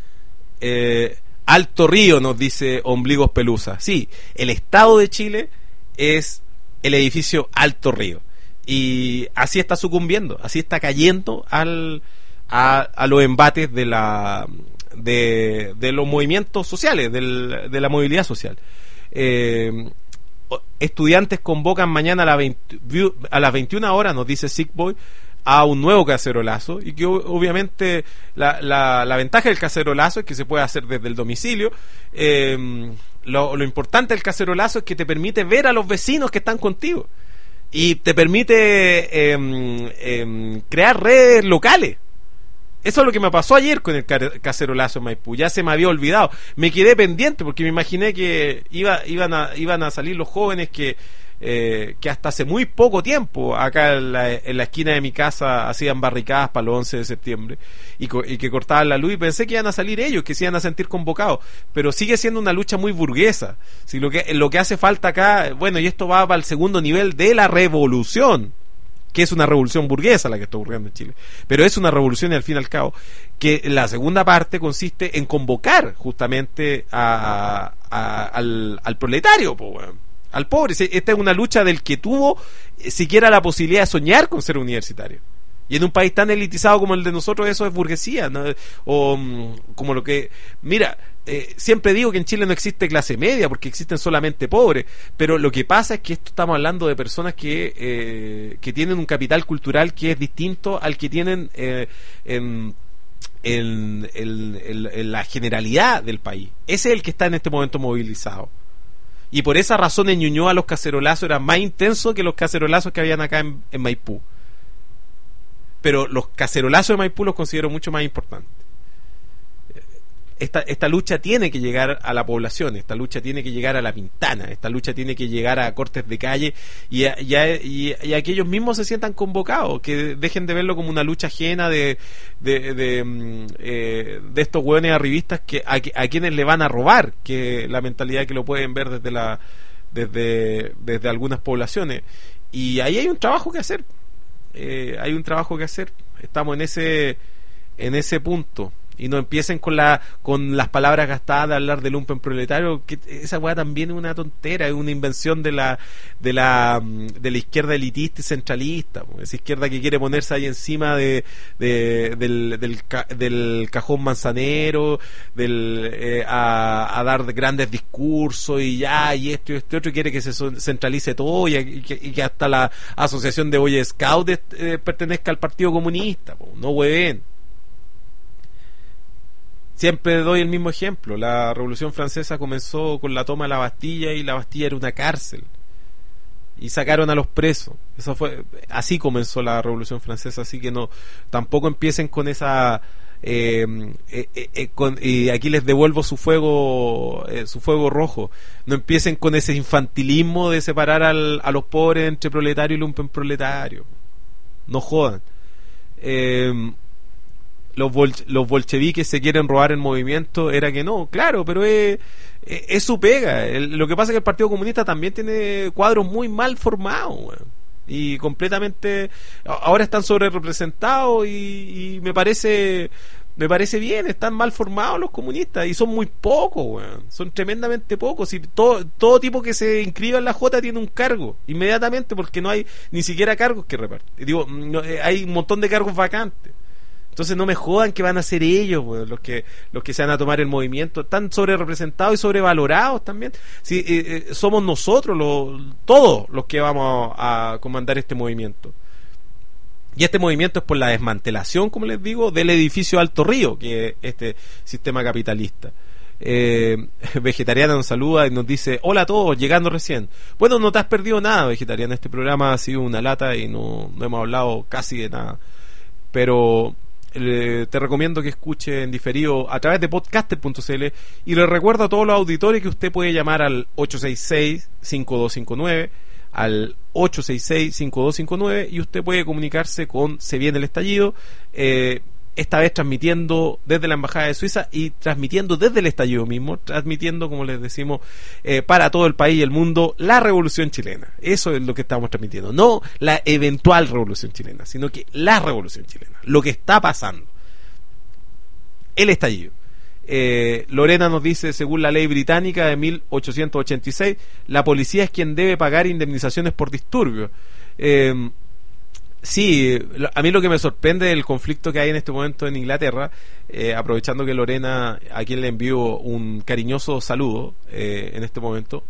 eh, Alto Río, nos dice Ombligos Pelusa. Sí, el Estado de Chile es el edificio Alto Río, y así está sucumbiendo, así está cayendo al a, a los embates de la de, de los movimientos sociales, del, de la movilidad social. Eh, estudiantes convocan mañana a, la veinte, a las veintiuna horas, nos dice Sick Boy, a un nuevo cacerolazo, y que obviamente la, la, la ventaja del cacerolazo es que se puede hacer desde el domicilio. eh, Lo, lo importante del cacerolazo es que te permite ver a los vecinos que están contigo y te permite eh, eh, crear redes locales. Eso es lo que me pasó ayer con el cacerolazo en Maipú. Ya se me había olvidado, me quedé pendiente porque me imaginé que iba, iban, a, iban a salir los jóvenes que eh, que hasta hace muy poco tiempo acá en la, en la esquina de mi casa hacían barricadas para los once de septiembre y, co- y que cortaban la luz, y pensé que iban a salir ellos, que se iban a sentir convocados, pero sigue siendo una lucha muy burguesa. Si lo que, lo que hace falta acá, bueno, y esto va para el segundo nivel de la revolución, que es una revolución burguesa la que está ocurriendo en Chile, pero es una revolución, y al fin y al cabo, que la segunda parte consiste en convocar justamente a, a, a, al, al proletario, po, bueno, al pobre. Esta es una lucha del que tuvo eh, siquiera la posibilidad de soñar con ser universitario, y en un país tan elitizado como el de nosotros eso es burguesía, ¿no? O mm, como lo que, mira, eh, siempre digo que en Chile no existe clase media porque existen solamente pobres, pero lo que pasa es que esto estamos hablando de personas que eh, que tienen un capital cultural que es distinto al que tienen eh, en, en, en, en, en la generalidad del país. Ese es el que está en este momento movilizado. Y por esa razón en Ñuñoa los cacerolazos eran más intensos que los cacerolazos que habían acá en, en Maipú. Pero los cacerolazos de Maipú los considero mucho más importantes. Esta, esta lucha tiene que llegar a la población, esta lucha tiene que llegar a la Pintana, esta lucha tiene que llegar a cortes de calle y a, y a, y a, y a que ellos mismos se sientan convocados, que dejen de verlo como una lucha ajena de de, de, eh, de estos hueones arribistas que a, a quienes le van a robar, que la mentalidad que lo pueden ver desde la desde, desde algunas poblaciones. Y ahí hay un trabajo que hacer, eh, hay un trabajo que hacer, estamos en ese en ese punto. Y no empiecen con la con las palabras gastadas de hablar de lumpen proletario, que esa weá también es una tontera, es una invención de la de la de la izquierda elitista y centralista, esa izquierda que quiere ponerse ahí encima de, de del, del, del cajón manzanero, del eh, a, a dar grandes discursos y ya y esto y esto otro, y quiere que se centralice todo y, y, que, y que hasta la asociación de Boy Scouts eh, pertenezca al Partido Comunista, po. No hueven. Siempre doy el mismo ejemplo. La Revolución Francesa comenzó con la toma de la Bastilla y la Bastilla era una cárcel y sacaron a los presos. Eso fue, así comenzó la Revolución Francesa. Así que no, tampoco empiecen con esa eh, eh, eh, con, y aquí les devuelvo su fuego eh, su fuego rojo. No empiecen con ese infantilismo de separar al, a los pobres entre proletario y lumpen proletario. No jodan. eh, Los, bol, los bolcheviques se quieren robar el movimiento, era que no, claro, pero es, es, es su pega. El, lo que pasa es que el Partido Comunista también tiene cuadros muy mal formados, bueno, y completamente ahora están sobre representados y, y me parece me parece bien, están mal formados los comunistas y son muy pocos, bueno, son tremendamente pocos. Y todo, todo tipo que se inscriba en la J tiene un cargo inmediatamente porque no hay ni siquiera cargos que repartir. Digo, no, hay un montón de cargos vacantes. Entonces no me jodan que van a ser ellos, bueno, los que los que se van a tomar el movimiento. Están sobre representados y sobrevalorados también. Sí, eh, eh, somos nosotros los, todos los que vamos a, a comandar este movimiento. Y este movimiento es por la desmantelación, como les digo, del edificio Alto Río, que es este sistema capitalista. Eh, Vegetariana nos saluda y nos dice: hola a todos, llegando recién. Bueno, no te has perdido nada, Vegetariana. Este programa ha sido una lata y no, no hemos hablado casi de nada. Pero Eh, te recomiendo que escuche en diferido a través de podcaster punto c l y le recuerdo a todos los auditores que usted puede llamar al ocho seis seis, cinco dos cinco nueve, al ocho seis seis, cinco dos cinco nueve, y usted puede comunicarse con Se Viene el Estallido, eh, esta vez transmitiendo desde la Embajada de Suiza y transmitiendo desde el estallido mismo, transmitiendo, como les decimos, eh, para todo el país y el mundo, la revolución chilena. Eso es lo que estamos transmitiendo, no la eventual revolución chilena, sino que la revolución chilena, lo que está pasando, el estallido. eh, Lorena nos dice: según la ley británica de mil ochocientos ochenta y seis, la policía es quien debe pagar indemnizaciones por disturbios. eh, Sí, a mí lo que me sorprende del conflicto que hay en este momento en Inglaterra, eh, aprovechando que Lorena, a quien le envío un cariñoso saludo eh, en este momento,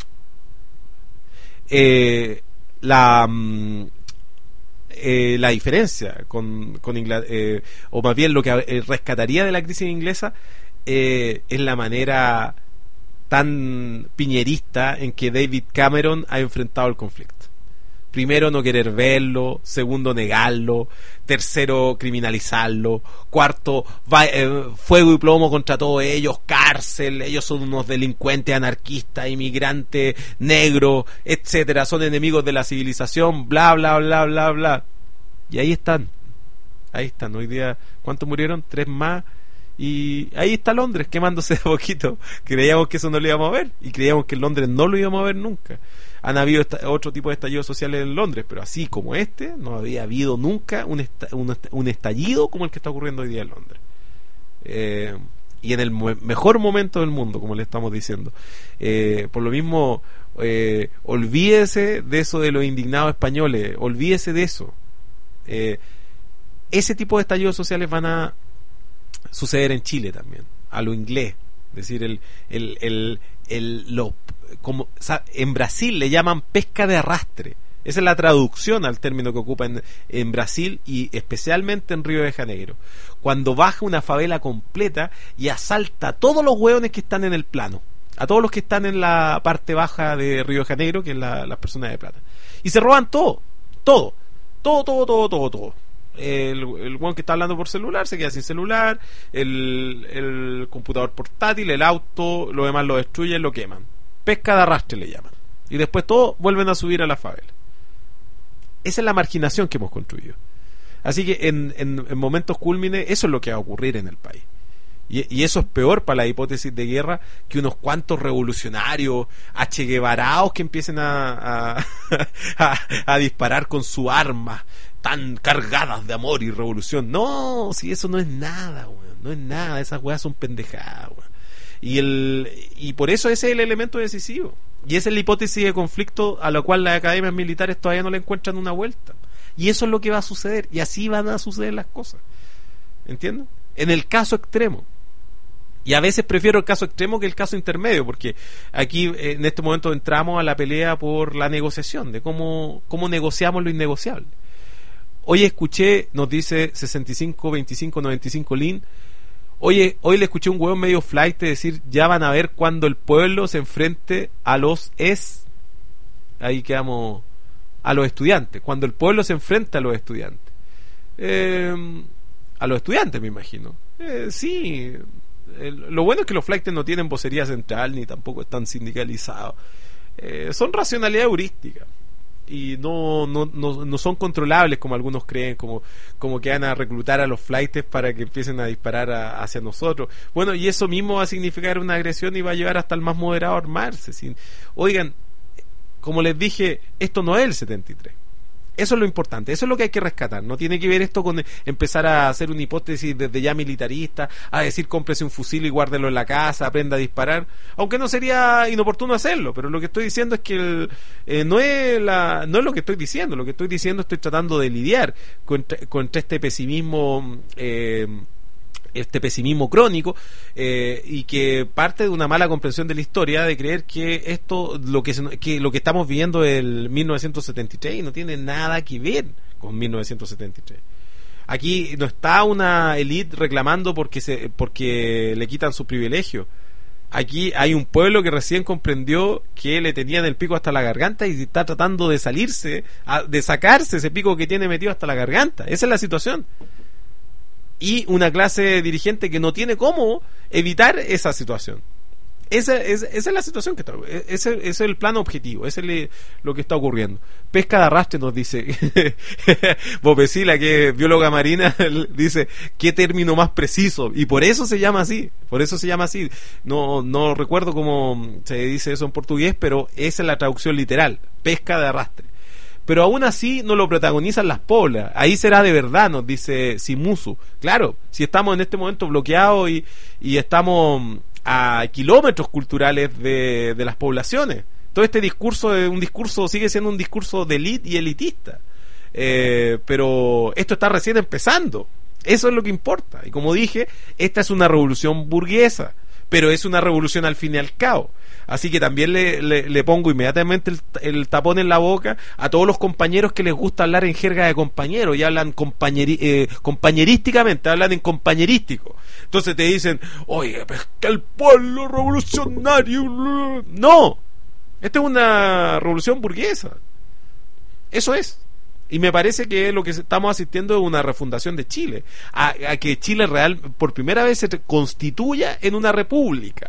eh, la eh, la diferencia con, con Inglaterra, eh, o más bien lo que eh, rescataría de la crisis inglesa, eh, es la manera tan piñerista en que David Cameron ha enfrentado el conflicto. Primero, no querer verlo. Segundo, negarlo. Tercero, criminalizarlo. Cuarto, va, eh, fuego y plomo contra todos ellos. Cárcel. Ellos son unos delincuentes, anarquistas, inmigrantes, negros, etcétera. Son enemigos de la civilización. Bla, bla, bla, bla, bla. Y ahí están. Ahí están. Hoy día, ¿cuántos murieron? Tres más. Y ahí está Londres quemándose de poquito. Creíamos que eso no lo íbamos a ver. Y creíamos que en Londres no lo íbamos a ver nunca. Han habido esta, otro tipo de estallidos sociales en Londres, pero así como este, no había habido nunca un, esta, un, un estallido como el que está ocurriendo hoy día en Londres. Eh, y en el mo- mejor momento del mundo, como le estamos diciendo. Eh, por lo mismo, eh, olvídese de eso de los indignados españoles, olvídese de eso. Eh, ese tipo de estallidos sociales van a suceder en Chile también, a lo inglés. Es decir, el, el, el, el, lo, como, o sea, en Brasil le llaman pesca de arrastre. Esa es la traducción al término que ocupa en, en Brasil y especialmente en Río de Janeiro. Cuando baja una favela completa y asalta a todos los hueones que están en el plano, a todos los que están en la parte baja de Río de Janeiro, que es la, las personas de plata. Y se roban todo, todo, todo, todo, todo, todo, todo. El, el hueón que está hablando por celular se queda sin celular, el, el computador portátil, el auto, lo demás lo destruyen, lo queman. Pesca de arrastre le llaman. Y después todos vuelven a subir a la favela. Esa es la marginación que hemos construido. Así que en, en, en momentos cúlmines eso es lo que va a ocurrir en el país. Y, y eso es peor para la hipótesis de guerra que unos cuantos revolucionarios H. Guevaraos que empiecen a, a, a, a disparar con su arma tan cargadas de amor y revolución. No, si eso no es nada, weón, no es nada, esas weas son pendejadas, weón. Y el y por eso ese es el elemento decisivo. Y esa es la hipótesis de conflicto a la cual las academias militares todavía no le encuentran una vuelta. Y eso es lo que va a suceder, y así van a suceder las cosas. ¿Entienden? En el caso extremo. Y a veces prefiero el caso extremo que el caso intermedio, porque aquí en este momento entramos a la pelea por la negociación, de cómo, cómo negociamos lo innegociable. Hoy escuché, nos dice sesenta y cinco veinticinco noventa y cinco Lin, oye, hoy le escuché un hueón medio flight decir, ya van a ver cuando el pueblo se enfrente a los es, ahí quedamos, a los estudiantes, cuando el pueblo se enfrenta a los estudiantes. Eh, a los estudiantes, me imagino. Eh, sí, el, lo bueno es que los flightes no tienen vocería central ni tampoco están sindicalizados. Eh, son racionalidad heurística. Y no, no, no, no son controlables como algunos creen, como, como que van a reclutar a los flightes para que empiecen a disparar a, hacia nosotros. Bueno, y eso mismo va a significar una agresión y va a llevar hasta el más moderado a armarse. Sin... Oigan, como les dije, esto no es el setenta y tres. Eso es lo importante, eso es lo que hay que rescatar. No tiene que ver esto con empezar a hacer una hipótesis desde ya militarista, a decir cómprese un fusil y guárdelo en la casa, aprenda a disparar, aunque no sería inoportuno hacerlo, pero lo que estoy diciendo es que el, eh, no es la, no es lo que estoy diciendo, lo que estoy diciendo estoy tratando de lidiar contra, contra este pesimismo eh, este pesimismo crónico eh, y que parte de una mala comprensión de la historia, de creer que esto lo que, se, que lo que estamos viviendo el mil novecientos setenta y tres no tiene nada que ver con mil novecientos setenta y tres. Aquí no está una élite reclamando porque se porque le quitan su privilegio. Aquí hay un pueblo que recién comprendió que le tenían el pico hasta la garganta y está tratando de salirse, de sacarse ese pico que tiene metido hasta la garganta. Esa es la situación. Y una clase dirigente que no tiene cómo evitar esa situación. Esa, esa, esa es la situación que está. Ese, ese es el plano objetivo. Ese es el, lo que está ocurriendo. Pesca de arrastre, nos dice Bopesila, que es bióloga marina, dice qué término más preciso. Y por eso se llama así. Por eso se llama así. No, no recuerdo cómo se dice eso en portugués, pero esa es la traducción literal. Pesca de arrastre. Pero aún así no lo protagonizan las poblas. Ahí será de verdad, nos dice Simusu. Claro, si estamos en este momento bloqueados y, y estamos a kilómetros culturales de, de las poblaciones. Todo este discurso es un discurso, sigue siendo un discurso de élite y elitista. Eh, pero esto está recién empezando. Eso es lo que importa. Y como dije, esta es una revolución burguesa, pero es una revolución al fin y al cabo. Así que también le, le, le pongo inmediatamente el, el tapón en la boca a todos los compañeros que les gusta hablar en jerga de compañeros y hablan compañeri, eh, compañerísticamente, hablan en compañerístico. Entonces te dicen, oye, pues que el pueblo revolucionario... No, esta es una revolución burguesa. Eso es. Y me parece que lo que estamos asistiendo es una refundación de Chile, a, a que Chile real por primera vez se constituya en una república.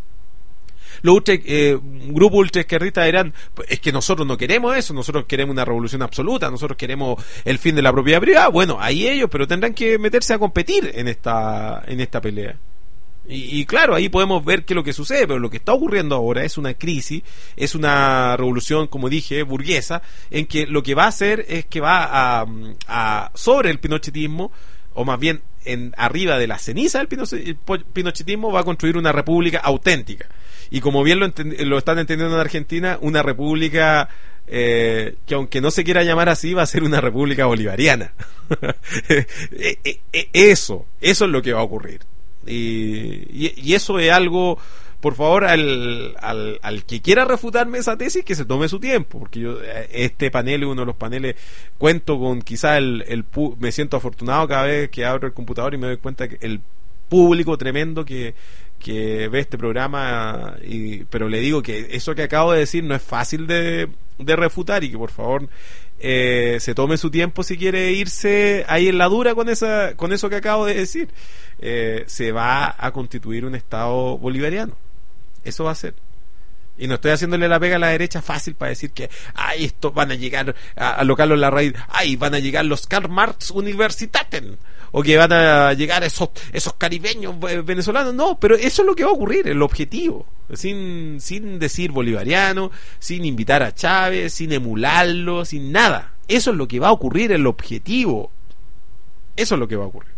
Los ultra, eh, grupos ultraizquierdistas dirán, es que nosotros no queremos eso, nosotros queremos una revolución absoluta, nosotros queremos el fin de la propiedad privada. Bueno, ahí ellos, pero tendrán que meterse a competir en esta en esta pelea. Y, y claro, ahí podemos ver qué es lo que sucede, pero lo que está ocurriendo ahora es una crisis, es una revolución, como dije, burguesa, en que lo que va a hacer es que va a, a sobre el pinochetismo, o más bien en arriba de la ceniza del pinochetismo, va a construir una república auténtica. Y como bien lo, ent- lo están entendiendo en Argentina, una república eh, que aunque no se quiera llamar así, va a ser una república bolivariana. eso, eso es lo que va a ocurrir. Y, y, y eso es algo, por favor, al, al, al que quiera refutarme esa tesis, que se tome su tiempo, porque yo, este panel es uno de los paneles, cuento con quizá el, el, me siento afortunado cada vez que abro el computador y me doy cuenta que el público tremendo que, que ve este programa, y, pero le digo que eso que acabo de decir no es fácil de, de refutar, y que por favor eh, se tome su tiempo si quiere irse ahí en la dura con esa con eso que acabo de decir. Eh, se va a constituir un Estado bolivariano, eso va a ser. Y no estoy haciéndole la pega a la derecha fácil para decir que ay, esto van a llegar a, a locarlo en la raíz, ay, van a llegar los Karl Marx Universitaten, o que van a llegar esos esos caribeños venezolanos. No, pero eso es lo que va a ocurrir, el objetivo, sin sin decir bolivariano, sin invitar a Chávez, sin emularlo, sin nada. Eso es lo que va a ocurrir, el objetivo. Eso es lo que va a ocurrir.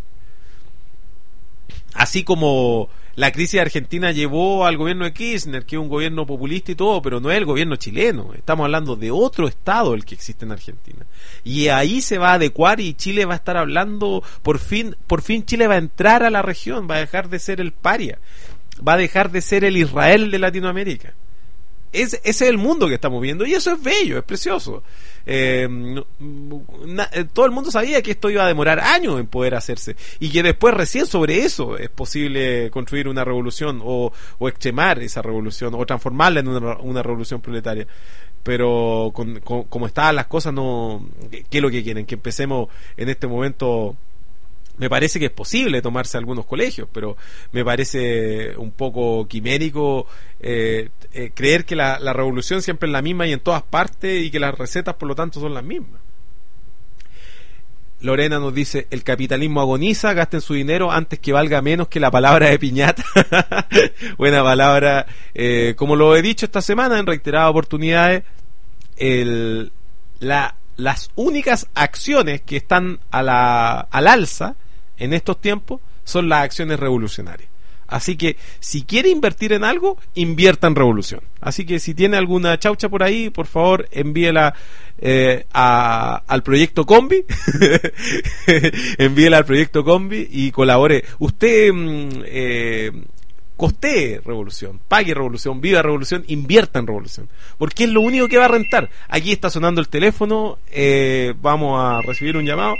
Así como la crisis argentina llevó al gobierno de Kirchner, que es un gobierno populista y todo, pero no es el gobierno chileno. Estamos hablando de otro Estado el que existe en Argentina. Y ahí se va a adecuar, y Chile va a estar hablando, por fin, por fin Chile va a entrar a la región, va a dejar de ser el paria, va a dejar de ser el Israel de Latinoamérica. Es, ese es el mundo que estamos viendo, y eso es bello, es precioso. Eh, na, todo el mundo sabía que esto iba a demorar años en poder hacerse, y que después recién sobre eso es posible construir una revolución, o, o extremar esa revolución, o transformarla en una, una revolución proletaria. Pero con, con, como estaban las cosas, no. ¿Qué es lo que quieren? Que empecemos en este momento. Me parece que es posible tomarse algunos colegios, pero me parece un poco quimérico eh, eh, creer que la, la revolución siempre es la misma y en todas partes, y que las recetas por lo tanto son las mismas. Lorena nos dice: el capitalismo agoniza, gasten su dinero antes que valga menos que la palabra de piñata. Buena palabra. Eh, como lo he dicho esta semana en reiteradas oportunidades, el, la, las únicas acciones que están a la, al alza en estos tiempos son las acciones revolucionarias. Así que si quiere invertir en algo, invierta en revolución. Así que si tiene alguna chaucha por ahí, por favor envíela eh, a, al proyecto Combi. Envíela al proyecto Combi y colabore. Usted eh, costee revolución, pague revolución, viva revolución, invierta en revolución, porque es lo único que va a rentar. Aquí está sonando el teléfono, eh, vamos a recibir un llamado.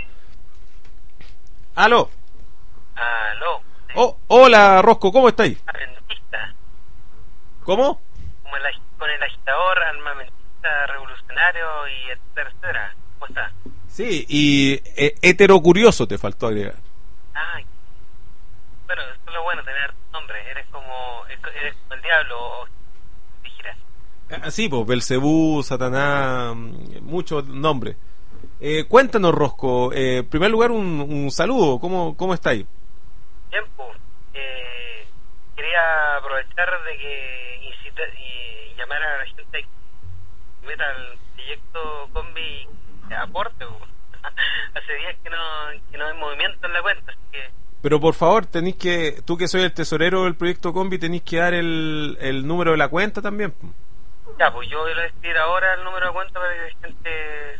Aló. Aló. Oh, hola Rosco, ¿cómo estáis? Armamentista. ¿Cómo? Como el, con el agitador, armamentista, revolucionario y etcétera. ¿Cómo está? Sí, y eh, heterocurioso te faltó agregar. Ay. Bueno, eso es lo bueno, tener nombre. Eres como, eres como el diablo o dijera. Ah, sí, pues Belcebú, Satanás, muchos nombres. Eh, cuéntanos, Rosco, eh, en primer lugar un, un saludo, ¿cómo, cómo estáis? Bien, pues, eh, quería aprovechar de que incita y llamar a la gente que meta al proyecto Combi aporte. Hace días que no, que no hay movimiento en la cuenta, así que... Pero por favor, tenéis que, tú que soy el tesorero del proyecto Combi, tenéis que dar el, el número de la cuenta también. Ya, pues yo voy a decir ahora el número de cuenta para que la gente...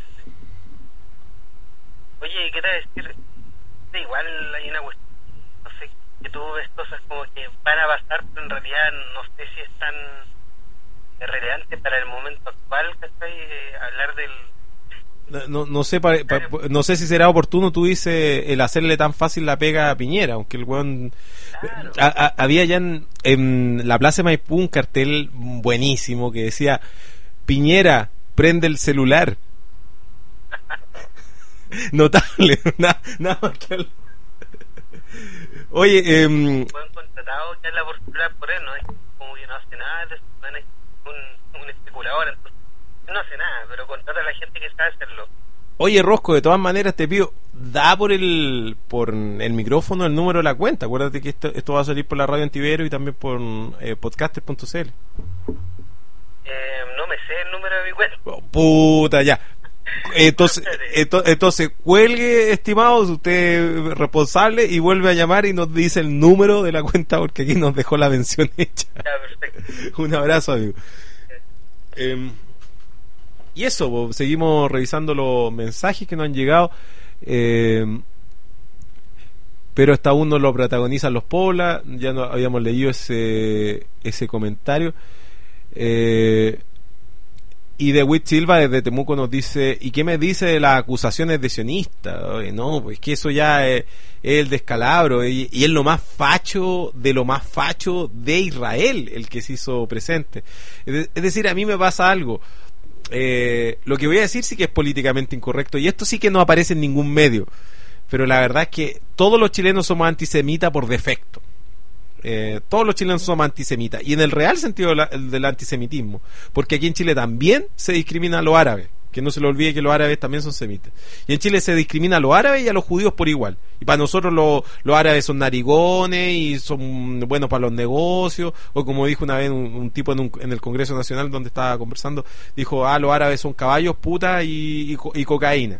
Oye, ¿qué te voy a decir? Da igual, hay una cuestión, no sé, que tú ves cosas como que van a pasar, pero en realidad no sé si es tan relevante para el momento actual, ¿cachai? Eh, hablar del... No, no, no sé pa, pa, no sé si será oportuno, tú dices, el hacerle tan fácil la pega a Piñera, aunque el weón... Claro. A, a, había ya en, en la Plaza de Maipú un cartel buenísimo que decía: Piñera, prende el celular. Notable, nada, nada más que el... Oye, eh, buen contratado que habla por celular por él, no es como que no hace nada, es un, un especulador, entonces no hace nada, pero contrata a la gente que sabe hacerlo. Oye, Rosco, de todas maneras te pido, da por el por el micrófono el número de la cuenta. Acuérdate que esto, esto va a salir por la radio Antivero y también por eh, podcaster punto c l. Eh, no me sé el número de mi cuenta. Oh, puta, ya. Entonces, ento, entonces cuelgue, estimados, usted es responsable, y vuelve a llamar y nos dice el número de la cuenta, porque aquí nos dejó la mención hecha. Ya, perfecto. Un abrazo, amigo. Eh, y eso, seguimos revisando los mensajes que nos han llegado. Eh, pero hasta aún no lo protagonizan los Pobla. Ya no habíamos leído ese ese comentario. Eh, y de Witt Silva desde Temuco nos dice: ¿y qué me dice de las acusaciones de sionista? Oye, no, pues que eso ya es, es el descalabro, y, y es lo más facho de lo más facho de Israel el que se hizo presente. Es, es decir, a mí me pasa algo. Eh, lo que voy a decir sí que es políticamente incorrecto, y esto sí que no aparece en ningún medio, pero la verdad es que todos los chilenos somos antisemitas por defecto. Eh, todos los chilenos somos antisemitas, y en el real sentido de la, del antisemitismo, porque aquí en Chile también se discrimina a los árabes, que no se le olvide que los árabes también son semitas, y en Chile se discrimina a los árabes y a los judíos por igual, y para nosotros los, los árabes son narigones y son buenos para los negocios, o como dijo una vez un, un tipo en, un, en el Congreso Nacional donde estaba conversando, dijo: ah, los árabes son caballos, putas y, y, y cocaína.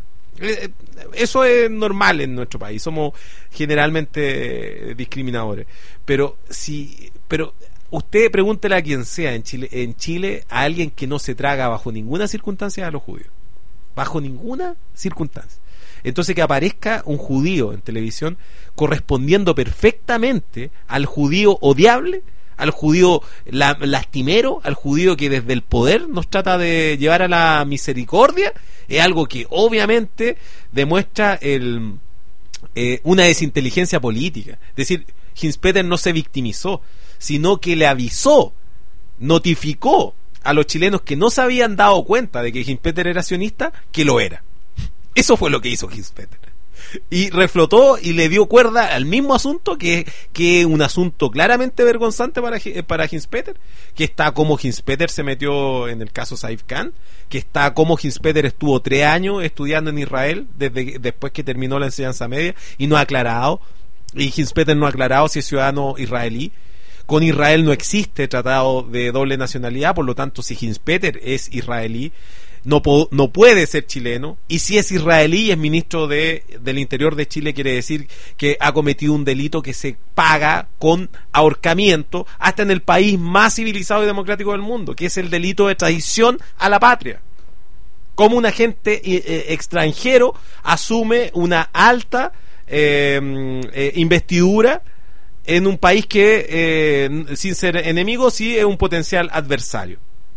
Eso es normal en nuestro país, somos generalmente discriminadores, pero si pero usted pregúntele a quien sea en Chile, en Chile a alguien que no se traga bajo ninguna circunstancia a los judíos, bajo ninguna circunstancia. Entonces, que aparezca un judío en televisión correspondiendo perfectamente al judío odiable, al judío la, lastimero, al judío que desde el poder nos trata de llevar a la misericordia, es algo que obviamente demuestra el, eh, una desinteligencia política. Es decir, Hinspeter no se victimizó, sino que le avisó, notificó a los chilenos que no se habían dado cuenta de que Hinspeter era sionista, que lo era. Eso fue lo que hizo Hinspeter. Y reflotó y le dio cuerda al mismo asunto, que que un asunto claramente vergonzante para, para Hinspeter, que está como Hinspeter se metió en el caso Saif Khan, que está como Hinspeter estuvo tres años estudiando en Israel desde después que terminó la enseñanza media y no ha aclarado, y Hinspeter no ha aclarado si es ciudadano israelí. Con Israel no existe tratado de doble nacionalidad, por lo tanto, si Hinspeter es israelí, no, po- no puede ser chileno, y si es israelí y es ministro de, del Interior de Chile, quiere decir que ha cometido un delito que se paga con ahorcamiento hasta en el país más civilizado y democrático del mundo, que es el delito de traición a la patria. Como un agente eh, extranjero asume una alta eh, eh, investidura en un país que, eh, sin ser enemigo, sí es un potencial adversario.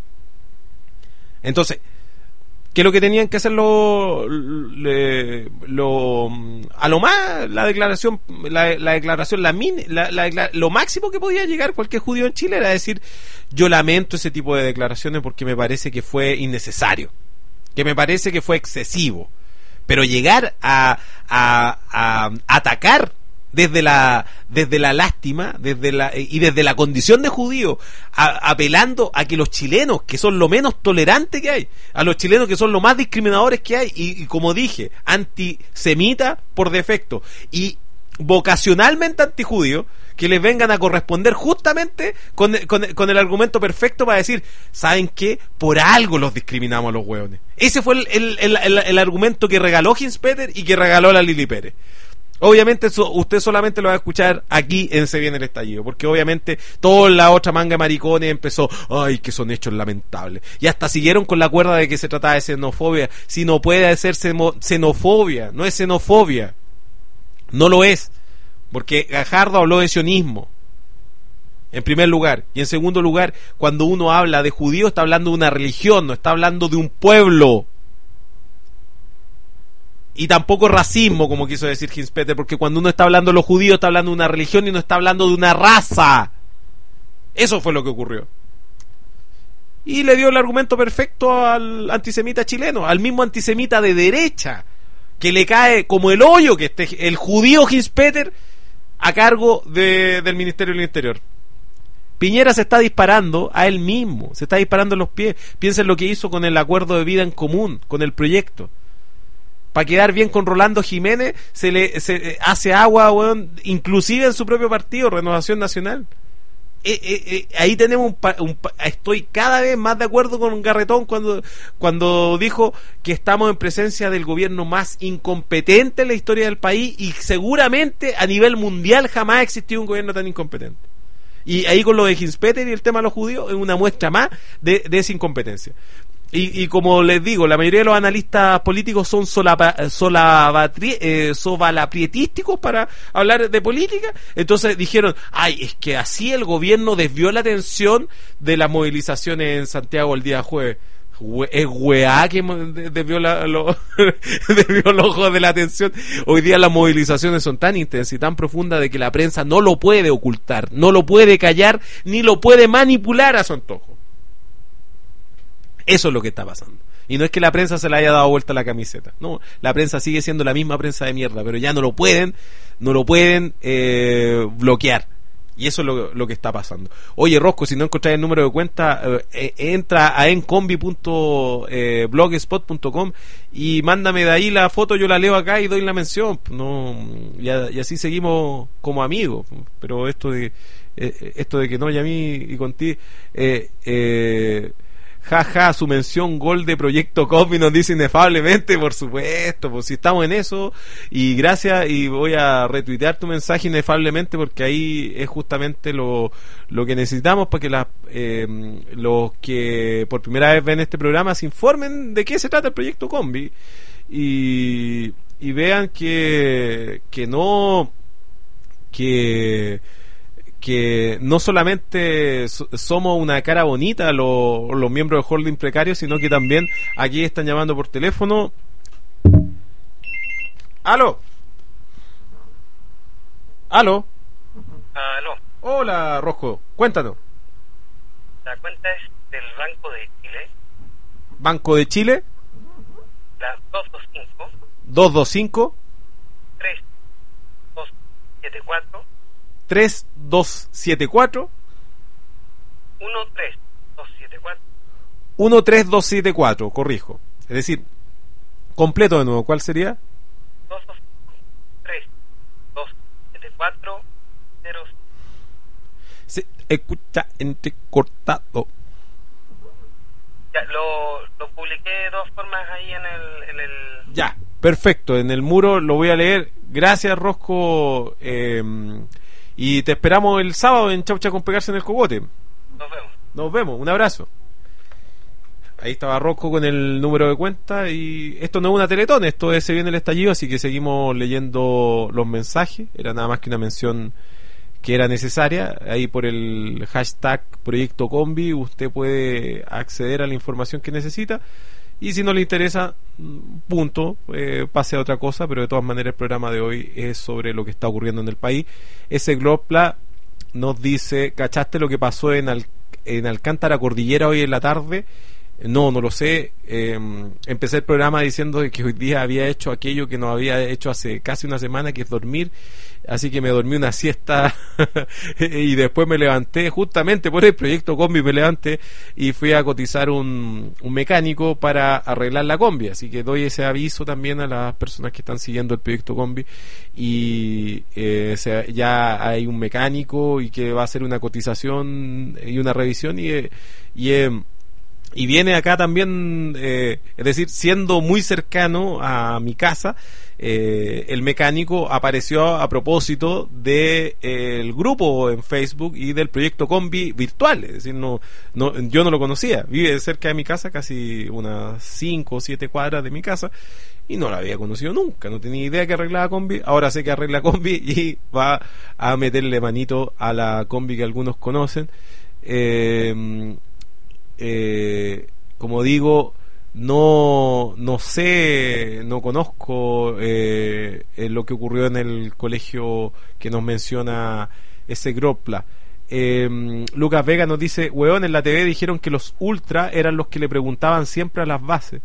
Entonces, ¿qué es lo que tenían que hacer lo, lo, lo a lo más la declaración la, la declaración la, min, la, la lo máximo que podía llegar cualquier judío en Chile era decir: yo lamento ese tipo de declaraciones porque me parece que fue innecesario, que me parece que fue excesivo, pero llegar a, a, a atacar desde la desde la lástima, desde la y desde la condición de judío, a, apelando a que los chilenos, que son lo menos tolerantes que hay, a los chilenos que son lo más discriminadores que hay, y, y como dije, antisemita por defecto y vocacionalmente antijudío, que les vengan a corresponder justamente con, con, con el argumento perfecto para decir: ¿saben qué? Por algo los discriminamos a los hueones. Ese fue el, el, el, el, el argumento que regaló Hinspeter y que regaló la Lili Pérez. Obviamente eso, usted solamente lo va a escuchar aquí en Se Viene el Estallido, porque obviamente toda la otra manga de maricones empezó: ay, que son hechos lamentables, y hasta siguieron con la cuerda de que se trataba de xenofobia. Si no puede ser xenofobia, no es xenofobia, no lo es, porque Gajardo habló de sionismo en primer lugar, y en segundo lugar, cuando uno habla de judío está hablando de una religión, no está hablando de un pueblo. Y tampoco racismo, como quiso decir Hinspeter, porque cuando uno está hablando de los judíos está hablando de una religión y no está hablando de una raza. Eso fue lo que ocurrió. Y le dio el argumento perfecto al antisemita chileno, al mismo antisemita de derecha, que le cae como el hoyo que esté el judío Hinspeter a cargo de, del Ministerio del Interior. Piñera se está disparando a él mismo, se está disparando en los pies. Piensen lo que hizo con el acuerdo de vida en común, con el proyecto. Para quedar bien con Rolando Jiménez, se le se hace agua, bueno, inclusive en su propio partido, Renovación Nacional. Eh, eh, eh, ahí tenemos un, pa, un pa, estoy cada vez más de acuerdo con Garretón cuando, cuando dijo que estamos en presencia del gobierno más incompetente en la historia del país, y seguramente a nivel mundial jamás ha existido un gobierno tan incompetente. Y ahí con lo de Hinspeter y el tema de los judíos es una muestra más de, de esa incompetencia. Y, y como les digo, la mayoría de los analistas políticos son solapa, solabatri, eh, sovalaprietísticos para hablar de política. Entonces dijeron, ay, es que así el gobierno desvió la atención de las movilizaciones en Santiago el día jueves. Es weá que desvió, la, lo, desvió los ojos de la atención. Hoy día las movilizaciones son tan intensas y tan profundas de que la prensa no lo puede ocultar, no lo puede callar, ni lo puede manipular a su antojo. Eso es lo que está pasando. Y no es que la prensa se le haya dado vuelta a la camiseta. No, la prensa sigue siendo la misma prensa de mierda, pero ya no lo pueden, no lo pueden eh, bloquear. Y eso es lo, lo que está pasando. Oye, Rosco, si no encontráis el número de cuenta, eh, entra a encombi punto blogspot punto com y mándame de ahí la foto, yo la leo acá y doy la mención. No, y, a, y así seguimos como amigos. Pero esto de eh, esto de que no, y a mí y contigo, eh, eh, jaja, su mención gol de Proyecto Combi nos dice inefablemente, por supuesto, pues si estamos en eso, y gracias, y voy a retuitear tu mensaje inefablemente porque ahí es justamente lo, lo que necesitamos para que la, eh, los que por primera vez ven este programa se informen de qué se trata el Proyecto Combi y, y vean que, que no que que no solamente so- somos una cara bonita los, los miembros de Holding Precario, sino que también aquí están llamando por teléfono. ¡Aló! ¿Aló? Aló. Hola, Rosco, cuéntanos. La cuenta es del Banco de Chile, Banco de Chile, la dos dos cinco, dos dos cinco, tres dos siete cuatro, tres dos siete cuatro, uno tres dos siete cuatro. uno tres dos siete cuatro, corrijo. Es decir, completo de nuevo, ¿cuál sería? dos dos tres dos siete cuatro cero. Se escucha entrecortado. Ya, lo, lo publiqué de dos formas ahí en el, en el... Ya, perfecto, en el muro lo voy a leer. Gracias, Rosco. Eh, y te esperamos el sábado en Chaucha con Pegarse en el Cogote. Nos vemos. Nos vemos, un abrazo. Ahí estaba Rosco con el número de cuenta. Y esto no es una Teletón, esto es Se Viene el Estallido, así que seguimos leyendo los mensajes. Era nada más que una mención que era necesaria. Ahí por el hashtag Proyecto Combi usted puede acceder a la información que necesita, y si no le interesa, punto, eh, pase a otra cosa. Pero de todas maneras el programa de hoy es sobre lo que está ocurriendo en el país. Ese Glopla nos dice: ¿cachaste lo que pasó en, Al- en Alcántara Cordillera hoy en la tarde? No, no lo sé. Eh, empecé el programa diciendo que hoy día había hecho aquello que no había hecho hace casi una semana, que es dormir. Así que me dormí una siesta y después me levanté, justamente por el Proyecto Combi me levanté y fui a cotizar un, un mecánico para arreglar la combi. Así que doy ese aviso también a las personas que están siguiendo el Proyecto Combi, y eh, se, ya hay un mecánico y que va a hacer una cotización y una revisión, y, y eh, y viene acá también, eh, es decir, siendo muy cercano a mi casa, eh, el mecánico apareció a propósito de eh, el grupo en Facebook y del Proyecto Combi virtual. Es decir, no, no, yo no lo conocía. Vive cerca de mi casa, casi unas cinco o siete cuadras de mi casa, y no lo había conocido nunca. No tenía idea que arreglaba combi. Ahora sé que arregla combi y va a meterle manito a la combi que algunos conocen. Eh, Eh, como digo, no no sé, no conozco eh, eh, lo que ocurrió en el colegio que nos menciona ese Gropla. eh, Lucas Vega nos dice: weón, en la T V dijeron que los ultra eran los que le preguntaban siempre a las bases.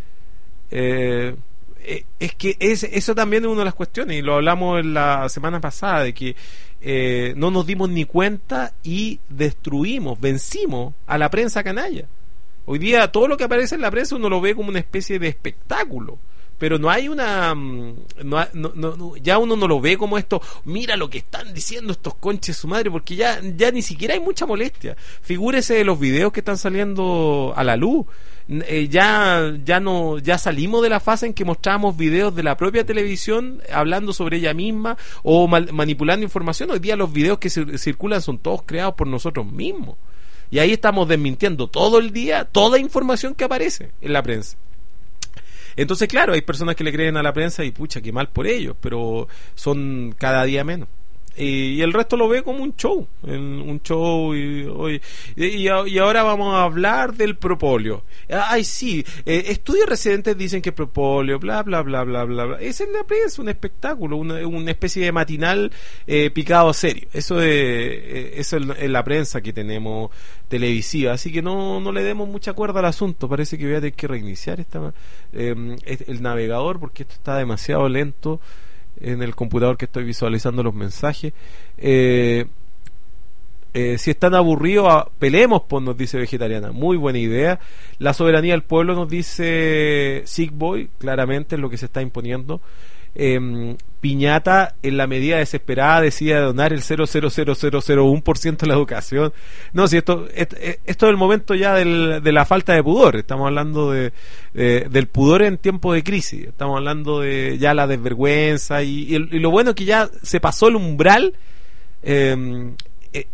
eh, eh, es que es, eso también es una de las cuestiones, y lo hablamos en la semana pasada, de que Eh, no nos dimos ni cuenta y destruimos, vencimos a la prensa canalla. Hoy día todo lo que aparece en la prensa uno lo ve como una especie de espectáculo, pero no hay una no, no, no, ya uno no lo ve como esto, mira lo que están diciendo estos conches su madre, porque ya, ya ni siquiera hay mucha molestia. Figúrese de los videos que están saliendo a la luz. Eh, ya ya no ya salimos de la fase en que mostrábamos videos de la propia televisión hablando sobre ella misma o mal, manipulando información. Hoy día los videos que cir- circulan son todos creados por nosotros mismos, Y ahí estamos desmintiendo todo el día toda información que aparece en la prensa. Entonces, claro, hay personas que le creen a la prensa y pucha, qué mal por ellos, pero son cada día menos. Y, y el resto lo ve como un show, un show y, y, y ahora vamos a hablar del propóleo. Ay, sí, eh, estudios recientes dicen que propóleo, bla, bla, bla, bla, bla, bla. Es en la prensa un espectáculo, una, una especie de matinal eh, picado serio. Eso es, eh, eso es en la prensa que tenemos televisiva, así que no, no le demos mucha cuerda al asunto. Parece que voy a tener que reiniciar esta, eh, el navegador porque esto está demasiado lento en el computador que estoy visualizando los mensajes. eh, eh, si están aburridos, peleemos, pues, nos dice Vegetariana, muy buena idea. La soberanía del pueblo, nos dice Sigboy, claramente es lo que se está imponiendo. eh, Piñata, en la medida desesperada, decide donar el cero coma cero cero cero cero uno por ciento de la educación. No, si esto, esto, esto es el momento ya del, de la falta de pudor. Estamos hablando de, de del pudor en tiempos de crisis. Estamos hablando de ya la desvergüenza y, y, y lo bueno es que ya se pasó el umbral. eh, eh,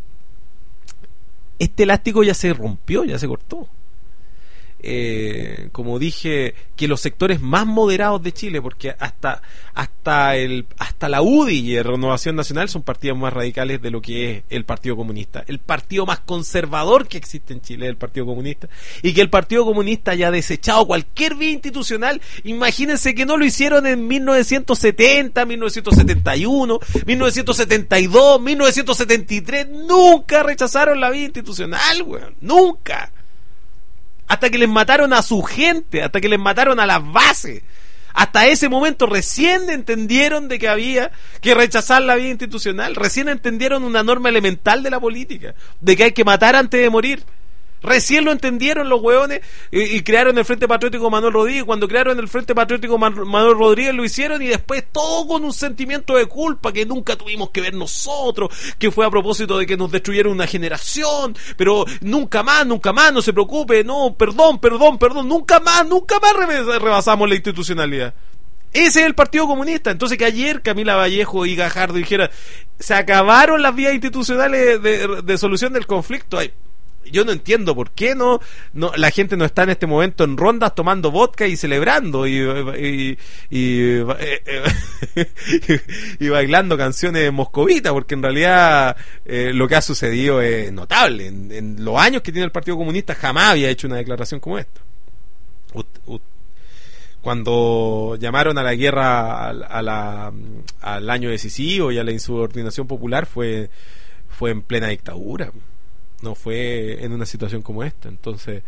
este elástico ya se rompió, ya se cortó. Eh, como dije, que los sectores más moderados de Chile, porque hasta hasta el hasta la U D I y Renovación Nacional son partidos más radicales de lo que es el Partido Comunista. El partido más conservador que existe en Chile es el Partido Comunista, y que el Partido Comunista haya desechado cualquier vía institucional. Imagínense que no lo hicieron en mil novecientos setenta, mil novecientos setenta y uno, mil novecientos setenta y dos, mil novecientos setenta y tres. Nunca rechazaron la vía institucional, weón, nunca. Hasta que les mataron a su gente, hasta que les mataron a las bases. Hasta ese momento recién entendieron de que había que rechazar la vía institucional. Recién entendieron una norma elemental de la política, de que hay que matar antes de morir. Recién lo entendieron los hueones y, y crearon el Frente Patriótico Manuel Rodríguez. Cuando crearon el Frente Patriótico Man, Manuel Rodríguez lo hicieron, y después todo con un sentimiento de culpa que nunca tuvimos que ver nosotros, que fue a propósito de que nos destruyeron una generación, pero nunca más, nunca más, no se preocupe, no, perdón, perdón, perdón, nunca más, nunca más rebasamos la institucionalidad. Ese es el Partido Comunista. Entonces, que ayer Camila Vallejo y Gajardo dijera se acabaron las vías institucionales de, de, de solución del conflicto. Ay, yo no entiendo por qué no, no la gente no está en este momento en rondas tomando vodka y celebrando y y, y, y, y bailando canciones moscovitas, porque en realidad eh, lo que ha sucedido es notable. En, en los años que tiene el Partido Comunista jamás había hecho una declaración como esta. U, u, cuando llamaron a la guerra a, a la, al año decisivo y a la insubordinación popular fue fue en plena dictadura. No fue en una situación como esta. Entonces,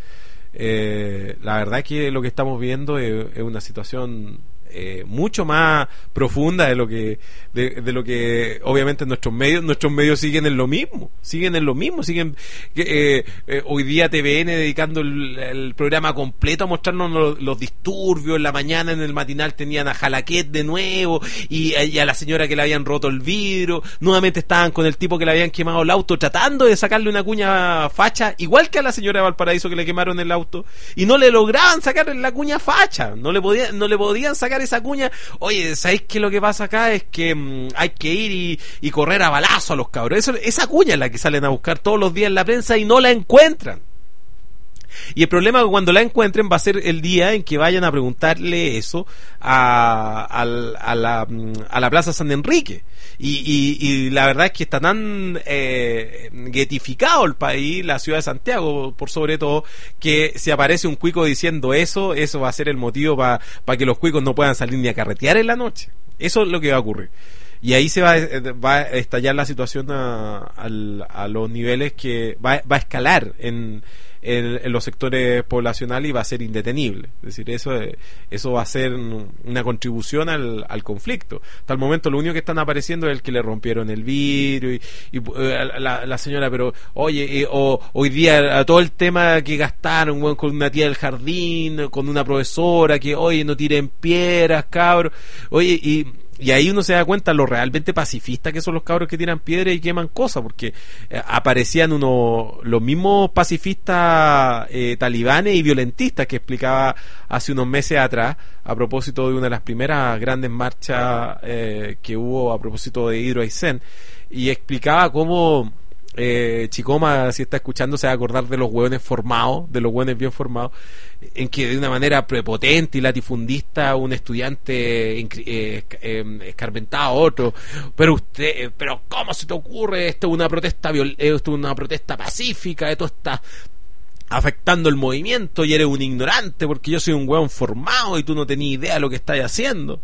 eh, la verdad que lo que estamos viendo es, es una situación eh, mucho más profunda de lo que de, de lo que obviamente nuestros medios nuestros medios siguen en lo mismo siguen en lo mismo siguen eh, eh, hoy día T V N dedicando el, el programa completo a mostrarnos los, los disturbios. En la mañana en el matinal tenían a Jalaquet de nuevo y, y a la señora que le habían roto el vidrio. Nuevamente estaban con el tipo que le habían quemado el auto tratando de sacarle una cuña facha, igual que a la señora de Valparaíso que le quemaron el auto, y no le lograban sacar la cuña facha, no le podían, no le podían sacar esa cuña. Oye, ¿sabéis qué? Lo que pasa acá es que mmm, hay que ir y, y correr a balazo a los cabros. Eso, esa cuña es la que salen a buscar todos los días en la prensa y no la encuentran. Y el problema es que cuando la encuentren va a ser el día en que vayan a preguntarle eso a, a, a, la, a la Plaza San Enrique. Y, y, y la verdad es que está tan eh, guetificado el país, la ciudad de Santiago por sobre todo, que si aparece un cuico diciendo eso, eso va a ser el motivo para pa que los cuicos no puedan salir ni a carretear en la noche. Eso es lo que va a ocurrir. Y ahí se va, va a estallar la situación a, a, a los niveles que va, va a escalar en, en, en los sectores poblacionales y va a ser indetenible. Es decir, eso eso va a ser una contribución al, al conflicto. Hasta el momento lo único que están apareciendo es el que le rompieron el vidrio y, y la, la señora, pero oye, eh, o, hoy día todo el tema que gastaron, bueno, con una tía del jardín, con una profesora que, oye, no tiren piedras, cabros, oye, y Y ahí uno se da cuenta lo realmente pacifistas que son los cabros que tiran piedras y queman cosas, porque eh, aparecían unos los mismos pacifistas eh, talibanes y violentistas que explicaba hace unos meses atrás a propósito de una de las primeras grandes marchas eh, que hubo a propósito de Hydro Aysén, y explicaba cómo eh, Chicoma, si está escuchando, se va a acordar de los hueones formados, de los hueones bien formados, en que de una manera prepotente y latifundista un estudiante eh, eh, escarmentaba a otro, pero usted, pero ¿cómo se te ocurre? Esto es una protesta viol- esto es una protesta pacífica, esto está afectando el movimiento y eres un ignorante porque yo soy un hueón formado y tú no tenías idea de lo que estás haciendo.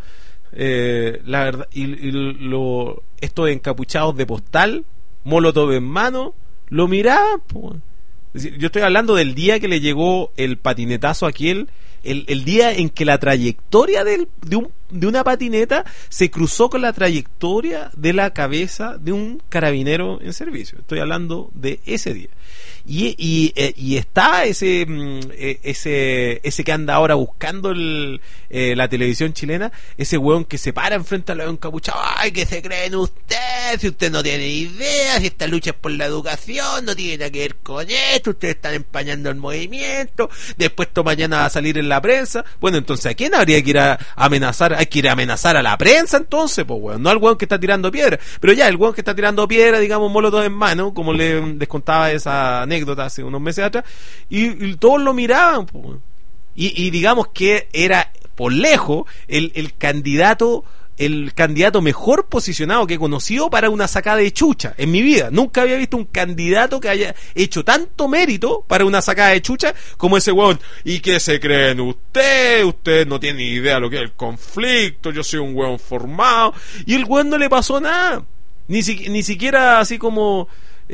Eh, la verdad, y, y lo, estos encapuchados de postal, molotov en mano, lo miraban, po. Es decir, yo estoy hablando del día que le llegó el patinetazo a aquel, el, el día en que la trayectoria del, de, un, de una patineta se cruzó con la trayectoria de la cabeza de un carabinero en servicio. Estoy hablando de ese día. Y, y, eh, y está ese eh, ese ese que anda ahora buscando el, eh, la televisión chilena, ese hueón que se para enfrente a los encapuchados. ¡Ay, que se creen ustedes! Si usted no tiene idea, si esta lucha es por la educación, no tiene nada que ver con esto, ustedes están empañando el movimiento, después esto mañana va a salir en la prensa. Bueno, entonces, ¿a quién habría que ir a amenazar? Hay que ir a amenazar a la prensa entonces, pues hueón, no al hueón que está tirando piedra. Pero ya, el hueón que está tirando piedra, digamos, molotov en mano, como le, les contaba esa anécdota hace unos meses atrás, y, y todos lo miraban, pues. Y, y digamos que era por lejos el, el candidato el candidato mejor posicionado que he conocido para una sacada de chucha en mi vida. Nunca había visto un candidato que haya hecho tanto mérito para una sacada de chucha como ese huevón. ¿Y qué se creen ustedes? Ustedes no tienen idea de lo que es el conflicto, yo soy un huevón formado. Y el huevón no le pasó nada, ni, si, ni siquiera así como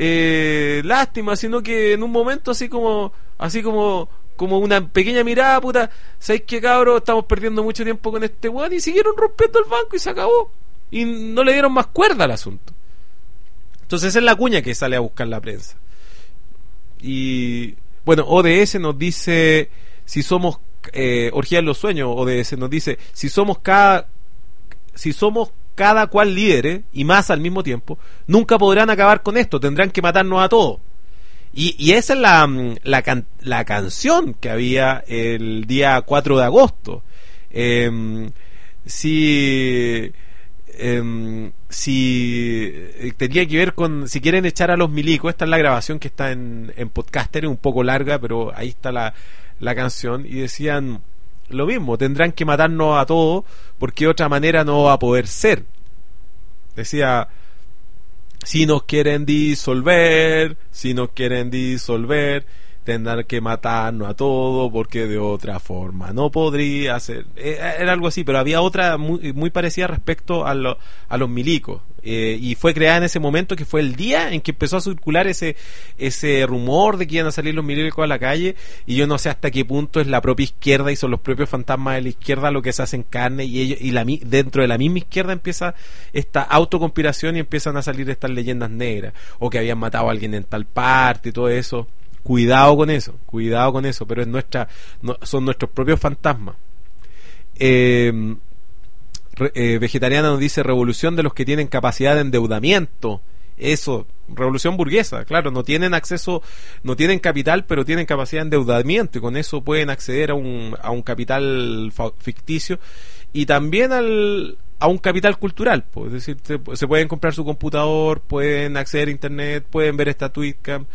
eh, lástima, sino que en un momento así como así como como una pequeña mirada, puta, ¿sabes qué, cabros? Estamos perdiendo mucho tiempo con este weón, y siguieron rompiendo el banco y se acabó, y no le dieron más cuerda al asunto. Entonces esa es la cuña que sale a buscar la prensa. Y bueno, O D S nos dice, si somos eh, Orgía en los Sueños, O D S nos dice, si somos cada si somos cada cual líderes y más al mismo tiempo, nunca podrán acabar con esto, tendrán que matarnos a todos. Y, y esa es la, la, can, la canción que había el día cuatro de agosto. Eh, si eh, si tenía que ver con, si quieren echar a los milicos, esta es la grabación que está en, en Podcaster, es un poco larga, pero ahí está la, la canción, y decían lo mismo, tendrán que matarnos a todos porque de otra manera no va a poder ser. Decía, si nos quieren disolver, si nos quieren disolver, tendrán que matarnos a todos porque de otra forma no podría ser. Era algo así, pero había otra muy, muy parecida respecto a, lo, a los milicos. Eh, y fue creada en ese momento, que fue el día en que empezó a circular ese ese rumor de que iban a salir los milicos a la calle, y yo no sé hasta qué punto es la propia izquierda y son los propios fantasmas de la izquierda lo que se hacen carne, y ellos y la dentro de la misma izquierda empieza esta autoconspiración y empiezan a salir estas leyendas negras, o que habían matado a alguien en tal parte y todo eso. Cuidado con eso, cuidado con eso, pero es nuestra, no, son nuestros propios fantasmas. Eh, re, eh, Vegetariana nos dice, revolución de los que tienen capacidad de endeudamiento. Eso, revolución burguesa, claro, no tienen acceso, no tienen capital, pero tienen capacidad de endeudamiento, y con eso pueden acceder a un, a un capital ficticio, y también al a un capital cultural, pues. Es decir, se, se pueden comprar su computador, pueden acceder a internet, pueden ver esta Twitcam,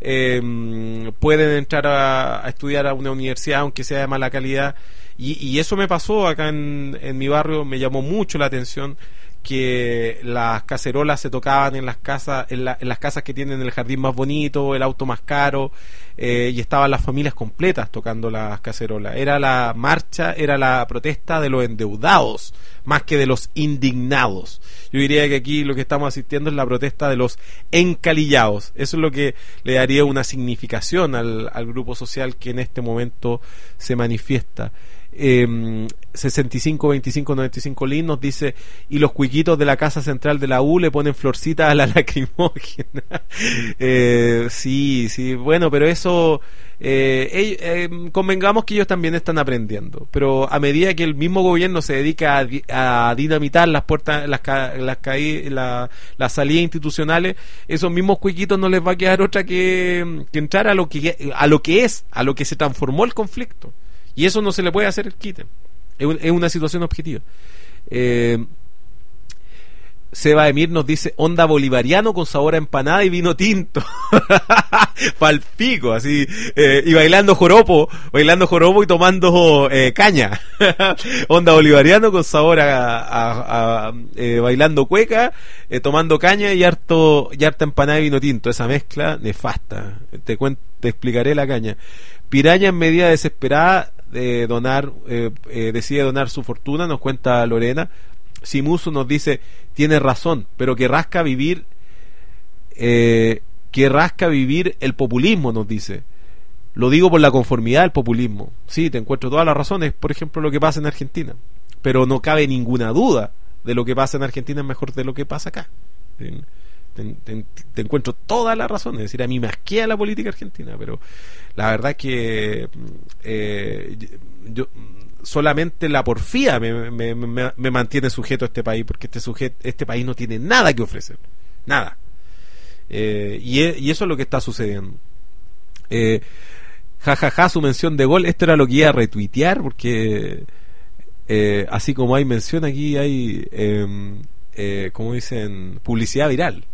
eh, pueden entrar a, a estudiar a una universidad aunque sea de mala calidad, y, y eso me pasó acá en, en mi barrio. Me llamó mucho la atención que las cacerolas se tocaban en las casas, en, la, en las casas que tienen el jardín más bonito, el auto más caro, eh, y estaban las familias completas tocando las cacerolas. Era la marcha, era la protesta de los endeudados, más que de los indignados. Yo diría que aquí lo que estamos asistiendo es la protesta de los encalillados. Eso es lo que le daría una significación al, al grupo social que en este momento se manifiesta. Eh, sesenta y cinco veinticinco noventa y cinco Lin nos dice, y los cuiquitos de la casa central de la U le ponen florcitas a la lacrimógena. eh, sí, sí, bueno, pero eso eh, eh, eh, convengamos que ellos también están aprendiendo, pero a medida que el mismo gobierno se dedica a, a dinamitar las puertas, las, las, la, las salidas institucionales, esos mismos cuiquitos no les va a quedar otra que, que entrar a lo que, a lo que es, a lo que se transformó el conflicto. Y eso no se le puede hacer el quite. Es, un, es una situación objetiva. Eh, Seba Emir nos dice onda bolivariano con sabor a empanada y vino tinto. Palpico, así, eh, y bailando joropo, bailando joropo y tomando eh, caña. Onda bolivariano con sabor a, a, a eh, bailando cueca, eh, tomando caña y harto, y harta empanada y vino tinto. Esa mezcla nefasta. Te cuento, te explicaré la caña. Piraña en medida desesperada de donar, eh, eh, decide donar su fortuna, nos cuenta Lorena. Simuso nos dice, tiene razón, pero que rasca vivir, eh, que rasca vivir el populismo, nos dice. Lo digo por la conformidad del populismo. Sí, te encuentro todas las razones, por ejemplo, lo que pasa en Argentina. Pero no cabe ninguna duda de lo que pasa en Argentina es mejor de lo que pasa acá. Te, te, te encuentro todas las razones. Es decir, a mí me asquea la política argentina, pero la verdad es que eh, yo... solamente la porfía me, me, me, me mantiene sujeto a este país, porque este sujeto, este país no tiene nada que ofrecer, nada, eh, y, e, y eso es lo que está sucediendo. eh, jajaja ja, ja, su mención de gol, esto era lo que iba a retuitear, porque eh, así como hay mención aquí hay eh, eh, como dicen, publicidad viral.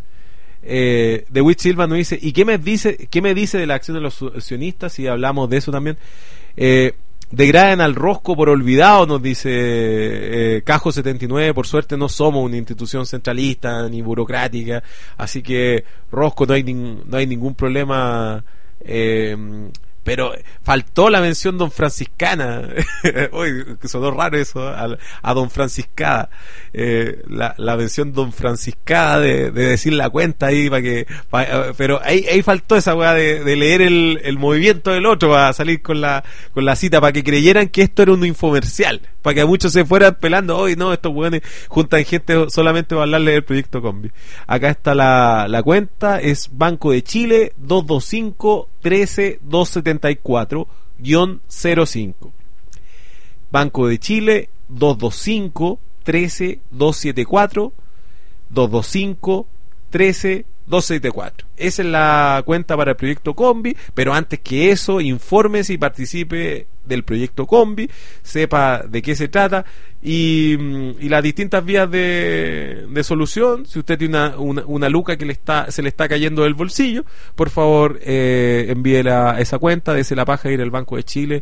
eh, De Witt Silva nos dice, ¿y qué me dice, qué me dice de la acción de los sionistas? Y hablamos de eso también. eh, Degradan al Rosco por olvidado, nos dice eh, Cajo setenta y nueve. Por suerte no somos una institución centralista ni burocrática, así que Rosco no hay, nin, no hay ningún problema, eh, pero faltó la mención don Franciscana. Uy, sonó raro eso, a, a don Franciscada, eh, la, la mención don Franciscada de, de decir la cuenta ahí para que pa, pero ahí, ahí faltó esa weá de, de leer el, el movimiento del otro para salir con la con la cita, para que creyeran que esto era un infomercial, para que a muchos se fueran pelando, hoy no, estos weones juntan gente solamente para hablarle del proyecto Combi. Acá está la, la cuenta, es Banco de Chile dos dos cinco trece doscientos setenta y cuatro guión cero cinco. Banco de Chile dos dos cinco trece doscientos setenta y cuatro, dos dos cinco trece doscientos setenta y cuatro. Esa es la cuenta para el proyecto Combi, pero antes que eso, infórmese y participe del proyecto Combi, sepa de qué se trata y, y las distintas vías de, de solución. Si usted tiene una, una, una luca que le está, se le está cayendo del bolsillo, por favor eh, envíela a esa cuenta, dese la paja, ir al Banco de Chile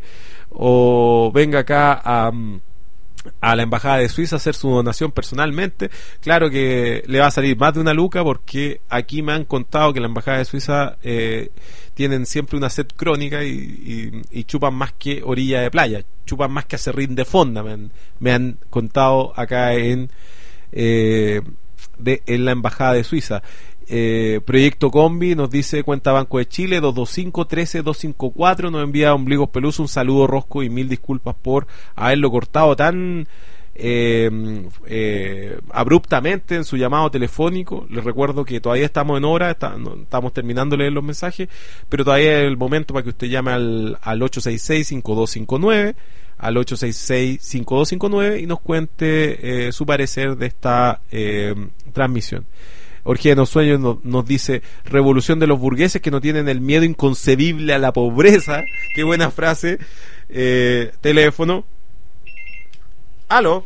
o venga acá a... a la embajada de Suiza a hacer su donación personalmente. Claro que le va a salir más de una luca, porque aquí me han contado que la embajada de Suiza eh, tienen siempre una sed crónica y, y, y chupan más que orilla de playa, chupan más que acerrín de fonda, me han, me han contado acá en eh, de, en la embajada de Suiza. Eh, Proyecto Combi nos dice cuenta Banco de Chile dos dos cinco trece doscientos cincuenta y cuatro, nos envía Ombligos Peluso, un saludo Rosco y mil disculpas por haberlo cortado tan eh, eh, abruptamente en su llamado telefónico. Les recuerdo que todavía estamos en hora, está, no, estamos terminando de leer los mensajes, pero todavía es el momento para que usted llame al, al ocho seis seis cinco dos cinco nueve, al ocho seis seis cinco dos cinco nueve y nos cuente eh, su parecer de esta eh, transmisión. Orgía de los Sueños nos, nos dice revolución de los burgueses que no tienen el miedo inconcebible a la pobreza. Qué buena frase. eh, teléfono. Aló.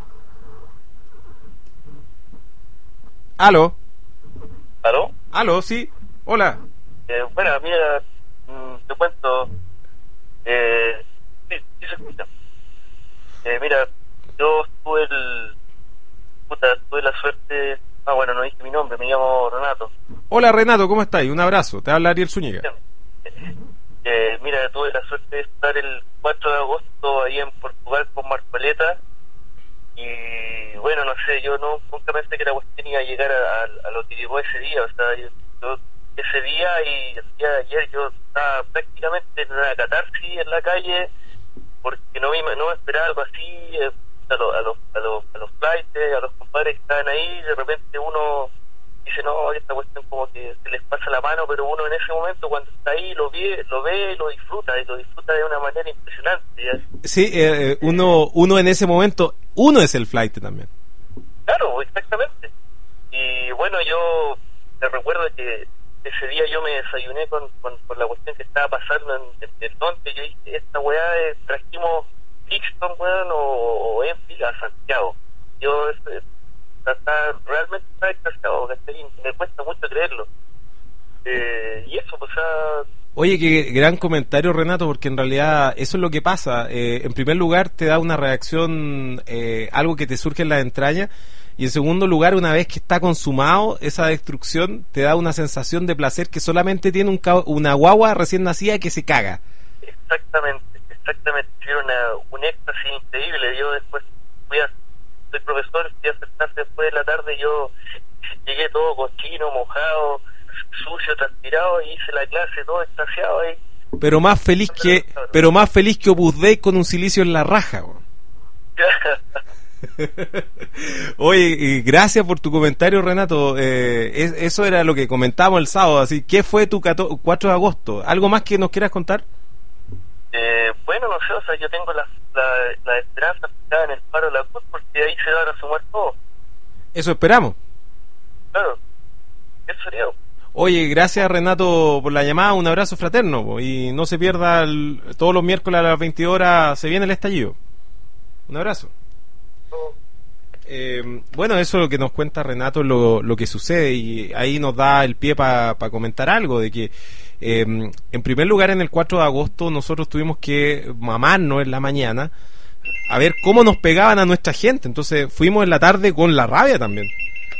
Aló. ¿Aló? Aló, sí. Hola. Eh, bueno, mira, mmm, te cuento. Eh, sí, sí se escucha. Eh, mira, yo tuve el... Puta, tuve la suerte... Ah, bueno, no dije mi nombre, me llamo Renato. Hola Renato, ¿cómo estás? Un abrazo, te habla Ariel Zúñiga. Eh, mira, tuve la suerte de estar el cuatro de agosto ahí en Portugal con Marcoleta y bueno, no sé, yo no, nunca pensé que la cuestión iba a llegar a, a, a lo que llegó ese día. O sea, yo, yo ese día y el día de ayer yo estaba prácticamente en una catarsis en la calle porque no me, no me esperaba algo así. eh, a los a los a los a los flights, a los compadres que estaban ahí, de repente uno dice no, esta cuestión como que se les pasa la mano, pero uno en ese momento cuando está ahí lo ve, lo ve y lo disfruta, y lo disfruta de una manera impresionante, ¿ya? Sí, eh, uno uno en ese momento, uno es el flight también. Claro, exactamente. Y bueno, yo te recuerdo que ese día yo me desayuné con, con, con la cuestión que estaba pasando en, en el norte. Yo dije, esta weá eh, trajimos Brixton, weón, o, o Enfield a Santiago. Yo, eh, sea, está, realmente está exagerado, ¿cachai? Me cuesta mucho creerlo. Eh, y eso, pues, o sea... Oye, qué gran comentario, Renato, porque en realidad eso es lo que pasa. Eh, en primer lugar, te da una reacción, eh, algo que te surge en la entraña, y en segundo lugar, una vez que está consumado esa destrucción, te da una sensación de placer que solamente tiene un ca- una guagua recién nacida que se caga. Exactamente, exactamente. Era una, un éxtasis increíble. Yo después fui a... Soy profesor, fui a hacer clase después de la tarde, yo llegué todo cochino, mojado, sucio, transpirado, y hice la clase todo extasiado ahí. Pero más feliz que pero más feliz que Opus Dei con un silicio en la raja, güey. Oye, y gracias por tu comentario, Renato. Eh, es, eso era lo que comentábamos el sábado. Así, ¿qué fue tu cato- cuatro de agosto? ¿Algo más que nos quieras contar? Eh, bueno, no sé, o sea, yo tengo la, la, la esperanza fijada en el Faro de la Cruz, porque ahí se van a sumar todos. Eso esperamos. Claro, eso sería. Oye, gracias, Renato, por la llamada. Un abrazo fraterno, po, y no se pierda el- todos los miércoles a las veinte horas se viene el estallido. Un abrazo. Eh, bueno, eso es lo que nos cuenta Renato, lo, lo que sucede, y ahí nos da el pie para pa comentar algo de que eh, en primer lugar, en el cuatro de agosto nosotros tuvimos que mamarnos en la mañana a ver cómo nos pegaban a nuestra gente. Entonces fuimos en la tarde con la rabia también.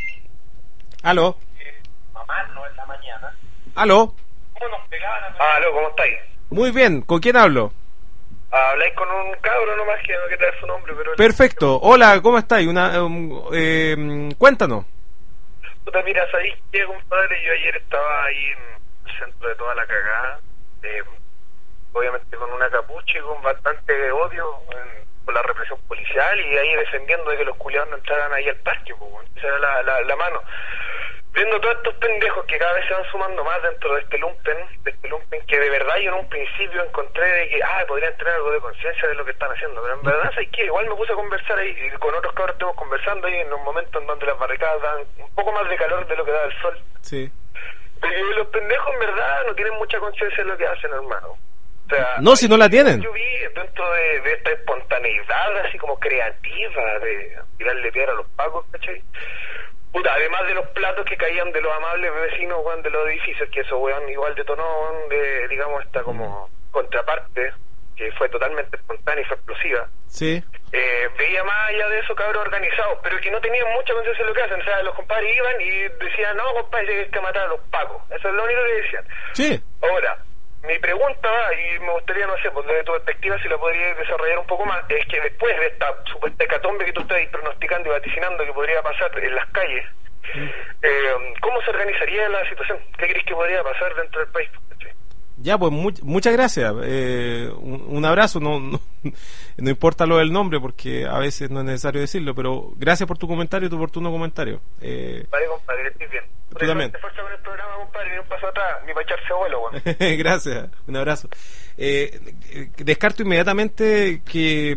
Aló. Mamarnos en la mañana. Aló. ¿Cómo nos pegaban a nuestra... Aló, ¿cómo estáis? Muy bien, ¿con quién hablo? Habláis con un cabro nomás, que no quiero dar su nombre, pero... Perfecto. Hola, ¿cómo estáis? Una, um, eh, cuéntanos. Puta, mira, ¿sabéis qué, compadre? Yo ayer estaba ahí en el centro de toda la cagada, eh, obviamente con una capucha y con bastante odio en, por la represión policial, y ahí defendiendo de que los culiados no entraran ahí al parque, pues, esa era la, la, la mano. Viendo todos estos pendejos que cada vez se van sumando más dentro de este lumpen, de este lumpen que de verdad yo en un principio encontré de que, ah, podrían tener algo de conciencia de lo que están haciendo, pero en verdad, ¿sabes qué? Igual me puse a conversar ahí, y con otros cabros estuvimos conversando ahí en un momento en donde las barricadas dan un poco más de calor de lo que da el sol. Sí. Porque los pendejos en verdad no tienen mucha conciencia de lo que hacen, hermano. O sea, no, si no la tienen. Yo vi dentro de, de esta espontaneidad así como creativa de tirarle piedra a los pacos, ¿cachai? Puta, además de los platos que caían de los amables vecinos, weón, de los edificios, que eso, weón, igual detonó, weón, de, digamos, esta como contraparte, que fue totalmente espontánea y fue explosiva. Sí. Eh, veía más allá de eso cabros organizados, pero que no tenían mucha conciencia de lo que hacen. O sea, los compadres iban y decían, no, compadre, hay que matar a los pacos. Eso es lo único que decían. Sí. Ahora, mi pregunta va, y me gustaría, no sé, pues desde tu perspectiva, si la podrías desarrollar un poco más, es que después de esta supuesta hecatombe que tú estás pronosticando y vaticinando que podría pasar en las calles, mm. eh, ¿cómo se organizaría la situación? ¿Qué crees que podría pasar dentro del país? Ya, pues mu muchas gracias. Eh, un, un abrazo. No, no, no importa lo del nombre, porque a veces no es necesario decirlo, pero gracias por tu comentario, tu oportuno comentario. Eh, vale, compadre, que estés bien. Tú también. Te fuerza con el programa, compadre, ni un paso atrás, ni para echarse vuelo, weón. Gracias, un abrazo. Eh, descarto inmediatamente que,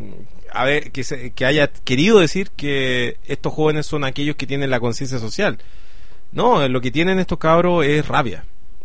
a ver, que, se, que haya querido decir que estos jóvenes son aquellos que tienen la conciencia social. No, lo que tienen estos cabros es rabia.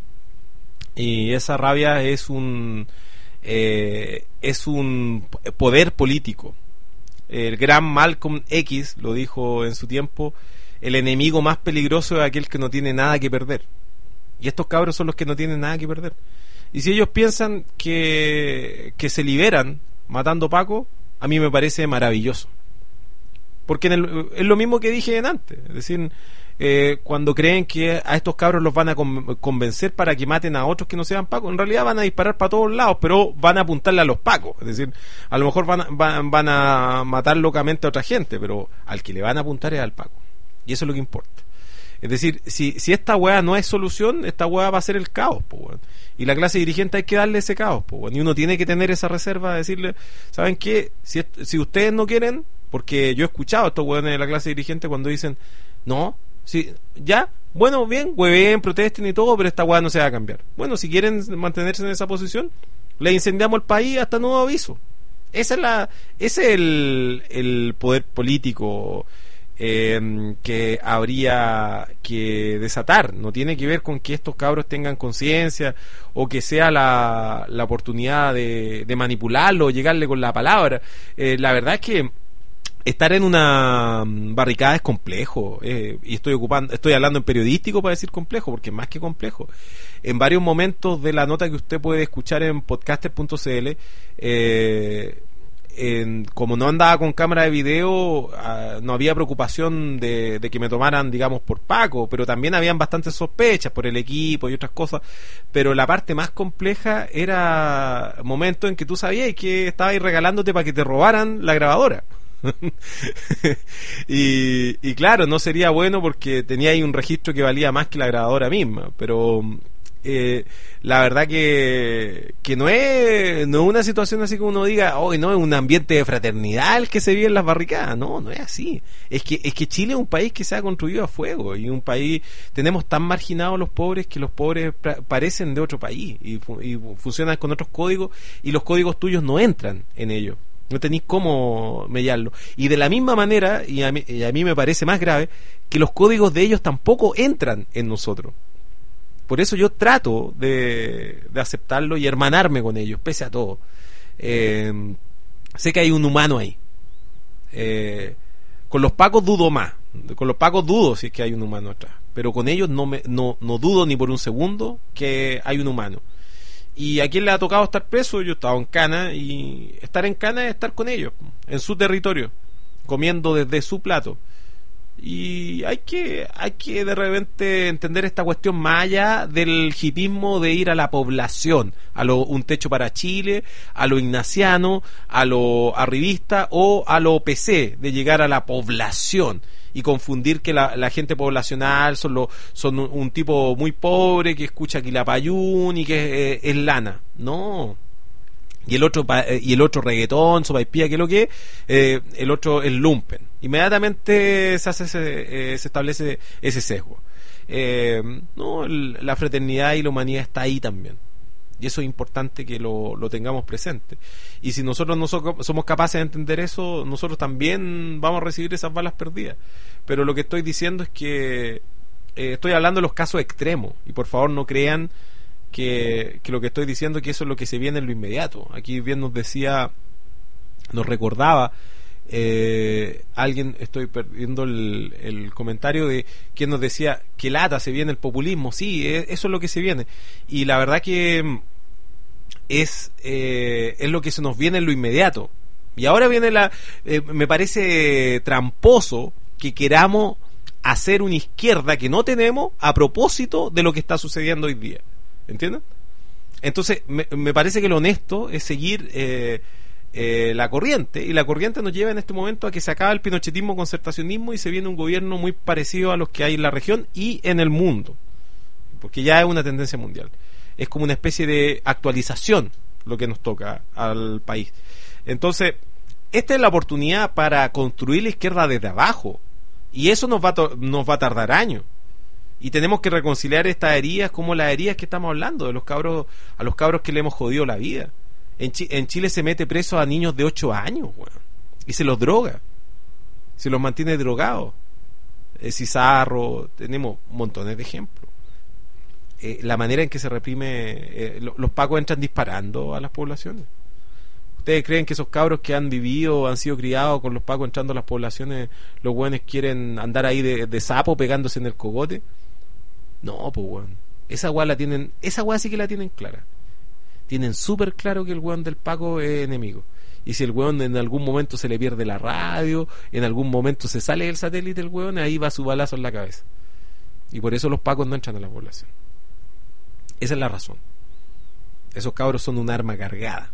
Y esa rabia es un eh, es un poder político. El gran Malcolm X lo dijo en su tiempo: el enemigo más peligroso es aquel que no tiene nada que perder. Y estos cabros son los que no tienen nada que perder. Y si ellos piensan que, que se liberan matando Paco, a mí me parece maravilloso. Porque en el, es lo mismo que dije antes. Es decir, eh, cuando creen que a estos cabros los van a convencer para que maten a otros que no sean Pacos, en realidad van a disparar para todos lados, pero van a apuntarle a los Pacos. Es decir, a lo mejor van a, van, van a matar locamente a otra gente, pero al que le van a apuntar es al Paco. Y eso es lo que importa. Es decir, si, si esta weá no es solución, esta weá va a ser el caos, po, weón. Y la clase dirigente hay que darle ese caos, po, weón. Y uno tiene que tener esa reserva de decirle, ¿saben qué? Si, si ustedes no quieren, porque yo he escuchado a estos weones de la clase dirigente cuando dicen, no, si, ya, bueno, bien, hueveen, protesten y todo, pero esta weá no se va a cambiar. Bueno, si quieren mantenerse en esa posición, le incendiamos el país hasta nuevo aviso. Esa es la, ese es el, el poder político Eh, que habría que desatar. No tiene que ver con que estos cabros tengan conciencia o que sea la, la oportunidad de, de manipularlo o llegarle con la palabra. Eh, la verdad es que estar en una barricada es complejo, eh, y estoy ocupando, estoy hablando en periodístico para decir complejo, porque es más que complejo. En varios momentos de la nota que usted puede escuchar en podcaster punto c l, eh, en, como no andaba con cámara de video, uh, no había preocupación de, de que me tomaran, digamos, por Paco, pero también habían bastantes sospechas por el equipo y otras cosas. Pero la parte más compleja era momentos en que tú sabías que estabas regalándote para que te robaran la grabadora. y, y claro, no sería bueno porque tenía ahí un registro que valía más que la grabadora misma, pero eh, la verdad que, que no es no es una situación así como uno diga, hoy oh, no es un ambiente de fraternidad el que se vive en las barricadas. No, no es así. Es que es que Chile es un país que se ha construido a fuego, y un país, tenemos tan marginados los pobres que los pobres pra- parecen de otro país y, fu- y funcionan con otros códigos, y los códigos tuyos no entran en ellos. No tenéis cómo mellarlo. Y de la misma manera, y a, mí, y a mí me parece más grave, que los códigos de ellos tampoco entran en nosotros. Por eso yo trato de, de aceptarlo y hermanarme con ellos, pese a todo. Eh, sé que hay un humano ahí. Eh, con los pacos dudo más. Con los pacos dudo si es que hay un humano atrás. Pero con ellos no, me, no, no dudo ni por un segundo que hay un humano. Y a quien le ha tocado estar preso, yo he estado en Cana, y estar en Cana es estar con ellos, en su territorio, comiendo desde su plato. Y hay que hay que de repente entender esta cuestión más allá del hipismo de ir a la población, a lo un techo para Chile, a lo ignaciano, a lo arribista o a lo P C, de llegar a la población y confundir que la, la gente poblacional son, lo, son un, un tipo muy pobre que escucha Quilapayún y que eh, es lana. No. Y el otro eh, y el otro reggaetón, sopaipilla, que es lo que eh, el otro es lumpen. Inmediatamente se hace ese, eh, se establece ese sesgo. Eh, no, el, la fraternidad y la humanidad está ahí también. Y eso es importante que lo, lo tengamos presente. Y si nosotros no so- somos capaces de entender eso, nosotros también vamos a recibir esas balas perdidas. Pero lo que estoy diciendo es que eh, estoy hablando de los casos extremos. Y por favor no crean que, que lo que estoy diciendo es que eso es lo que se viene en lo inmediato. Aquí bien nos decía, nos recordaba eh, alguien, estoy perdiendo el, el comentario de quien nos decía que lata, se viene el populismo. Sí, eh, eso es lo que se viene. Y la verdad que es eh, es lo que se nos viene en lo inmediato. Y ahora viene la eh, me parece tramposo que queramos hacer una izquierda que no tenemos a propósito de lo que está sucediendo hoy día, ¿entienden? Entonces me, me parece que lo honesto es seguir eh, eh, la corriente, y la corriente nos lleva en este momento a que se acaba el pinochetismo, concertacionismo, y se viene un gobierno muy parecido a los que hay en la región y en el mundo, porque ya es una tendencia mundial. Es como una especie de actualización lo que nos toca al país. Entonces, esta es la oportunidad para construir la izquierda desde abajo, y eso nos va a, to- nos va a tardar años. Y tenemos que reconciliar estas heridas como las heridas que estamos hablando, de los cabros, a los cabros que le hemos jodido la vida. En, Chi- en Chile se mete preso a niños de ocho años, bueno, y se los droga, se los mantiene drogados. Eh, Cizarro, tenemos montones de ejemplos. Eh, la manera en que se reprime, eh, lo, los pacos entran disparando a las poblaciones. ¿Ustedes creen que esos cabros que han vivido, han sido criados con los pacos entrando a las poblaciones, los buenos quieren andar ahí de, de sapo pegándose en el cogote? No, pues weón. Esa weá la tienen, esa weá sí que la tienen clara. Tienen súper claro que el weón del paco es enemigo. Y si el weón en algún momento se le pierde la radio, en algún momento se sale del satélite el weón, ahí va su balazo en la cabeza. Y por eso los pacos no entran a la población. Esa es la razón. Esos cabros son un arma cargada.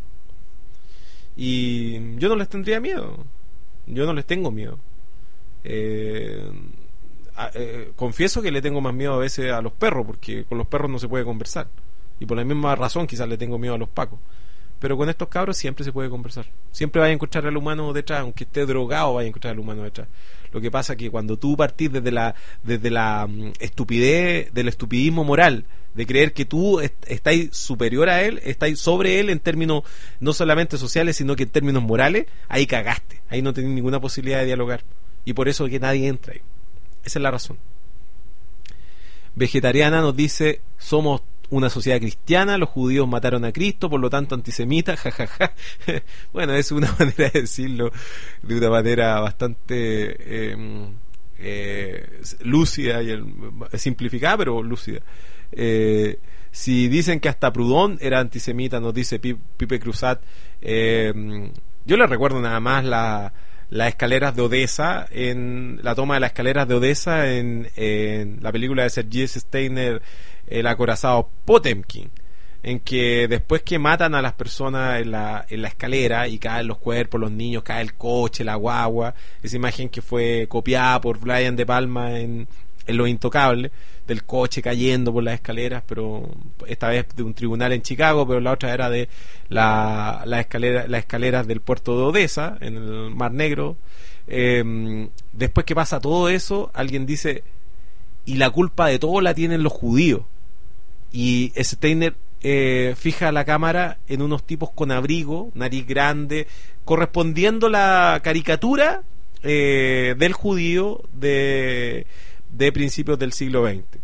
Y yo no les tendría miedo. Yo no les tengo miedo. Eh, a, eh, confieso que le tengo más miedo a veces a los perros, porque con los perros no se puede conversar. Y por la misma razón quizás le tengo miedo a los pacos. Pero con estos cabros siempre se puede conversar. Siempre vaya a encontrar al humano detrás, aunque esté drogado, vaya a encontrar al humano detrás. Lo que pasa es que cuando tú partís desde la desde la um, estupidez, del estupidismo moral, de creer que tú est- estáis superior a él, estáis sobre él en términos no solamente sociales, sino que en términos morales, ahí cagaste. Ahí no tenés ninguna posibilidad de dialogar. Y por eso es que nadie entra ahí. Esa es la razón. Vegetariana nos dice, somos una sociedad cristiana, los judíos mataron a Cristo, por lo tanto antisemita, jajaja. Bueno, es una manera de decirlo de una manera bastante eh, eh, lúcida y el, simplificada, pero lúcida. Eh, si dicen que hasta Proudhon era antisemita, nos dice Pipe Cruzat, eh, yo le recuerdo nada más la las escaleras de Odessa, en la toma de las escaleras de Odessa en, en la película de Sergei Steiner, El acorazado Potemkin, en que después que matan a las personas en la, en la escalera y caen los cuerpos, los niños, cae el coche, la guagua, esa imagen que fue copiada por Brian De Palma en, en Los Intocables, del coche cayendo por las escaleras, pero esta vez de un tribunal en Chicago, pero la otra era de la, la escalera, las escaleras del puerto de Odessa, en el Mar Negro. Eh, después que pasa todo eso, alguien dice, y la culpa de todo la tienen los judíos. Y Steiner eh, fija la cámara en unos tipos con abrigo, nariz grande, correspondiendo la caricatura eh, del judío de... de principios del siglo veinte.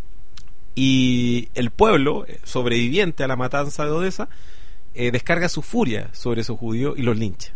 Y el pueblo sobreviviente a la matanza de Odessa eh, descarga su furia sobre esos judíos y los lincha.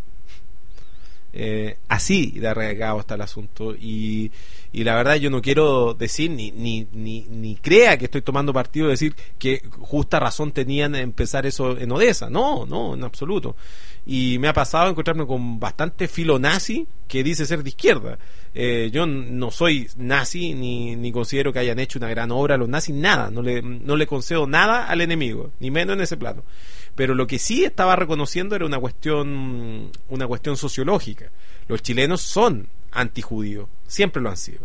Eh, así de arraigado está el asunto. Y, y la verdad yo no quiero decir ni, ni, ni, ni crea que estoy tomando partido de decir que justa razón tenían en empezar eso en Odessa. No, no, en absoluto. Y me ha pasado encontrarme con bastante filo nazi que dice ser de izquierda. Eh, yo no soy nazi ni, ni considero que hayan hecho una gran obra los nazis, nada, no le, no le concedo nada al enemigo, ni menos en ese plano. Pero lo que sí estaba reconociendo era una cuestión, una cuestión sociológica. Los chilenos son antijudíos, siempre lo han sido,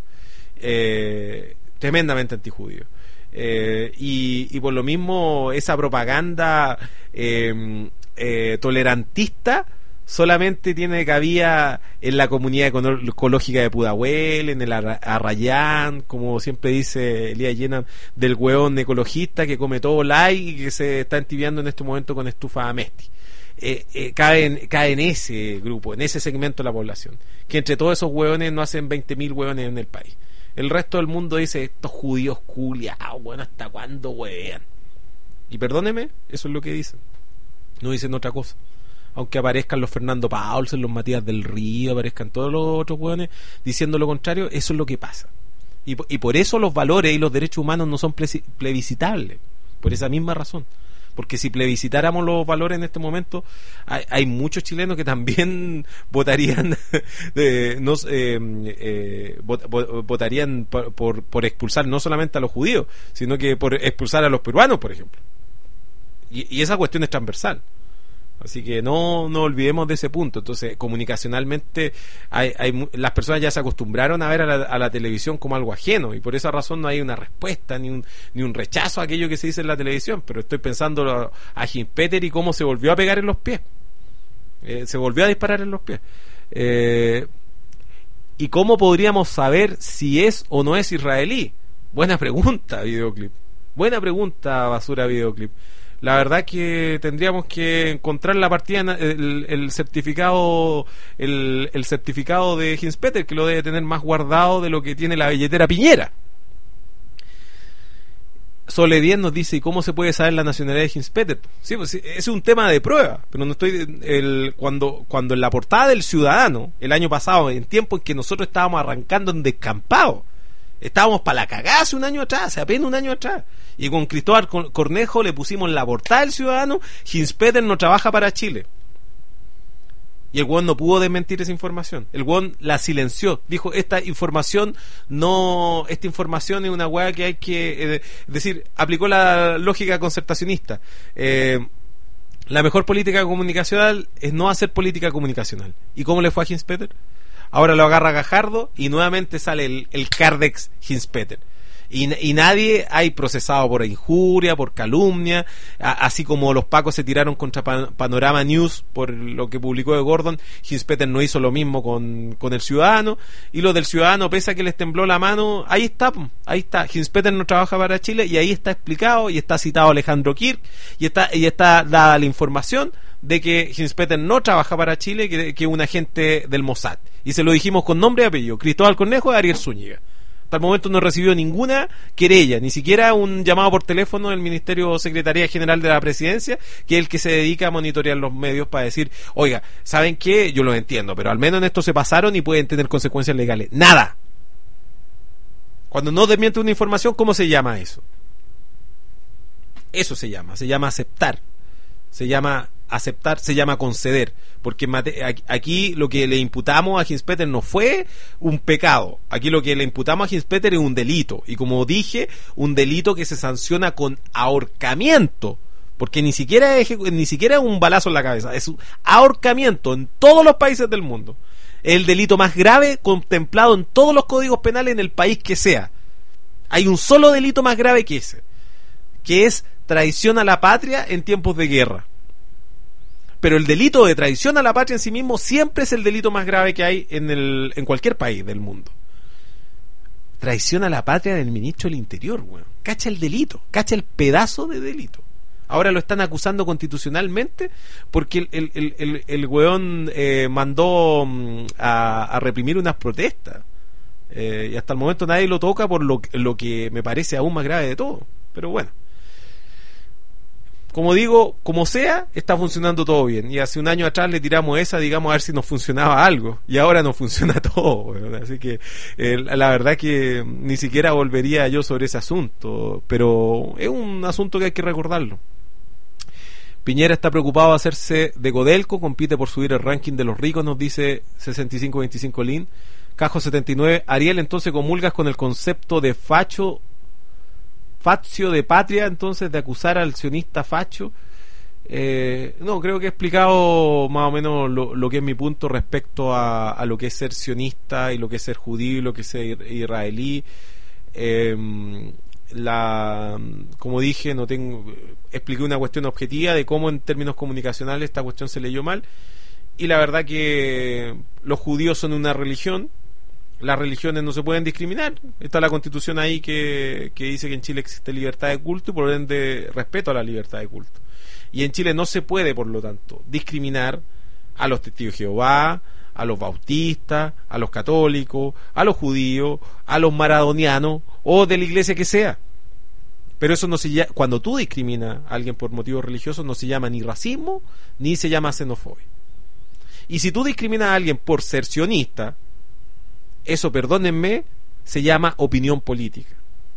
eh, tremendamente antijudíos. Eh, y, y por lo mismo esa propaganda eh, eh, tolerantista solamente tiene cabida en la comunidad ecológica de Pudahuel, en el Arrayán, como siempre dice Elías Llena, del hueón ecologista que come todo light y que se está entibiando en este momento con estufa Amesti. Eh, eh, cae, en, cae en ese grupo, en ese segmento de la población, que entre todos esos hueones no hacen veinte mil hueones en el país. El resto del mundo dice, estos judíos culiados, bueno, ¿hasta cuándo huevean? Y perdóneme, eso es lo que dicen, no dicen otra cosa. Aunque aparezcan los Fernando Paulsen, los Matías del Río, aparezcan todos los otros hueones diciendo lo contrario, eso es lo que pasa. Y, y por eso los valores y los derechos humanos no son plebiscitables, por esa misma razón. Porque si plebiscitáramos los valores en este momento, hay, hay muchos chilenos que también votarían eh, no, eh, eh, vot, votarían por, por, por expulsar no solamente a los judíos, sino que por expulsar a los peruanos, por ejemplo. Y, y esa cuestión es transversal. Así que no no olvidemos de ese punto. Entonces, comunicacionalmente hay, hay, las personas ya se acostumbraron a ver a la, a la televisión como algo ajeno, y por esa razón no hay una respuesta ni un, ni un rechazo a aquello que se dice en la televisión. Pero estoy pensando a, a Hinspeter y cómo se volvió a pegar en los pies, eh, se volvió a disparar en los pies, eh, y cómo podríamos saber si es o no es israelí. Buena pregunta, videoclip, buena pregunta, basura videoclip. La verdad que tendríamos que encontrar la partida, el, el certificado el, el certificado de Hinspeter, que lo debe tener más guardado de lo que tiene la billetera Piñera. Sole diez nos dice, ¿y cómo se puede saber la nacionalidad de Hinspeter? Sí, pues es un tema de prueba, pero no estoy el, cuando cuando en la portada del Ciudadano el año pasado, en tiempo en que nosotros estábamos arrancando en descampado, estábamos para la cagada hace un año atrás, hace apenas un año atrás, y con Cristóbal Cornejo le pusimos en la portada del Ciudadano, Hinspeter no trabaja para Chile. Y el hueón no pudo desmentir esa información. El hueón la silenció. Dijo, esta información no, esta información es una hueá que hay que, eh, decir, aplicó la lógica concertacionista. Eh, la mejor política comunicacional es no hacer política comunicacional. ¿Y cómo le fue a Hinspeter? Ahora lo agarra Gajardo y nuevamente sale el, el Cardex Hinspeter. Y, y nadie hay procesado por injuria, por calumnia, a, así como los pacos se tiraron contra Pan, Panorama News por lo que publicó de Gordon. Hinspeter no hizo lo mismo con, con el Ciudadano, y lo del Ciudadano, pese a que les tembló la mano, ahí está, ahí está. Hinspeter no trabaja para Chile, y ahí está explicado, y está citado Alejandro Kirk, y está, y está dada la información de que Hinspeter no trabaja para Chile, que, que es un agente del Mossad, y se lo dijimos con nombre y apellido, Cristóbal Cornejo y Ariel Zúñiga. Hasta el momento no recibió ninguna querella, ni siquiera un llamado por teléfono del Ministerio Secretaría General de la Presidencia, que es el que se dedica a monitorear los medios para decir, oiga, ¿saben qué? Yo lo entiendo, pero al menos en esto se pasaron y pueden tener consecuencias legales. ¡Nada! Cuando no desmiente una información, ¿cómo se llama eso? Eso se llama, se llama aceptar. Se llama aceptar, se llama conceder, porque aquí lo que le imputamos a Hinspeter no fue un pecado, aquí lo que le imputamos a Hinspeter es un delito, y como dije, un delito que se sanciona con ahorcamiento, porque ni siquiera es, ni siquiera es un balazo en la cabeza, es un ahorcamiento en todos los países del mundo, es el delito más grave contemplado en todos los códigos penales en el país que sea. Hay un solo delito más grave que ese, que es traición a la patria en tiempos de guerra. Pero el delito de traición a la patria en sí mismo siempre es el delito más grave que hay en el en cualquier país del mundo. Traición a la patria del ministro del Interior, weón. Cacha el delito, cacha el pedazo de delito. Ahora lo están acusando constitucionalmente porque el, el, el, el, el weón eh, mandó mm, a, a reprimir unas protestas. Eh, y hasta el momento nadie lo toca por lo, lo que me parece aún más grave de todo. Pero bueno. Como digo, como sea, está funcionando todo bien. Y hace un año atrás le tiramos esa, digamos, a ver si nos funcionaba algo. Y ahora no funciona todo. Bueno, así que eh, la verdad que ni siquiera volvería yo sobre ese asunto. Pero es un asunto que hay que recordarlo. Piñera está preocupado de hacerse de Codelco, compite por subir el ranking de los ricos, nos dice sesenta y cinco veinticinco Lin. Cajo setenta y nueve, Ariel, entonces comulgas con el concepto de facho... facio de patria, entonces, de acusar al sionista facho. Eh, no, creo que he explicado más o menos lo, lo que es mi punto respecto a, a lo que es ser sionista y lo que es ser judío y lo que es ser israelí. Eh, la, como dije, no tengo, expliqué una cuestión objetiva de cómo en términos comunicacionales esta cuestión se leyó mal, y la verdad que los judíos son una religión. Las religiones no se pueden discriminar. Está la Constitución ahí que, que dice que en Chile existe libertad de culto y por ende respeto a la libertad de culto. Y en Chile no se puede, por lo tanto, discriminar a los testigos de Jehová, a los bautistas, a los católicos, a los judíos, a los maradonianos o de la iglesia que sea. Pero eso no se llama, cuando tú discriminas a alguien por motivos religiosos, no se llama ni racismo ni se llama xenofobia. Y si tú discriminas a alguien por ser sionista, eso, perdónenme, se llama opinión política.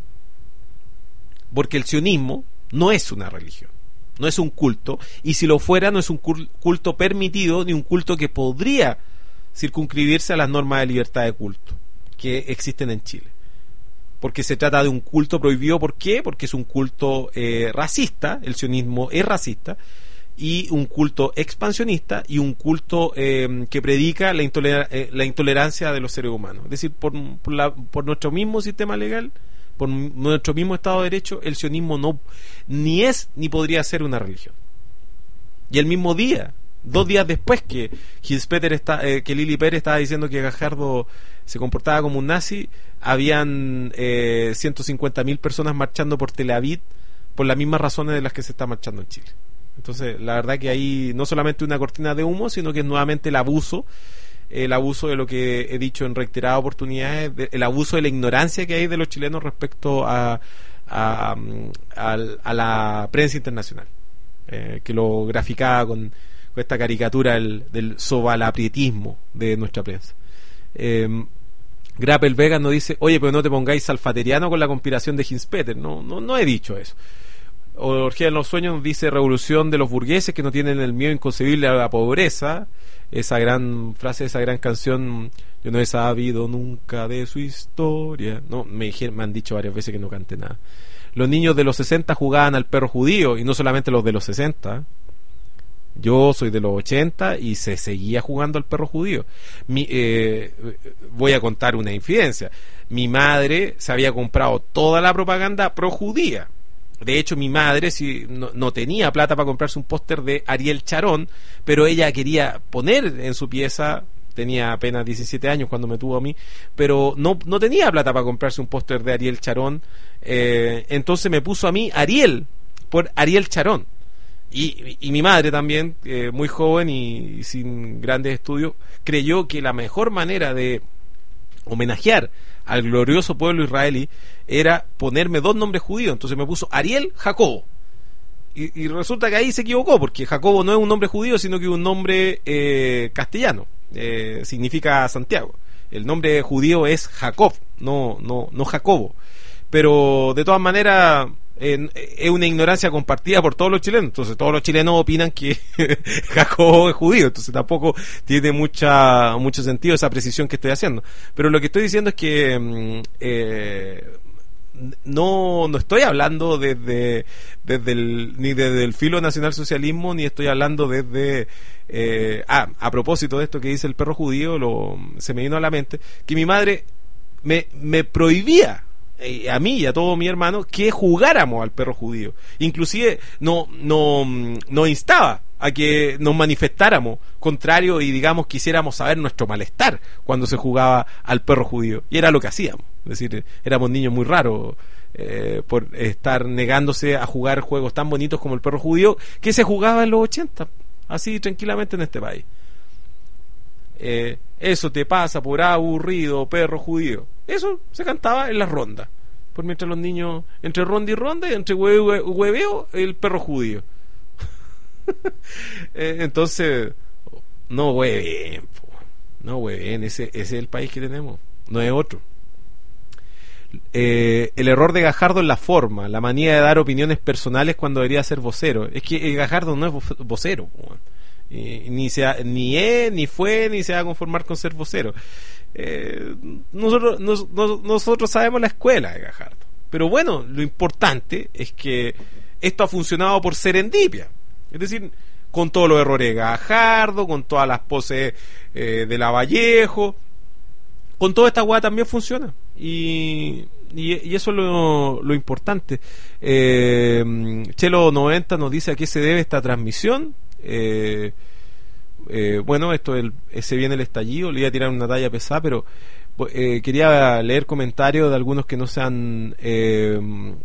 Porque el sionismo no es una religión, no es un culto, y si lo fuera no es un culto permitido ni un culto que podría circunscribirse a las normas de libertad de culto que existen en Chile. Porque se trata de un culto prohibido. ¿Por qué? Porque es un culto eh, racista, el sionismo es racista, y un culto expansionista y un culto eh, que predica la, intoler- eh, la intolerancia de los seres humanos. Es decir, por, por, la, por nuestro mismo sistema legal, por nuestro mismo Estado de Derecho, el sionismo no ni es ni podría ser una religión. Y el mismo día, dos días después que Hinspeter está, eh, que Lili Pérez estaba diciendo que Gajardo se comportaba como un nazi, habían eh, ciento cincuenta mil personas marchando por Tel Aviv por las mismas razones de las que se está marchando en Chile. Entonces, la verdad que hay no solamente una cortina de humo, sino que es nuevamente el abuso, el abuso de lo que he dicho en reiteradas oportunidades, de, el abuso de la ignorancia que hay de los chilenos respecto a, a, a, a la prensa internacional, eh, que lo graficaba con, con esta caricatura del, del sobalaprietismo de nuestra prensa. Eh, Grappel Vega nos dice, oye, pero no te pongáis salfateriano con la conspiración de Hinspeter. No, no, no he dicho eso. Orgía en los sueños nos dice, revolución de los burgueses que no tienen el miedo inconcebible a la pobreza. Esa gran frase, esa gran canción, yo no he sabido nunca de su historia. No, me, dijeron, me han dicho varias veces que no cante nada. Los niños de los sesenta jugaban al perro judío, y no solamente los de los sesenta. Yo soy de los ochenta y se seguía jugando al perro judío. Mi, eh, voy a contar una infidencia. Mi madre se había comprado toda la propaganda pro judía. De hecho, mi madre si, no, no tenía plata para comprarse un póster de Ariel Charón, pero ella quería poner en su pieza, tenía apenas diecisiete años cuando me tuvo a mí, pero no, no tenía plata para comprarse un póster de Ariel Charón, eh, entonces me puso a mí Ariel, por Ariel Charón. Y, y mi madre también, eh, muy joven y, y sin grandes estudios, creyó que la mejor manera de homenajear al glorioso pueblo israelí era ponerme dos nombres judíos. Entonces me puso Ariel Jacobo. Y, y resulta que ahí se equivocó, porque Jacobo no es un nombre judío, sino que es un nombre eh, castellano. Eh, significa Santiago. El nombre judío es Jacob, no, no, no Jacobo. Pero de todas maneras eh, es una ignorancia compartida por todos los chilenos. Entonces todos los chilenos opinan que Jacobo es judío. Entonces tampoco tiene mucha mucho sentido esa precisión que estoy haciendo. Pero lo que estoy diciendo es que eh, no no estoy hablando desde desde el ni desde el filo nacionalsocialismo, ni estoy hablando desde eh, ah, a propósito de esto que dice el perro judío, lo, se me vino a la mente que mi madre me, me prohibía eh, a mí y a todos mis hermanos que jugáramos al perro judío. Inclusive no no nos instaba a que nos manifestáramos contrario y digamos quisiéramos saber nuestro malestar cuando se jugaba al perro judío, y era lo que hacíamos. Es decir, éramos niños muy raros eh, por estar negándose a jugar juegos tan bonitos como el perro judío, que se jugaba en los ochenta, así tranquilamente en este país. Eh, eso te pasa por aburrido, perro judío. Eso se cantaba en las rondas, por mientras los niños, entre ronda y ronda, entre hue- hueveo, el perro judío. eh, entonces, no hueven, po. no hueven, ese, ese es el país que tenemos, no es otro. Eh, el error de Gajardo en la forma, la manía de dar opiniones personales cuando debería ser vocero. Es que eh, Gajardo no es vo- vocero, eh, ni, se ha, ni es, ni fue, ni se va a conformar con ser vocero. Eh, nosotros, nos, nos, nosotros sabemos la escuela de Gajardo, pero bueno, lo importante es que esto ha funcionado por serendipia, es decir, con todos los errores de Gajardo, con todas las poses eh, de Lavallejo, con toda esta guada también funciona. Y, y, y eso es lo, lo importante. eh, Chelo noventa nos dice a qué se debe esta transmisión. eh, eh, bueno, esto el, se viene el estallido. Le iba a tirar una talla pesada, pero eh, quería leer comentarios de algunos que no se han eh,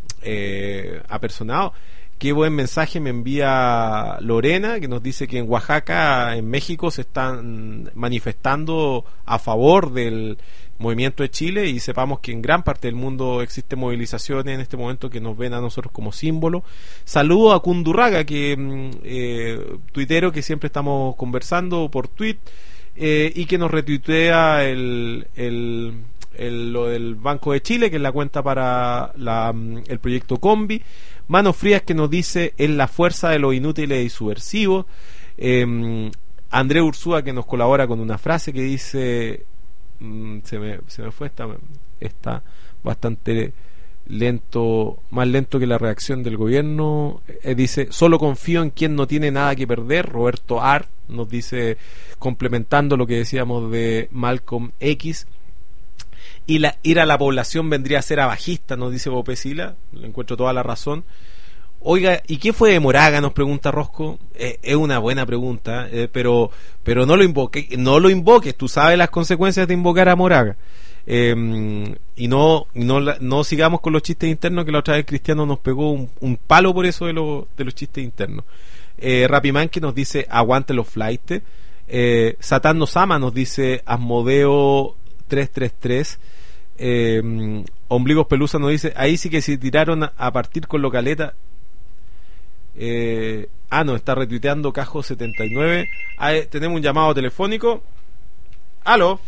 eh, apersonado. Qué buen mensaje me envía Lorena, que nos dice que en Oaxaca, en México, se están manifestando a favor del movimiento de Chile, y sepamos que en gran parte del mundo existe movilizaciones en este momento que nos ven a nosotros como símbolo. Saludo a Cundurraga, que eh, tuitero que siempre estamos conversando por tweet, eh, y que nos retuitea el, el, el, lo del Banco de Chile, que es la cuenta para la, el proyecto Combi. Manos Frías, que nos dice es la fuerza de los inútiles y subversivos. eh, André Ursúa, que nos colabora con una frase que dice mmm, se, me, se me fue esta, está bastante lento, más lento que la reacción del gobierno. eh, dice, solo confío en quien no tiene nada que perder. Roberto Art nos dice, complementando lo que decíamos de Malcolm X, y la, ir a la población vendría a ser abajista, nos dice Bopesila. Le encuentro toda la razón. Oiga, ¿y qué fue de Moraga?, nos pregunta Rosco. Eh, es una buena pregunta, eh, pero pero no lo invoque, no lo invoques. Tú sabes las consecuencias de invocar a Moraga. Eh, y no, no no sigamos con los chistes internos, que la otra vez Cristiano nos pegó un, un palo por eso de, lo, de los chistes internos. eh, Rapiman, que nos dice aguante los flightes. eh, Satán nos ama, nos dice Asmodeo tres tres tres. eh, Ombligos Pelusa nos dice, ahí sí que se tiraron a, a partir con localeta. eh, ah no, está retuiteando Cajo setenta y nueve. ah, eh, tenemos un llamado telefónico. Aló.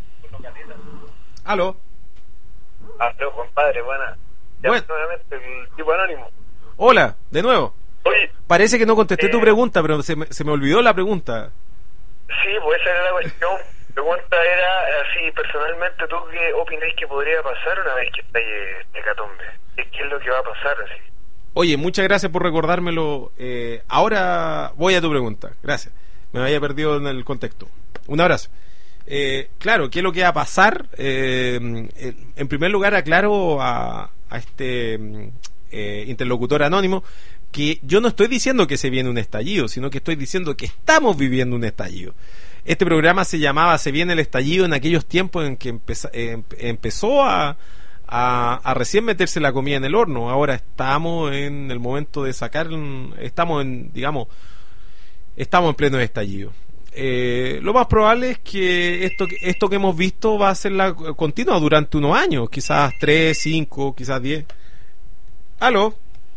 Aló. Aló, compadre, buena. Ya Bueno. nuevamente el tipo anónimo. Hola, de nuevo. Oye, Parece que no contesté Eh. tu pregunta, pero se me, se me olvidó la pregunta. sí, pues esa era la cuestión. Mi pregunta era, así, personalmente, ¿tú qué opináis que podría pasar una vez que esté este hecatombe? ¿Qué qué es lo que va a pasar, así? Oye, muchas gracias por recordármelo. Eh, ahora voy a tu pregunta. Gracias. Me había perdido en el contexto. Un abrazo. Eh, claro, ¿qué es lo que va a pasar? Eh, en primer lugar, aclaro a, a este eh, interlocutor anónimo que yo no estoy diciendo que se viene un estallido, sino que estoy diciendo que estamos viviendo un estallido. Este programa se llamaba Se viene el estallido en aquellos tiempos en que empeza, eh, empezó a, a, a recién meterse la comida en el horno. Ahora estamos en el momento de sacar, estamos en, digamos, estamos en pleno estallido. eh, lo más probable es que esto, esto que hemos visto va a ser la continua durante unos años, quizás tres, cinco, quizás diez. ¿Aló?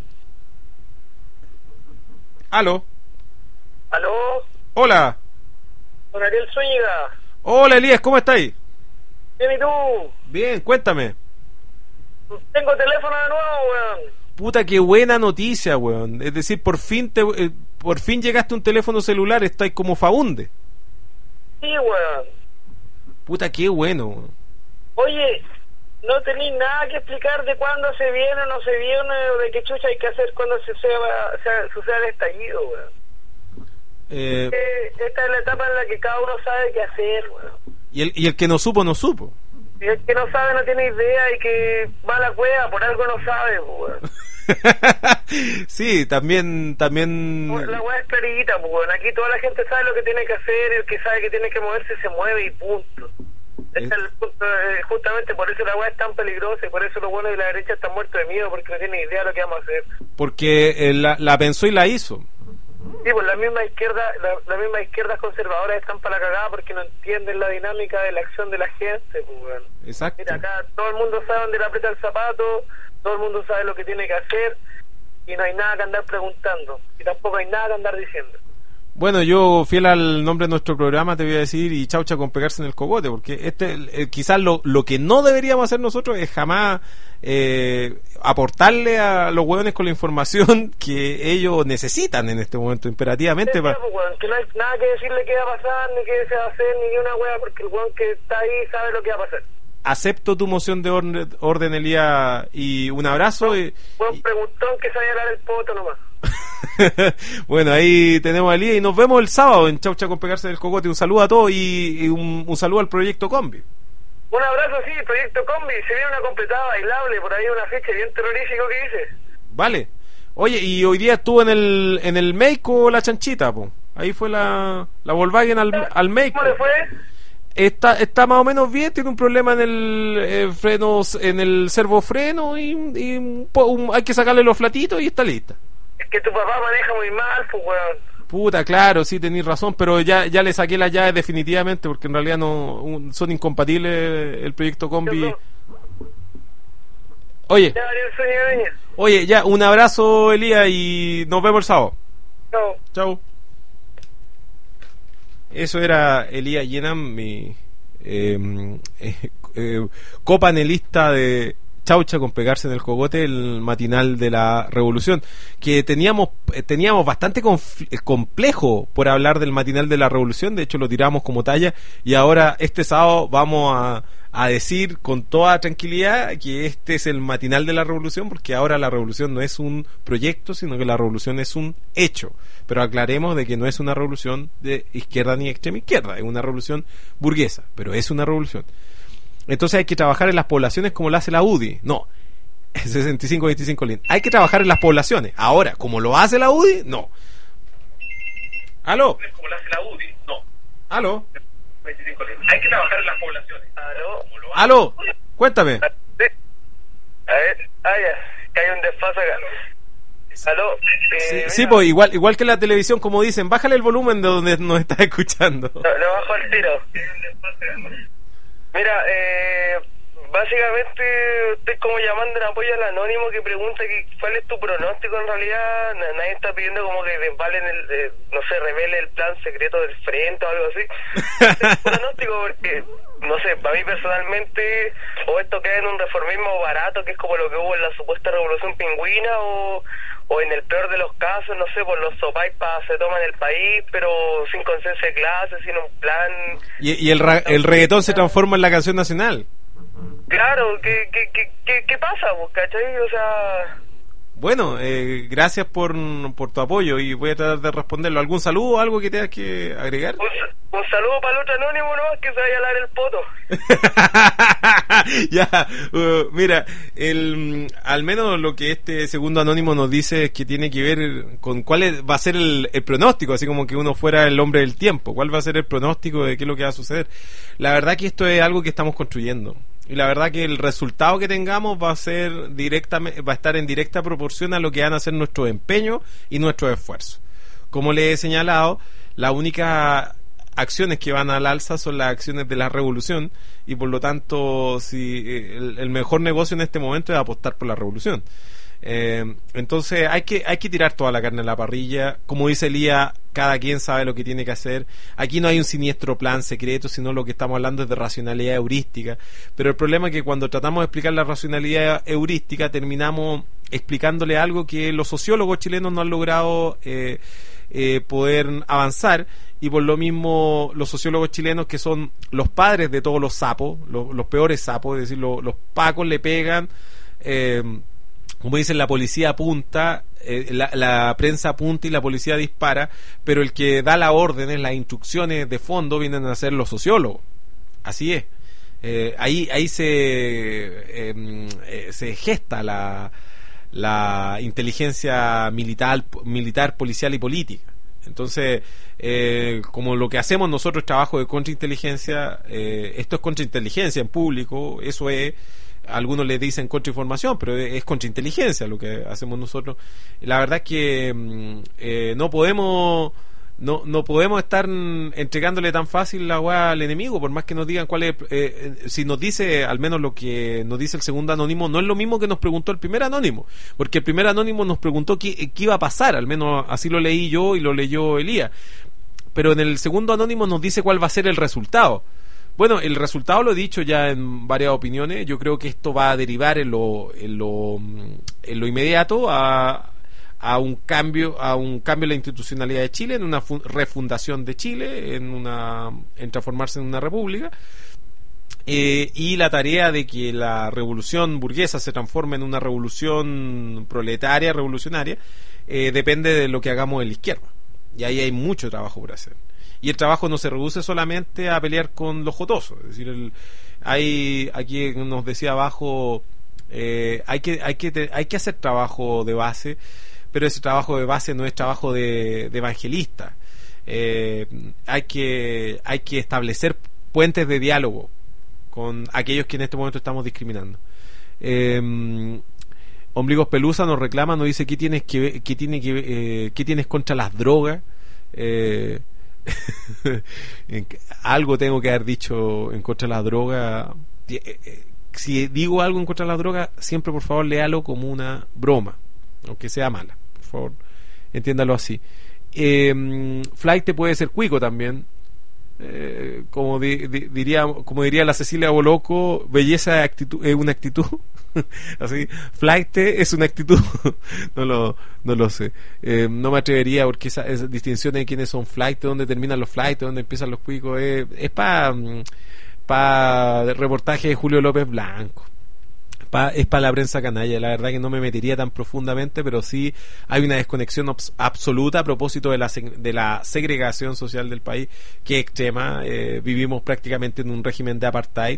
¿Aló? ¿Aló? Hola. Don Ariel Zúñiga. Hola, Elías, ¿cómo estáis? Bien, ¿y tú? Bien, cuéntame. Tengo teléfono de nuevo, weón. Puta, qué buena noticia, weón. Es decir, por fin te, eh, por fin llegaste a un teléfono celular, estáis como Faunde. Sí, weón. Puta, qué bueno, weón. Oye, no tenéis nada que explicar de cuándo se viene o no se viene, o de qué chucha hay que hacer cuando se suceda, se, suceda el estallido, weón. Eh, Eh, esta es la etapa en la que cada uno sabe qué hacer, weón. y, el, y el que no supo, no supo. Y el que no sabe no tiene idea y que va a la cueva, por algo no sabe, weón. Sí, también, también. La weá es clarita, pues, weón. Aquí toda la gente sabe lo que tiene que hacer, el que sabe que tiene que moverse se mueve y punto. Ese es el punto, eh, justamente por eso la weá es tan peligrosa y por eso los buenos de la derecha están muertos de miedo, porque no tienen idea de lo que vamos a hacer. Porque eh, la, la pensó y la hizo. Sí, pues la misma izquierda, la, la misma izquierdas conservadoras están para la cagada porque no entienden la dinámica de la acción de la gente, pues, weón. Exacto. Mira, acá todo el mundo sabe dónde le aprieta el zapato, todo el mundo sabe lo que tiene que hacer y no hay nada que andar preguntando y tampoco hay nada que andar diciendo. Bueno, yo, fiel al nombre de nuestro programa, te voy a decir, y chaucha con pegarse en el cogote, porque este eh, quizás lo, lo que no deberíamos hacer nosotros es jamás eh, aportarle a los hueones con la información que ellos necesitan en este momento, imperativamente. Sí, para... pues, weón, que no hay nada que decirle qué va a pasar, ni qué se va a hacer, ni una hueá, porque el weón que está ahí sabe lo que va a pasar. Acepto tu moción de orden, orden Elías, y un abrazo. Y, Buen y... preguntón que sabe hablar el poto nomás. Bueno, ahí tenemos a Elías y nos vemos el sábado en Chaucha con pegarse del cogote. Un saludo a todos y, y un, un saludo al Proyecto Combi. Un abrazo, sí, Proyecto Combi, se viene una completada bailable, por ahí una fecha bien terrorífico que dice. Vale. Oye, y hoy día estuvo en el en el Meico la chanchita, po. Ahí fue la, la Volkswagen al, al Meico. ¿Cómo le fue? Está, está más o menos bien, tiene un problema en el eh, frenos, en el servofreno y, y un po- un- hay que sacarle los flatitos y está lista. Es que tu papá maneja muy mal, pues, weón. Puta, claro, sí, tenéis razón, pero ya, ya le saqué las llaves definitivamente porque en realidad no un- son incompatibles el proyecto Combi. Oye, Ya, Ariel Zúñiga. oye, ya, un abrazo, Elías, y nos vemos el sábado. Chao. Chau. Eso era Elías Yenam, mi eh, eh, eh, copanelista de Chaucha con pegarse en el cogote, el matinal de la revolución, que teníamos eh, teníamos bastante conf- eh, complejo por hablar del matinal de la revolución, de hecho lo tiramos como talla, y ahora este sábado vamos a, a decir con toda tranquilidad que este es el matinal de la revolución, porque ahora la revolución no es un proyecto, sino que la revolución es un hecho. Pero aclaremos de que no es una revolución de izquierda ni extrema izquierda, es una revolución burguesa, pero es una revolución. Entonces hay que trabajar en las poblaciones como lo hace la U D I. No, sesenta y cinco veinticinco Lin. Hay que trabajar en las poblaciones. Ahora, como lo hace la U D I, no. ¿Aló? Como lo hace la U D I, no. ¿Aló? veinticinco Lin. Hay que trabajar en las poblaciones. ¿Aló? ¿Aló? Cuéntame. Sí. A ver, ah, ya, que hay un desfase acá. ¿Aló? Sí, Eh, sí, mira, pues igual, igual que en la televisión, como dicen, bájale el volumen de donde nos estás escuchando. Lo, lo bajo al tiro. Mira, eh, básicamente estoy como llamando en apoyo al anónimo que pregunta que cuál es tu pronóstico en realidad. N- nadie está pidiendo como que desvalen el, eh, no sé, revele el plan secreto del frente o algo así. Es un pronóstico porque, no sé, para mí personalmente, o esto queda en un reformismo barato, que es como lo que hubo en la supuesta revolución pingüina, o... o en el peor de los casos, no sé, por los sopaipas se toman el país, pero sin consenso de clase, sin un plan. Y, y el, ra- el reggaetón se transforma en la canción nacional. Claro, ¿qué, qué, qué, qué, qué pasa, pues, cachai? O sea... Bueno, eh, gracias por, por tu apoyo y voy a tratar de responderlo. ¿Algún saludo o algo que tengas que agregar? Un, un saludo para el otro anónimo, ¿no? Que se vaya a lavar el poto. Ya, uh, mira, el, al menos lo que este segundo anónimo nos dice es que tiene que ver con cuál es- va a ser el, el pronóstico, así como que uno fuera el hombre del tiempo. ¿Cuál va a ser el pronóstico de qué es lo que va a suceder? La verdad que esto es algo que estamos construyendo. Y la verdad que el resultado que tengamos va a ser directamente, va a estar en directa proporción a lo que van a ser nuestros empeños y nuestros esfuerzos. Como les he señalado, la única acciones que van al alza son las acciones de la revolución, y por lo tanto si el, el mejor negocio en este momento es apostar por la revolución. Eh, entonces hay que hay que tirar toda la carne a la parrilla. Como dice Elías, cada quien sabe lo que tiene que hacer. Aquí no hay un siniestro plan secreto, sino lo que estamos hablando es de racionalidad heurística. Pero el problema es que cuando tratamos de explicar la racionalidad heurística, terminamos explicándole algo que los sociólogos chilenos no han logrado eh, eh, poder avanzar. Y por lo mismo los sociólogos chilenos, que son los padres de todos los sapos, los, los peores sapos, es decir, los, los pacos le pegan, eh, como dicen, la policía apunta, eh, la, la prensa apunta y la policía dispara, pero el que da las órdenes, las instrucciones de fondo vienen a ser los sociólogos. Así es. Eh, ahí ahí se eh, eh, se gesta la, la inteligencia militar, militar, policial y política. Entonces, eh, como lo que hacemos nosotros es trabajo de contrainteligencia, eh, esto es contrainteligencia en público, eso es, algunos le dicen contrainformación, pero es contrainteligencia lo que hacemos nosotros. La verdad es que eh, no podemos no no podemos estar entregándole tan fácil la hueá al enemigo, por más que nos digan cuál es, eh, si nos dice, al menos lo que nos dice el segundo anónimo, no es lo mismo que nos preguntó el primer anónimo, porque el primer anónimo nos preguntó qué, qué iba a pasar, al menos así lo leí yo y lo leyó Elías, pero en el segundo anónimo nos dice cuál va a ser el resultado. Bueno, el resultado lo he dicho ya en varias opiniones. Yo creo que esto va a derivar en lo en lo, en lo inmediato a, a un cambio a un cambio en la institucionalidad de Chile, en una fu- refundación de Chile, en una en transformarse en una república, eh, y la tarea de que la revolución burguesa se transforme en una revolución proletaria, revolucionaria, eh, depende de lo que hagamos en la izquierda. Y ahí hay mucho trabajo por hacer. Y el trabajo no se reduce solamente a pelear con los jotosos. Es decir, el, hay aquí nos decía abajo, eh, hay que hay que te, hay que hacer trabajo de base, pero ese trabajo de base no es trabajo de, de evangelista. Eh, hay que hay que establecer puentes de diálogo con aquellos que en este momento estamos discriminando. Eh, Ombligos Pelusa nos reclama, nos dice qué tienes que qué tiene que eh, qué tienes contra las drogas. Eh, algo tengo que haber dicho en contra de la droga. Si digo algo en contra de la droga, siempre por favor léalo como una broma, aunque sea mala, por favor entiéndalo así. eh, Flight te puede ser cuico también, eh, como di, di, diría como diría la Cecilia Boloco, belleza es, actitud, es una actitud. Así, flight es una actitud. no lo no lo sé, eh, no me atrevería, porque esa, esa distinción de quiénes son flight, dónde terminan los flight, dónde empiezan los cuicos, eh, es para pa reportaje de Julio López Blanco, pa, es para la prensa canalla. La verdad que no me metería tan profundamente, pero sí hay una desconexión obs- absoluta a propósito de la, seg- de la segregación social del país, que es extrema. Eh, vivimos prácticamente en un régimen de apartheid,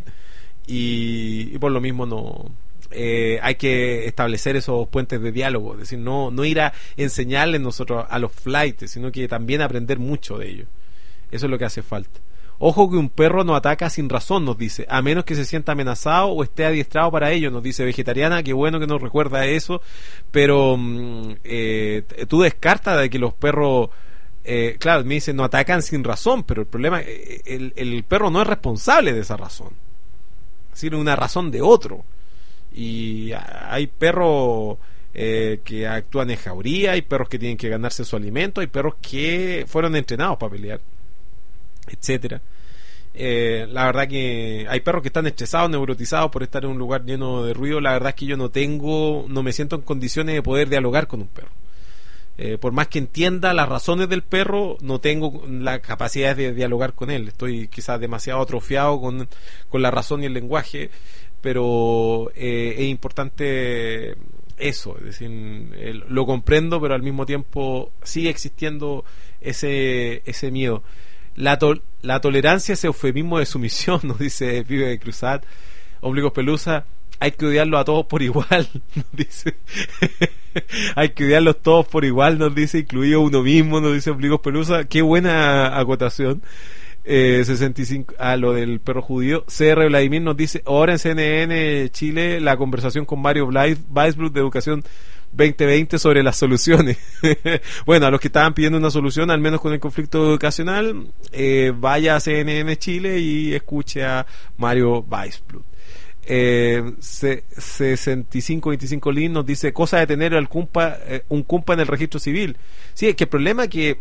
y, y por lo mismo no Eh, hay que establecer esos puentes de diálogo, es decir, no, no ir a enseñarles nosotros a los flights, sino que también aprender mucho de ellos. Eso es lo que hace falta. Ojo que un perro no ataca sin razón, nos dice, a menos que se sienta amenazado o esté adiestrado para ello, nos dice Vegetariana. Qué bueno que nos recuerda eso, pero eh, tú descartas de que los perros, eh, claro, me dicen no atacan sin razón, pero el problema, el, el perro no es responsable de esa razón, es decir, una razón de otro. Y hay perros eh, que actúan en jauría, hay perros que tienen que ganarse su alimento, hay perros que fueron entrenados para pelear, etcétera. Eh, la verdad que hay perros que están estresados, neurotizados por estar en un lugar lleno de ruido. La verdad es que yo no tengo, no me siento en condiciones de poder dialogar con un perro. Eh, por más que entienda las razones del perro, no tengo la capacidad de dialogar con él. Estoy quizás demasiado atrofiado con, con la razón y el lenguaje, pero eh, es importante eso, es decir, eh, lo comprendo, pero al mismo tiempo sigue existiendo ese ese miedo. La, to- la tolerancia es eufemismo de sumisión, nos dice Vive de Cruzat. Ombligos Pelusa, hay que odiarlos a todos por igual, nos dice. Hay que odiarlos todos por igual, nos dice, incluido uno mismo, nos dice Ombligos Pelusa. Qué buena acotación. Eh, sesenta y cinco a lo del perro judío. C R Vladimir nos dice, ahora en C N N Chile la conversación con Mario Weisbrot de educación veinte veinte sobre las soluciones. Bueno, a los que estaban pidiendo una solución, al menos con el conflicto educacional, eh, vaya a C N N Chile y escuche a Mario Weissblut. Eh, sesenta y cinco veinticinco Lin nos dice: cosa de tener al cumpa, eh, un cumpa en el registro civil. Sí, es que el problema es que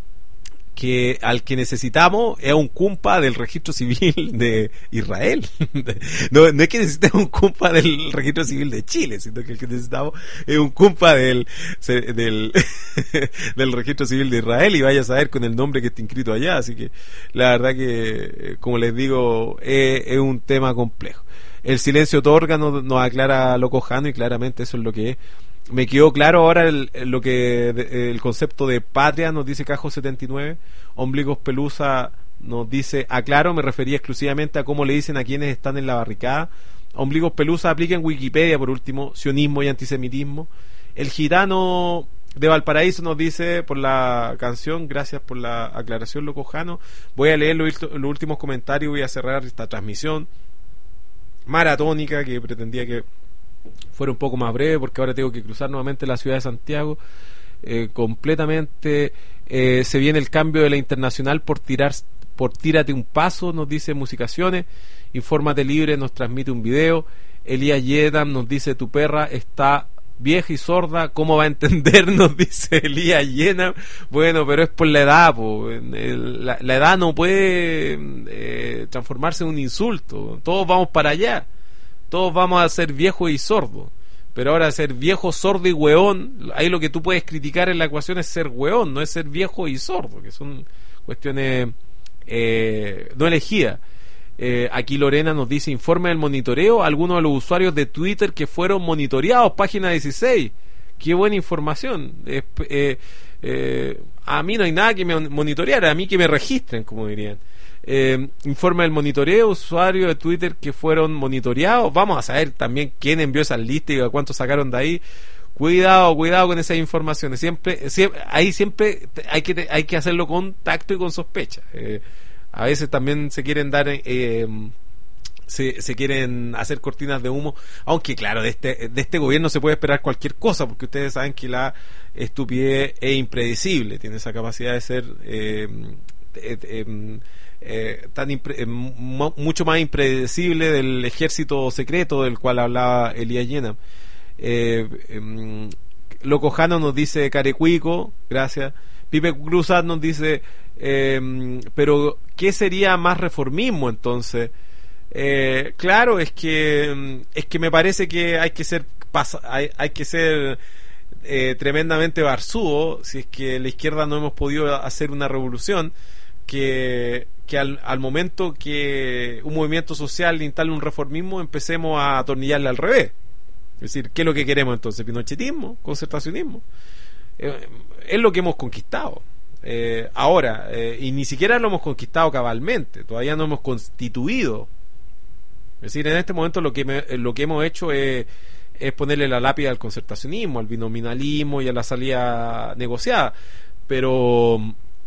que al que necesitamos es un cumpa del registro civil de Israel. No, no es que necesitemos un cumpa del registro civil de Chile, sino que el que necesitamos es un cumpa del del, del registro civil de Israel, y vaya a saber con el nombre que está inscrito allá. Así que la verdad que, como les digo, es, es un tema complejo. El silencio otorga, nos, nos aclara Loco Jano, y claramente eso es lo que es. Me quedó claro ahora el, lo que el concepto de patria, nos dice Cajo setenta y nueve. Ombligos Pelusa nos dice: aclaro, me refería exclusivamente a cómo le dicen a quienes están en la barricada. Ombligos Pelusa aplica en Wikipedia, por último, sionismo y antisemitismo. El gitano de Valparaíso nos dice por la canción: gracias por la aclaración, Loco Jano. Voy a leer los, los últimos comentarios y voy a cerrar esta transmisión maratónica que pretendía que fuera un poco más breve, porque ahora tengo que cruzar nuevamente la ciudad de Santiago. Eh, completamente eh, se viene el cambio de la internacional por tirar por tírate un paso, nos dice Musicaciones. Infórmate Libre nos transmite un video. Elías Yedam nos dice: tu perra está vieja y sorda, ¿cómo va a entender? Nos dice Elías Yedam. Bueno, pero es por la edad, po. La, la edad no puede eh, transformarse en un insulto. Todos vamos para allá, todos vamos a ser viejos y sordos. Pero ahora ser viejo, sordo y hueón, ahí lo que tú puedes criticar en la ecuación es ser hueón, no es ser viejo y sordo, que son cuestiones eh, no elegidas. Eh, aquí Lorena nos dice: informe del monitoreo, algunos de los usuarios de Twitter que fueron monitoreados, página dieciséis. Qué buena información. Eh, eh, eh, a mí no hay nada que me monitorear, a mí que me registren, como dirían. Eh, informe del monitoreo, usuarios de Twitter que fueron monitoreados. Vamos a saber también quién envió esas listas y cuántos sacaron de ahí. Cuidado, cuidado con esas informaciones. Siempre, siempre ahí siempre hay que hay que hacerlo con tacto y con sospecha. Eh, a veces también se quieren dar eh, se, se quieren hacer cortinas de humo, aunque claro, de este de este gobierno se puede esperar cualquier cosa, porque ustedes saben que la estupidez es impredecible, tiene esa capacidad de ser eh, eh, eh, Eh, tan impre- eh, m- mucho más impredecible del ejército secreto del cual hablaba Elías Yedam. eh, eh, Loco Jano nos dice: Carecuico, gracias. Pipe Cruzat nos dice: eh, pero ¿qué sería más reformismo entonces? Eh, claro, es que es que me parece que hay que ser pasa- hay, hay que ser eh, tremendamente barzudo si es que la izquierda no hemos podido hacer una revolución que que al, al momento que un movimiento social instale un reformismo, empecemos a atornillarle al revés. Es decir, ¿qué es lo que queremos entonces? ¿Pinochetismo? ¿Concertacionismo? Eh, es lo que hemos conquistado. Eh, ahora, eh, y ni siquiera lo hemos conquistado cabalmente, todavía no hemos constituido. Es decir, en este momento lo que, me, lo que hemos hecho es, es ponerle la lápida al concertacionismo, al binominalismo y a la salida negociada. Pero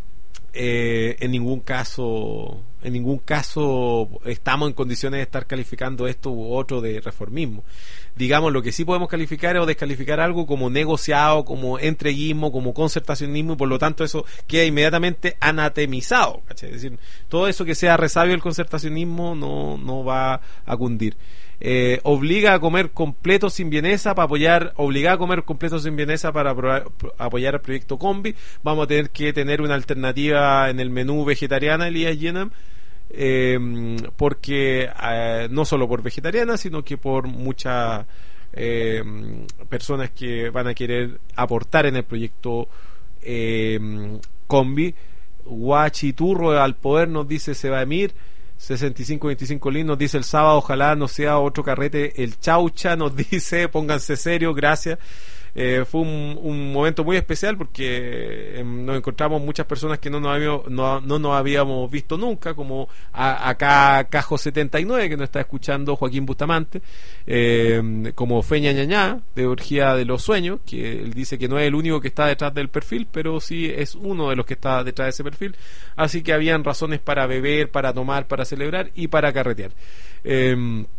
Eh, en ningún caso en ningún caso estamos en condiciones de estar calificando esto u otro de reformismo. Digamos, lo que sí podemos calificar o descalificar algo como negociado, como entreguismo, como concertacionismo, y por lo tanto eso queda inmediatamente anatemizado, ¿cachai? Es decir, todo eso que sea resabio del concertacionismo no, no va a cundir. Eh, obliga a comer completo sin vienesa para apoyar, obliga a comer completo sin vienesa para aprobar, apoyar el proyecto Combi. Vamos a tener que tener una alternativa en el menú vegetariana, Elías Yedam, eh, porque eh, no solo por vegetariana, sino que por muchas eh, personas que van a querer aportar en el proyecto eh, Combi. Guachiturro al poder, nos dice Sebamir. sesenta y cinco veinticinco Lin nos dice: el sábado ojalá no sea otro carrete el Chaucha, nos dice, pónganse serios, gracias. Eh, fue un, un momento muy especial porque eh, nos encontramos muchas personas que no nos habíamos, no, no nos habíamos visto nunca, como a, acá Cajo setenta y nueve, que nos está escuchando, Joaquín Bustamante, eh, como Feña Ñañá de Orgía de los Sueños, que él dice que no es el único que está detrás del perfil, pero sí es uno de los que está detrás de ese perfil. Así que habían razones para beber, para tomar, para celebrar y para carretear. eh,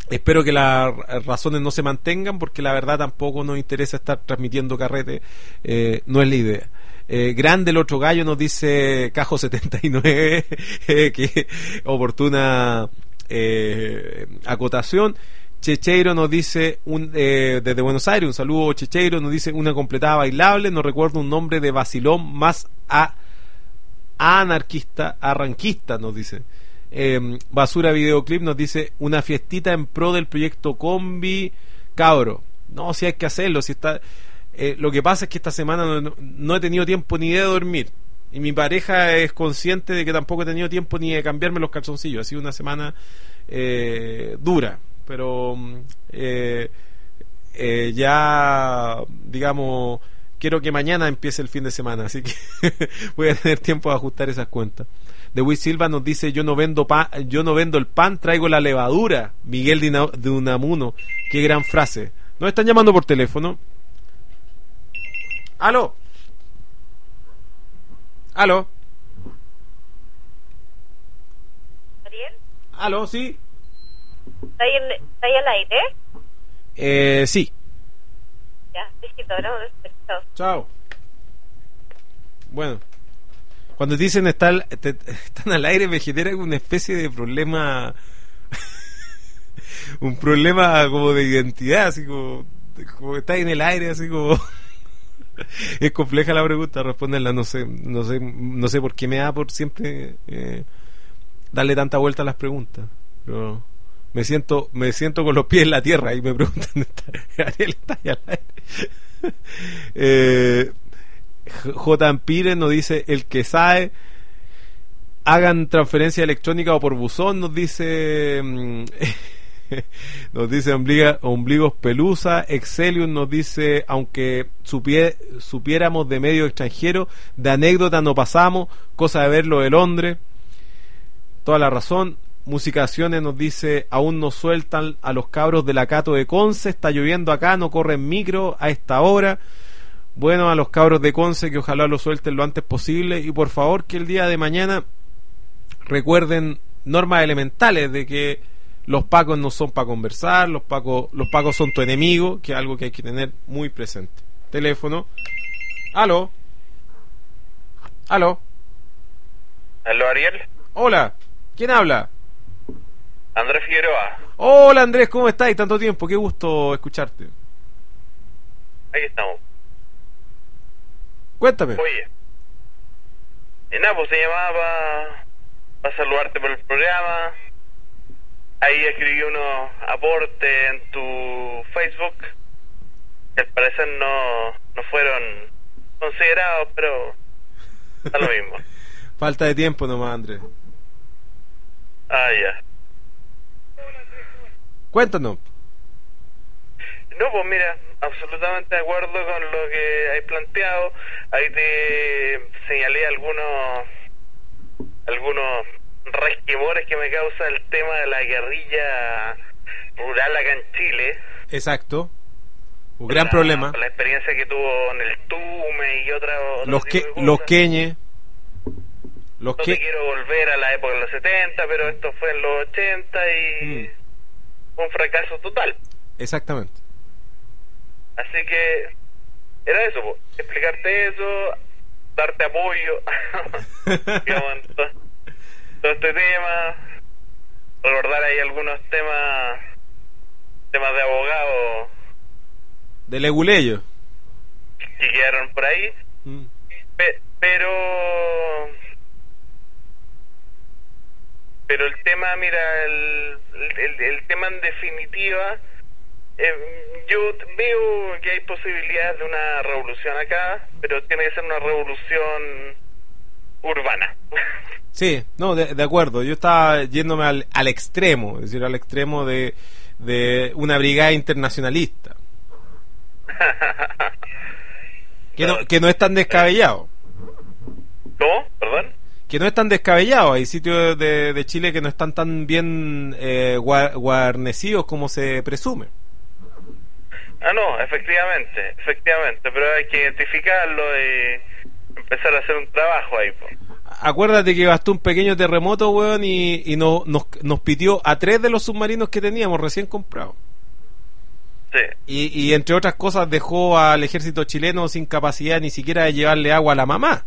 espero que las razones no se mantengan, porque la verdad tampoco nos interesa estar transmitiendo carrete, eh, no es la idea. Eh, grande el otro gallo, nos dice Cajo setenta y nueve, eh, que oportuna eh, acotación. Checheiro nos dice un, eh, desde Buenos Aires, un saludo Checheiro, nos dice una completada bailable, no recuerdo un nombre de vacilón más a, a anarquista, arranquista, nos dice. Eh, Basura Videoclip nos dice una fiestita en pro del proyecto Combi, cabro. No, si hay que hacerlo, si está... Eh, lo que pasa es que esta semana no, no, no he tenido tiempo ni de dormir, y mi pareja es consciente de que tampoco he tenido tiempo ni de cambiarme los calzoncillos. Ha sido una semana eh, dura, pero eh, eh, ya, digamos, quiero que mañana empiece el fin de semana, así que voy a tener tiempo de ajustar esas cuentas. De Luis Silva nos dice: yo no vendo pan, yo no vendo el pan, traigo la levadura. Miguel de, Una, de Unamuno, qué gran frase. Nos están llamando por teléfono. ¿Aló? ¿Aló? ¿Ariel? ¿Aló? ¿Sí? ¿Está ahí, en, ¿Está ahí al aire? Eh, sí. Ya, besito, hablamos después. Chao. Chao. Bueno, cuando dicen estar, te, están al aire, me genera una especie de problema, un problema como de identidad, así como, como que está en el aire, así como... Es compleja la pregunta, responderla, no sé, no sé, no sé por qué me da por siempre eh, darle tanta vuelta a las preguntas, pero me siento, me siento con los pies en la tierra y me preguntan, Ariel está ahí al aire. eh, J. Ampire nos dice: el que sabe, hagan transferencia electrónica o por buzón, nos dice nos dice ombliga, Ombligos Pelusa. Excelium nos dice: aunque supie, supiéramos de medio extranjero, de anécdota no pasamos, cosa de verlo de Londres. Toda la razón. Musicaciones nos dice: aún no sueltan a los cabros de la Cato de Conce, está lloviendo acá, no corren micro a esta hora. Bueno, a los cabros de Conce, que ojalá lo suelten lo antes posible, y por favor que el día de mañana recuerden normas elementales de que los pacos no son para conversar, los pacos, los pacos son tu enemigo, que es algo que hay que tener muy presente. Teléfono. ¿Aló? ¿Aló? ¿Aló, Ariel? Hola, ¿quién habla? Andrés Figueroa. Hola Andrés, ¿cómo estás? Tanto tiempo, qué gusto escucharte. Ahí estamos. Cuéntame. Oye, eh, nada, pues se llamaba para saludarte por el programa. Ahí escribí unos aportes en tu Facebook que al parecer no, no fueron considerados, pero da lo mismo. Falta de tiempo nomás, Andrés. Ah, ya. Cuéntanos. No, pues mira, absolutamente de acuerdo con lo que hay planteado. Ahí te señalé algunos algunos resquemores que me causa el tema de la guerrilla rural acá en Chile. Exacto. Un gran la, problema. La experiencia que tuvo en el Tume y otra. Los que, los queñes. Los no que... te quiero volver a la época de los setenta, pero esto fue en los ochenta y mm. fue un fracaso total. Exactamente. Así que era eso, po, explicarte eso, darte apoyo digamos, en todo, todo este tema, recordar ahí algunos temas temas de abogado de leguleyo que quedaron por ahí. mm. Pe- pero pero el tema, mira, el, el, el tema en definitiva, eh, yo veo que hay posibilidades de una revolución acá, pero tiene que ser una revolución urbana. Sí, no, de, de acuerdo. Yo estaba yéndome al, al extremo, es decir, al extremo de, de una brigada internacionalista. que, no, que no es tan descabellado. ¿Cómo? ¿Perdón? Que no es tan descabellado. Hay sitios de, de Chile que no están tan bien eh, guarnecidos como se presume. Ah, no, efectivamente, efectivamente, pero hay que identificarlo y empezar a hacer un trabajo ahí, po. acuérdate que bastó un pequeño terremoto, weón, y, y no, nos, nos pitió a tres de los submarinos que teníamos recién comprados. Sí. Y, y entre otras cosas dejó al ejército chileno sin capacidad ni siquiera de llevarle agua a la mamá.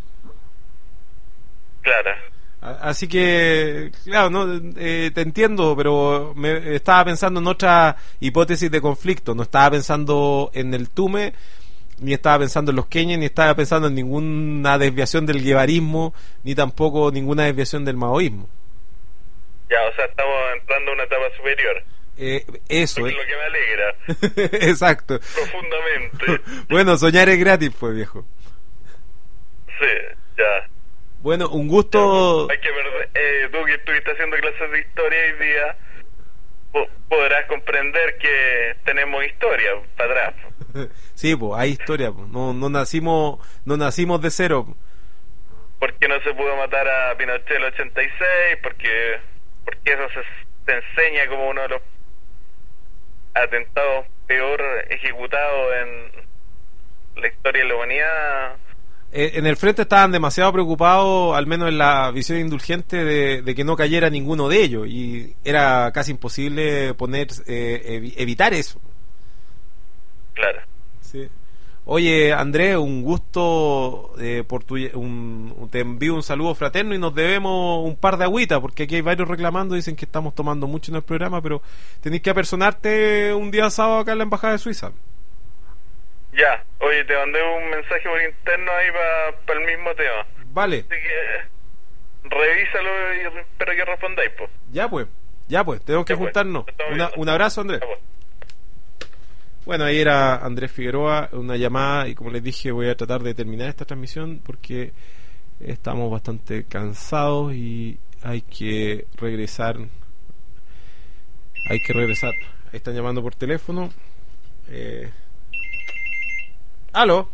Claro. A- Así que, claro, no, eh, te entiendo, pero me estaba pensando en otra hipótesis de conflicto. No estaba pensando en el Tume, ni estaba pensando en los queñes, ni estaba pensando en ninguna desviación del guevarismo, ni tampoco ninguna desviación del maoísmo. Ya, o sea, estamos entrando a una etapa superior. Eh, eso, Es eh. lo que me alegra Exacto. profundamente. Bueno, soñar es gratis, pues, viejo. Sí, ya. Bueno, un gusto. Hay que perder. Eh, tú que estuviste haciendo clases de historia hoy día, po- podrás comprender que tenemos historia para atrás. Sí, pues, hay historia, pues. No, no nacimos, no nacimos de cero. Po. ¿Por qué no se pudo matar a Pinochet en el ochenta y seis? Porque, porque eso se, se enseña como uno de los atentados peor ejecutados en la historia de la humanidad. Eh, en el frente estaban demasiado preocupados, al menos en la visión indulgente, de, de que no cayera ninguno de ellos, y era casi imposible poner eh, evi- evitar eso. Claro. Sí. Oye, Andrés, un gusto eh, por tu, un, te envío un saludo fraterno y nos debemos un par de agüitas, porque aquí hay varios reclamando, dicen que estamos tomando mucho en el programa, pero tenéis que apersonarte un día sábado acá en la Embajada de Suiza. Ya, oye, te mandé un mensaje por interno ahí para el mismo tema. Vale, Así que revísalo y espero que respondáis, pues. ya pues, ya pues, tenemos que Ya, pues, juntarnos. estamos Una- viendo. un abrazo, Andrés. Ya, pues. Bueno, ahí era Andrés Figueroa, una llamada, y como les dije, voy a tratar de terminar esta transmisión porque estamos bastante cansados y hay que regresar. Hay que regresar. Ahí están llamando por teléfono. Eh... ¿Aló?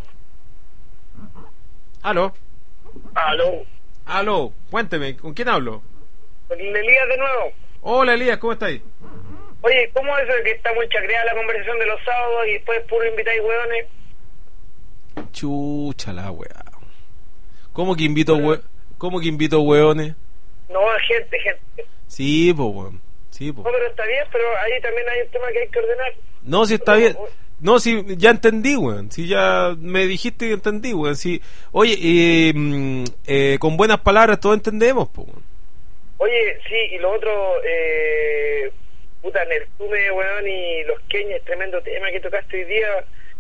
¿Aló? Aló, ¿Aló? Cuénteme, ¿con quién hablo? con Elías de nuevo. Hola, Elías, ¿cómo estáis? Oye, ¿cómo es eso de que está muy chacreada la conversación de los sábados y después puro invitáis hueones? Chucha la weá. ¿Cómo que invito hue... ¿Cómo que invito hueones? No, gente, gente. Sí, po, weón. Sí, po. No, pero está bien, pero ahí también hay un tema que hay que ordenar. No, si está bien. No, si ya entendí, weón. Si ya me dijiste que entendí, weón. Si, oye, eh, mm, eh, con buenas palabras todos entendemos, po, weón. Oye, sí, y lo otro, eh, puta, Nertume, weón, y los queñes, tremendo tema que tocaste hoy día,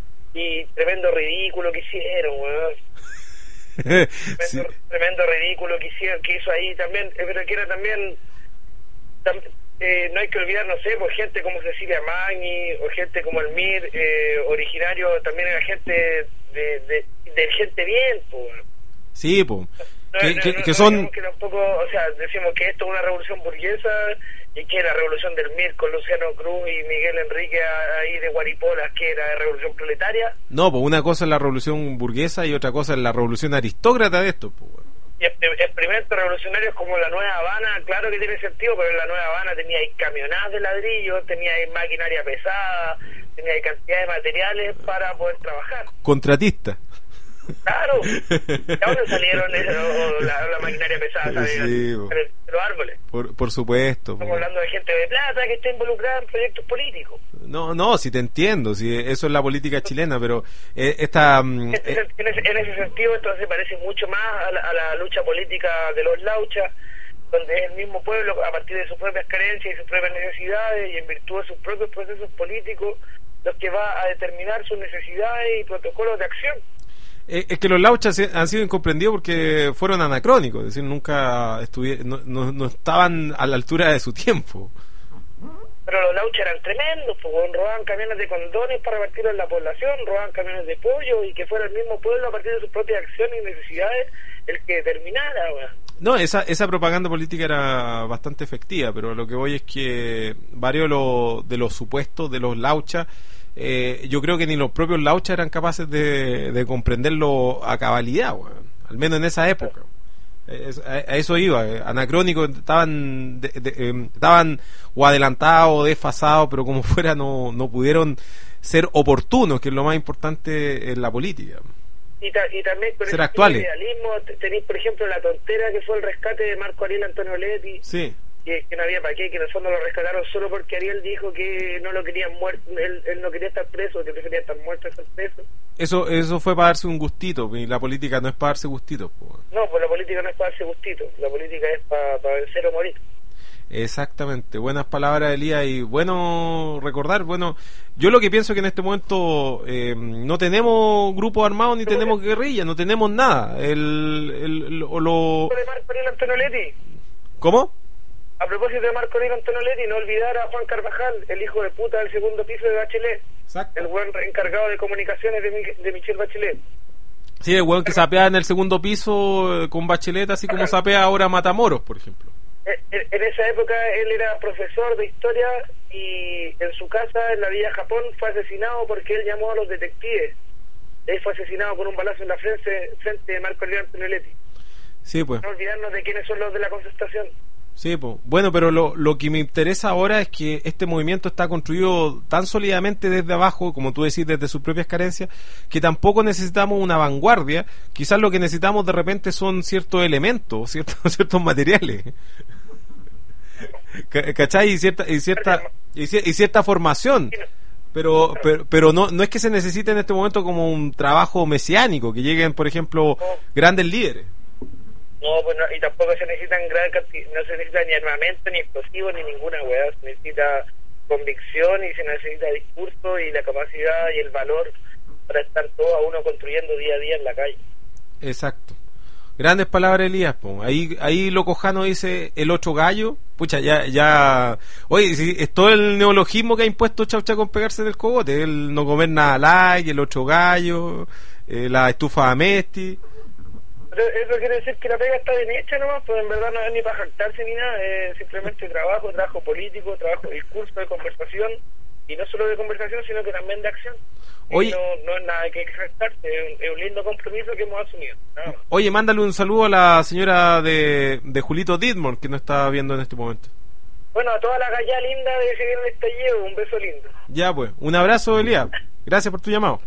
y tremendo ridículo que hicieron, weón. Tremendo, Sí. tremendo ridículo que hicieron, que hizo ahí también, eh, pero que era también, tam- eh, no hay que olvidar, no sé, pues gente como Cecilia Magni, o gente como el Mir, eh, originario, también era gente de, de, de gente bien, pues. Sí, po. No, Que, no, que, no, que no son... digamos que tampoco, o sea, decimos que esto es una revolución burguesa y que la revolución del Mir con Luciano Cruz y Miguel Enrique a- ahí de Guaripolas, que era de revolución proletaria, No, pues una cosa es la revolución burguesa y otra cosa es la revolución aristócrata de esto, po, weón. y exper- experimentos revolucionarios como la Nueva Habana, claro que tiene sentido, pero en la Nueva Habana tenía ahí camionadas de ladrillo, tenía ahí maquinaria pesada, tenía ahí cantidad de materiales para poder trabajar. Contratista. Claro, ¿de dónde salieron eso, la, la maquinaria pesada? ¿Sabes? Sí, bo. de los árboles. Por, por supuesto. Estamos po. hablando de gente de plata que está involucrada en proyectos políticos. No, no, si te entiendo, si eso es la política chilena, pero eh, esta... mm, En ese, eh, en ese- en ese sentido, esto se parece mucho más a la, a la lucha política de los lauchas, donde es el mismo pueblo, a partir de sus propias carencias y sus propias necesidades, y en virtud de sus propios procesos políticos, los que va a determinar sus necesidades y protocolos de acción. Eh, es que los lauchas se- han sido incomprendidos porque fueron anacrónicos, es decir, nunca estuvi- no, no, no estaban a la altura de su tiempo. Pero los lauchas eran tremendos, pues weón, robaban camiones de condones para partirlos en la población, robaban camiones de pollo, y que fuera el mismo pueblo a partir de sus propias acciones y necesidades el que determinara, weón. No, esa, esa propaganda política era bastante efectiva, pero lo que voy es que varios de los, de los supuestos de los lauchas, eh, yo creo que ni los propios lauchas eran capaces de, de comprenderlo a cabalidad, weón. Al menos en esa época. Eh, es- a, a eso iba, eh, anacrónicos, estaban de- de- eh, estaban o adelantados o desfasados, pero como fuera no, no pudieron ser oportunos, que es lo más importante en la política. Y, y, ta, y también con ser ese actuales. idealismo tenéis, por ejemplo, la tontera que fue el rescate de Marco Ariel Antonio Leti, Sí. que, que no había para qué, que en el fondo lo rescataron solo porque Ariel dijo que no lo querían muerto, él, él no quería estar preso, que prefería estar muerto que estar preso. Eso eso fue para darse un gustito, y la política no es para darse gustitos. Po. No, pues la política no es para darse gustito, la política es para, para vencer o morir. Exactamente, buenas palabras, Elías, y bueno recordar, bueno, yo lo que pienso que en este momento eh, no tenemos grupos armados ni tenemos guerrilla, no tenemos nada. El, el, el- o lo... De Marco Ariel Antonio Leti, ¿Cómo? a propósito de Marco Ariel Antonio Leti, no olvidar a Juan Carvajal, el hijo de puta del segundo piso de Bachelet, Exacto. el buen encargado de comunicaciones de, Mi- de Michelle Bachelet. Sí, el weón que sapea en el segundo piso eh, con Bachelet, así como sapea ahora Matamoros, por ejemplo. En, en esa época él era profesor de historia y en su casa en la villa Japón fue asesinado porque él llamó a los detectives. Él fue asesinado con un balazo en la frente, frente de Marco Ariel Antonio Leti. Sí, pues. No olvidarnos de quiénes son los de la concertación. Sí, pues. Bueno, pero lo, lo que me interesa ahora es que este movimiento está construido tan sólidamente desde abajo, como tú decís, desde sus propias carencias, que tampoco necesitamos una vanguardia. Quizás lo que necesitamos de repente son ciertos elementos, ciertos, ciertos materiales. Ca- ¿Cachai? Y cierta, y cierta, y, cier- y cierta formación. Pero, pero, pero no, no es que se necesite en este momento como un trabajo mesiánico, que lleguen, por ejemplo, grandes líderes. No, pues no, y tampoco se necesitan gran cantidad, no se necesita ni armamento, ni explosivos, ni ninguna weá. Se necesita convicción y se necesita discurso y la capacidad y el valor para estar todos a uno construyendo día a día en la calle. Exacto. Grandes palabras, Elías. Po. Ahí, ahí Locojano dice el ocho gallo. Pucha, ya, ya. Oye, si es todo el neologismo que ha impuesto Chaucha con pegarse del cogote. El no comer nada like, el ocho gallo, eh, la estufa Amesti. Pero eso quiere decir que la pega está bien hecha nomás, pues en verdad no es ni para jactarse ni nada, es simplemente trabajo, trabajo político, trabajo de discurso, de conversación, y no solo de conversación, sino que también de acción. Oye. Y no, no es nada que jactarse, es un, es un lindo compromiso que hemos asumido. Nada más. Oye, mándale un saludo a la señora de, de Julito Didmore, que nos está viendo en este momento. Bueno, a toda la galla linda de que viene el estallido, un beso lindo. Ya, pues. Un abrazo, Elías. Gracias por tu llamado.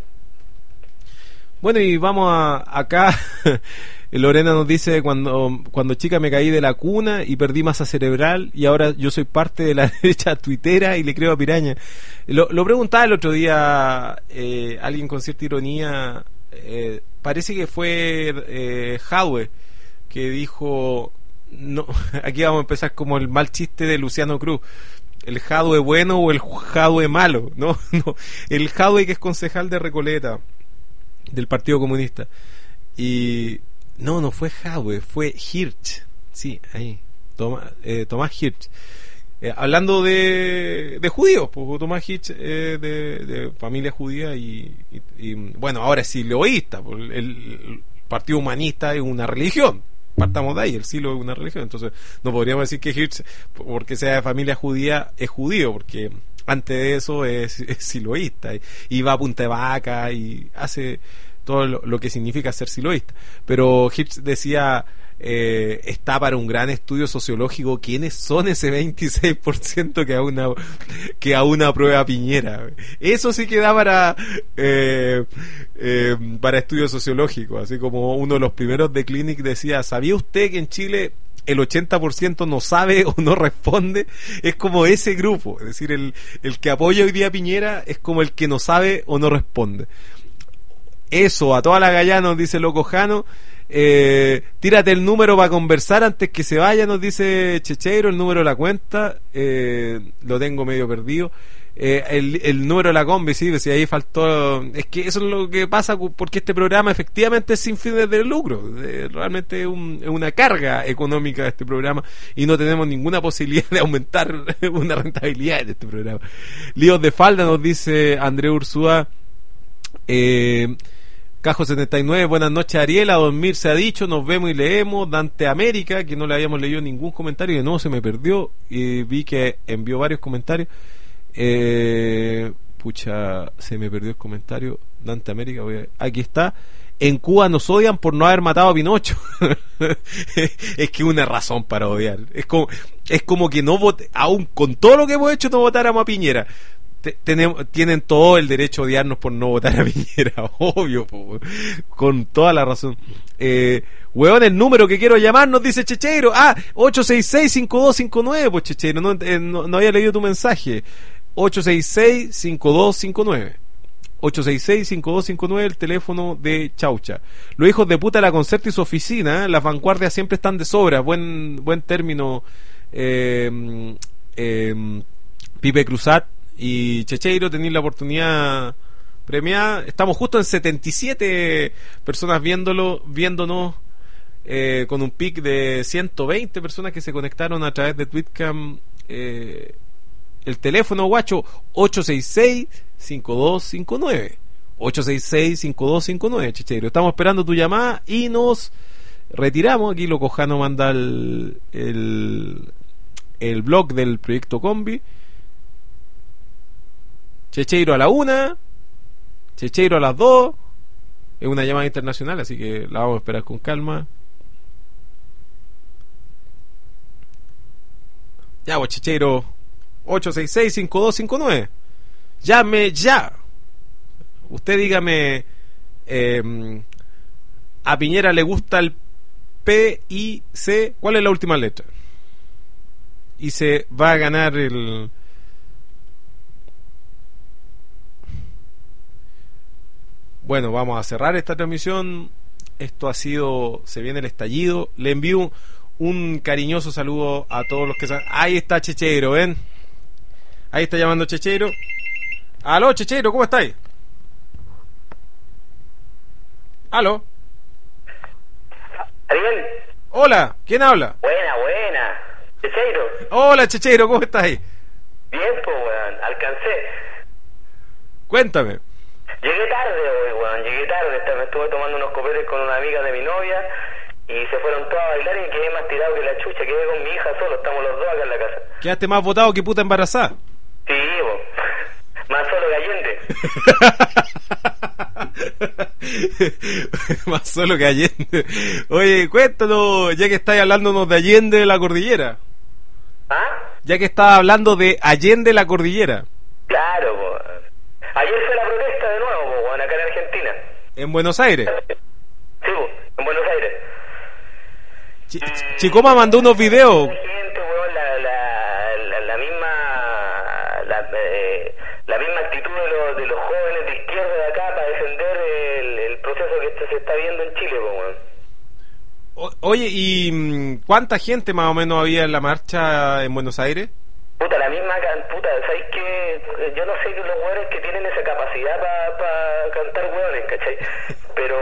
Bueno, y vamos a acá. Lorena nos dice, cuando cuando chica me caí de la cuna y perdí masa cerebral y ahora yo soy parte de la derecha tuitera y le creo a Piraña. Lo, lo preguntaba el otro día eh, alguien con cierta ironía, eh, parece que fue eh, Jadwe, que dijo, no, aquí vamos a empezar como el mal chiste de Luciano Cruz. El Jadwe bueno o el Jadwe malo, no, no, el Jadwe que es concejal de Recoleta del Partido Comunista. Y no, no fue Jadwe, fue Hirsch. Sí, ahí. Toma, eh, Tomás Hirsch. Eh, hablando de, de judíos, pues Tomás Hirsch eh, de, de familia judía y, y, y bueno, ahora es siloísta. Pues, el, el Partido Humanista es una religión. Partamos de ahí, el silo es una religión. Entonces, no podríamos decir que Hirsch, porque sea de familia judía, es judío, porque antes de eso es, es siloísta. Y, y va a Punta de Vaca y hace todo lo, lo que significa ser siloísta. Pero Hirsch decía, eh, está para un gran estudio sociológico quiénes son ese veintiséis por ciento que aún a, que aún aprueba Piñera. Eso sí que da para eh, eh, para estudio sociológico, así como uno de los primeros de Clinic decía, ¿sabía usted que en Chile el ochenta por ciento no sabe o no responde? Es como ese grupo, es decir, el, el que apoya hoy día a Piñera es como el que no sabe o no responde. Eso, a toda la galla nos dice Loco Jano. Eh, tírate el número para conversar antes que se vaya, nos dice Checheiro, el número de la cuenta. Eh, lo tengo medio perdido. Eh, el, el número de la combi, sí, si ahí faltó. Es que eso es lo que pasa porque este programa efectivamente es sin fines de lucro. Eh, realmente es, un, es una carga económica de este programa y no tenemos ninguna posibilidad de aumentar una rentabilidad de este programa. Líos de falda, nos dice André Ursúa. Eh, Cajo setenta y nueve, buenas noches Ariel, a dormir se ha dicho, nos vemos y leemos. Dante América, que no le habíamos leído ningún comentario y de nuevo se me perdió y vi que envió varios comentarios. Eh, pucha, se me perdió el comentario. Dante América, voy a... aquí está. En Cuba nos odian por no haber matado a Pinocho. Es que una razón para odiar. Es como, es como que no vote, aún con todo lo que hemos hecho, no votáramos a Piñera. te- tenemos, tienen todo el derecho a odiarnos por no votar a Piñera, obvio, po, con toda la razón. Eh, weón, el número que quiero llamar nos dice Checheiro. Ah, ocho seis seis, cinco dos cinco nueve, pues Checheiro, no, eh, no, no había leído tu mensaje. ocho seis seis, cinco dos cinco nueve. ocho seis seis, cinco dos cinco nueve, el teléfono de Chaucha. Los hijos de puta de la Concerta y su oficina, ¿eh? Las vanguardias siempre están de sobra. Buen buen término, eh, eh, Pipe Cruzat y Checheiro, tenéis la oportunidad premiada. Estamos justo en setenta y siete personas viéndolo, viéndonos, eh, con un pic de ciento veinte personas que se conectaron a través de Twitcam. Eh, el teléfono, guacho, ocho seis seis, cinco dos cinco nueve. ocho seis seis, cinco dos cinco nueve, Checheiro. Estamos esperando tu llamada y nos retiramos. Aquí Loco Jano manda el, el, el blog del proyecto Combi. Checheiro a la una, Checheiro a las dos. Es una llamada internacional, así que la vamos a esperar con calma. Ya, vos, Checheiro. ocho seis seis, cinco dos cinco nueve. Llame ya. Usted dígame, eh, a Piñera le gusta el P I C. ¿Cuál es la última letra? Y se va a ganar el... Bueno, vamos a cerrar esta transmisión. Esto ha sido... Se viene el estallido. Le envío un, un cariñoso saludo a todos los que... Ahí está Checheiro, ¿ven? Ahí está llamando Checheiro. Aló, Checheiro, ¿cómo estáis? Aló. Ariel. Hola, ¿quién habla? Buena, buena. Checheiro. Hola, Checheiro, ¿cómo estáis? Bien, pues, weón. Alcancé. Cuéntame. Llegué tarde hoy, weón. Llegué tarde. Esta- Me estuve tomando unos copetes con una amiga de mi novia y se fueron todas a bailar y quedé más tirado que la chucha. Quedé con mi hija solo. Estamos los dos acá en la casa. Quedaste más votado que puta embarazada. Sí, bo. Más solo que Allende. Más solo que Allende. Oye, cuéntanos, ya que estáis hablándonos de Allende de la Cordillera. ¿Ah? Ya que estás hablando de Allende la Cordillera. Claro, po. Ayer fue la protesta de nuevo, po, weón, acá en Argentina. En Buenos Aires. Sí, po, en Buenos Aires. Ch- Ch- Chicoma mandó unos videos. La gente, weón, la, la, la, la misma la, eh, la misma actitud de los, de los jóvenes de izquierda de acá para defender el, el proceso que este se está viendo en Chile, po, weón. O- Oye, ¿y mm, cuánta gente más o menos había en la marcha en Buenos Aires? Puta, la misma, can- puta, ¿sabes qué? Yo no sé que los hueones que tienen esa capacidad para pa cantar hueones, ¿cachai? Pero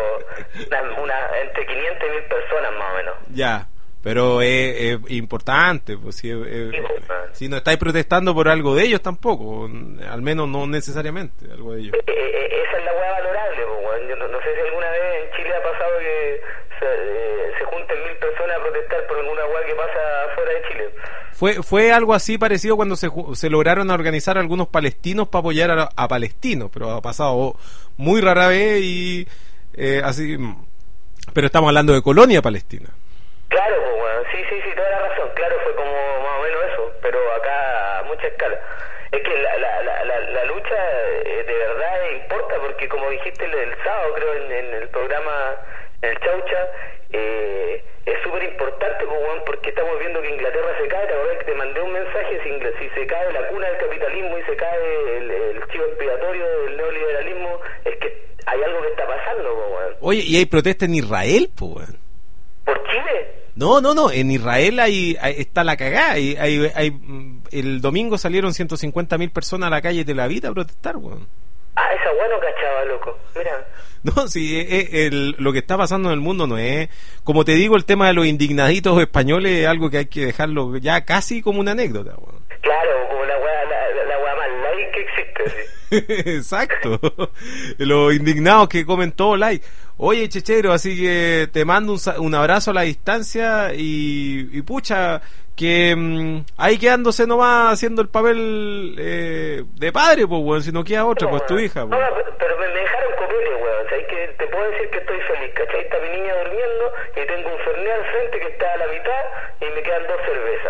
una, una, entre quinientas y mil personas más o menos. Ya, pero es, es importante, pues si, es- Sí, pues, man. si no estáis protestando por algo de ellos tampoco, al menos no necesariamente algo de ellos. Eh, eh, esa es la hueá valorable, pues, weón. Yo no, no sé si alguna vez en Chile ha pasado que se, eh, se junten mil personas a protestar por alguna hueá que pasa fuera de Chile. Fue fue algo así parecido cuando se, ju- se lograron organizar algunos palestinos para apoyar a, a palestinos, pero ha pasado muy rara vez y eh, así. mm, Pero estamos hablando de colonia palestina. Claro, pues, bueno, sí, sí, sí, toda la razón. Claro, fue como más o menos eso, pero acá a mucha escala. Es que la, la, la, la, la lucha eh, de verdad importa, porque como dijiste el, el sábado, creo, en, en el programa, en el Chaucha, eh, es súper importante, pues, bueno, porque estamos viendo que Inglaterra se cae. Te acordás que te mandé un mensaje, si, Ingl- si se cae la cuna del capitalismo y se cae el, el chivo expiatorio del neoliberalismo, es que hay algo que está pasando, pues, bueno. Oye, y hay protesta en Israel, pues, weón. ¿Por Chile? No, no, no, en Israel hay, hay- está la cagada. Hay, hay, hay, mm, el domingo salieron ciento cincuenta mil personas a la calle de la vida a protestar, weón. Ah, esa hueá no cachaba, loco. Mira. No, sí, eh, eh, el- lo que está pasando en el mundo no es, como te digo, el tema de los indignaditos españoles es algo que hay que dejarlo ya casi como una anécdota, weón. Claro, como la weá, la, la, la weá más light que existe, sí. Exacto. Los indignados que comen todo like. Oye, Checheiro, así que te mando un, sa- un abrazo a la distancia y, y pucha, que mm, ahí quedándose nomás haciendo el papel eh, de padre, pues, weón, si no queda otra, pues tu hija, No, pues. pero, pero me me dejaron copete, weón. ¿Sabes que te puedo decir que estoy feliz, ¿cachai? Está mi niña durmiendo y tengo un Fernet al frente que está a la mitad y me quedan dos cervezas.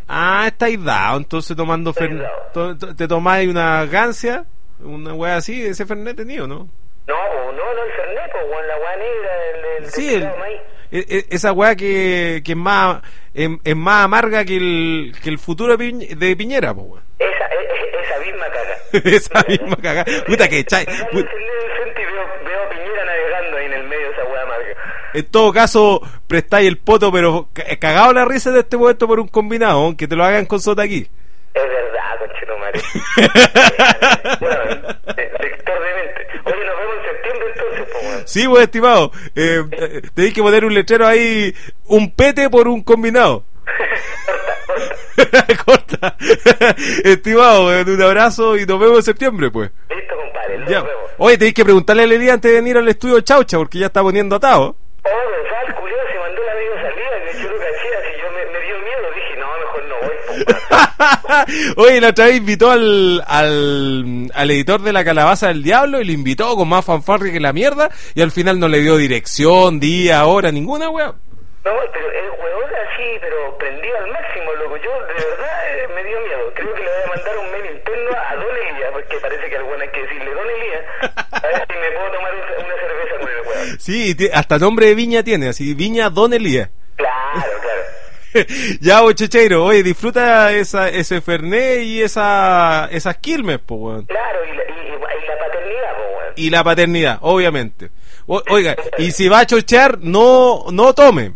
Ah, estáis dado, entonces tomando Estoy Fernet. dado. To- to- Te tomáis una gancia, una weá así, ese Fernet tenido, ¿no? No, po, no, no el Fernet, po, weón, la weá negra, el, el Sí, el- destilado de maíz. e- e- esa weá que, que es más es, es más amarga que el, que el futuro de, Piñ- de Piñera, po, weón. Esa, e- e- esa misma caga. Esa misma cagada. Puta que chai. Me da Put- el Fernet del frente y veo, veo a Piñera navegando ahí en el medio de esa weá amarga. En todo caso, prestáis el poto, pero ca- cagado la risa de este momento por un combinado, que te lo hagan con sota aquí. Es verdad, conchetumare. Bueno, eh, lector de mente. Oye, nos vemos en septiembre entonces, po, weón. Sí, pues, estimado. Eh, eh, tenéis que poner un letrero ahí, un pete por un combinado. Corta, corta. Corta. Estimado, eh, un abrazo y nos vemos en septiembre, pues. Listo, compadre, nos Ya. vemos. Oye, tenéis que preguntarle a Lelía antes de venir al estudio Chaucha, porque ya está poniendo atado. Oh, pensaba el culiao se mandó la medio salida, que yo lo caché, así yo me, me dio miedo, dije, no, mejor no voy, po, weón. Oye, la otra vez invitó al, al, al editor de La Calabaza del Diablo y lo invitó con más fanfarria que la mierda y al final no le dio dirección, día, hora, ninguna, weón. No, pero el huevón así, pero prendido al máximo, loco. Yo, de verdad, eh, me dio miedo. Creo que le voy a mandar un mail interno a Don Elías, porque parece que al weón hay que decirle Don Elías, a ver si me puedo tomar un- una cerveza con el weón. Sí, ti- hasta nombre de viña tiene, así, Viña Don Elías. Claro, claro. Ya, vos, Checheiro, oye, disfruta esa, ese Fernet y esa, esas quilmes, po, weón. Claro, y la, y, y- y la paternidad, po, weón. Y la paternidad, obviamente. O- oiga, y si va a chochear, no, no tome.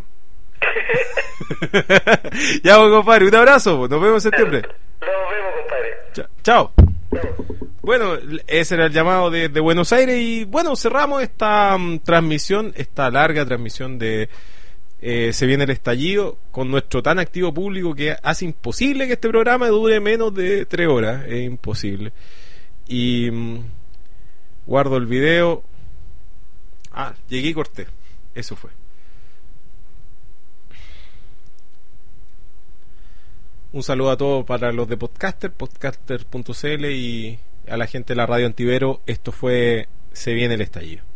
Ya, pues, compadre, un abrazo, pues, nos vemos en septiembre. Nos vemos, compadre. Cha- Chao. Bueno, ese era el llamado de, de Buenos Aires y bueno, cerramos esta mm, transmisión, esta larga transmisión de eh, Se Viene el Estallido con nuestro tan activo público que hace imposible que este programa dure menos de tres horas, es imposible. Y mm, guardo el video. Ah, llegué y corté, eso fue. Un saludo a todos para los de Podcaster, podcaster punto c l y a la gente de la Radio Antivero. Esto fue Se Viene el Estallido.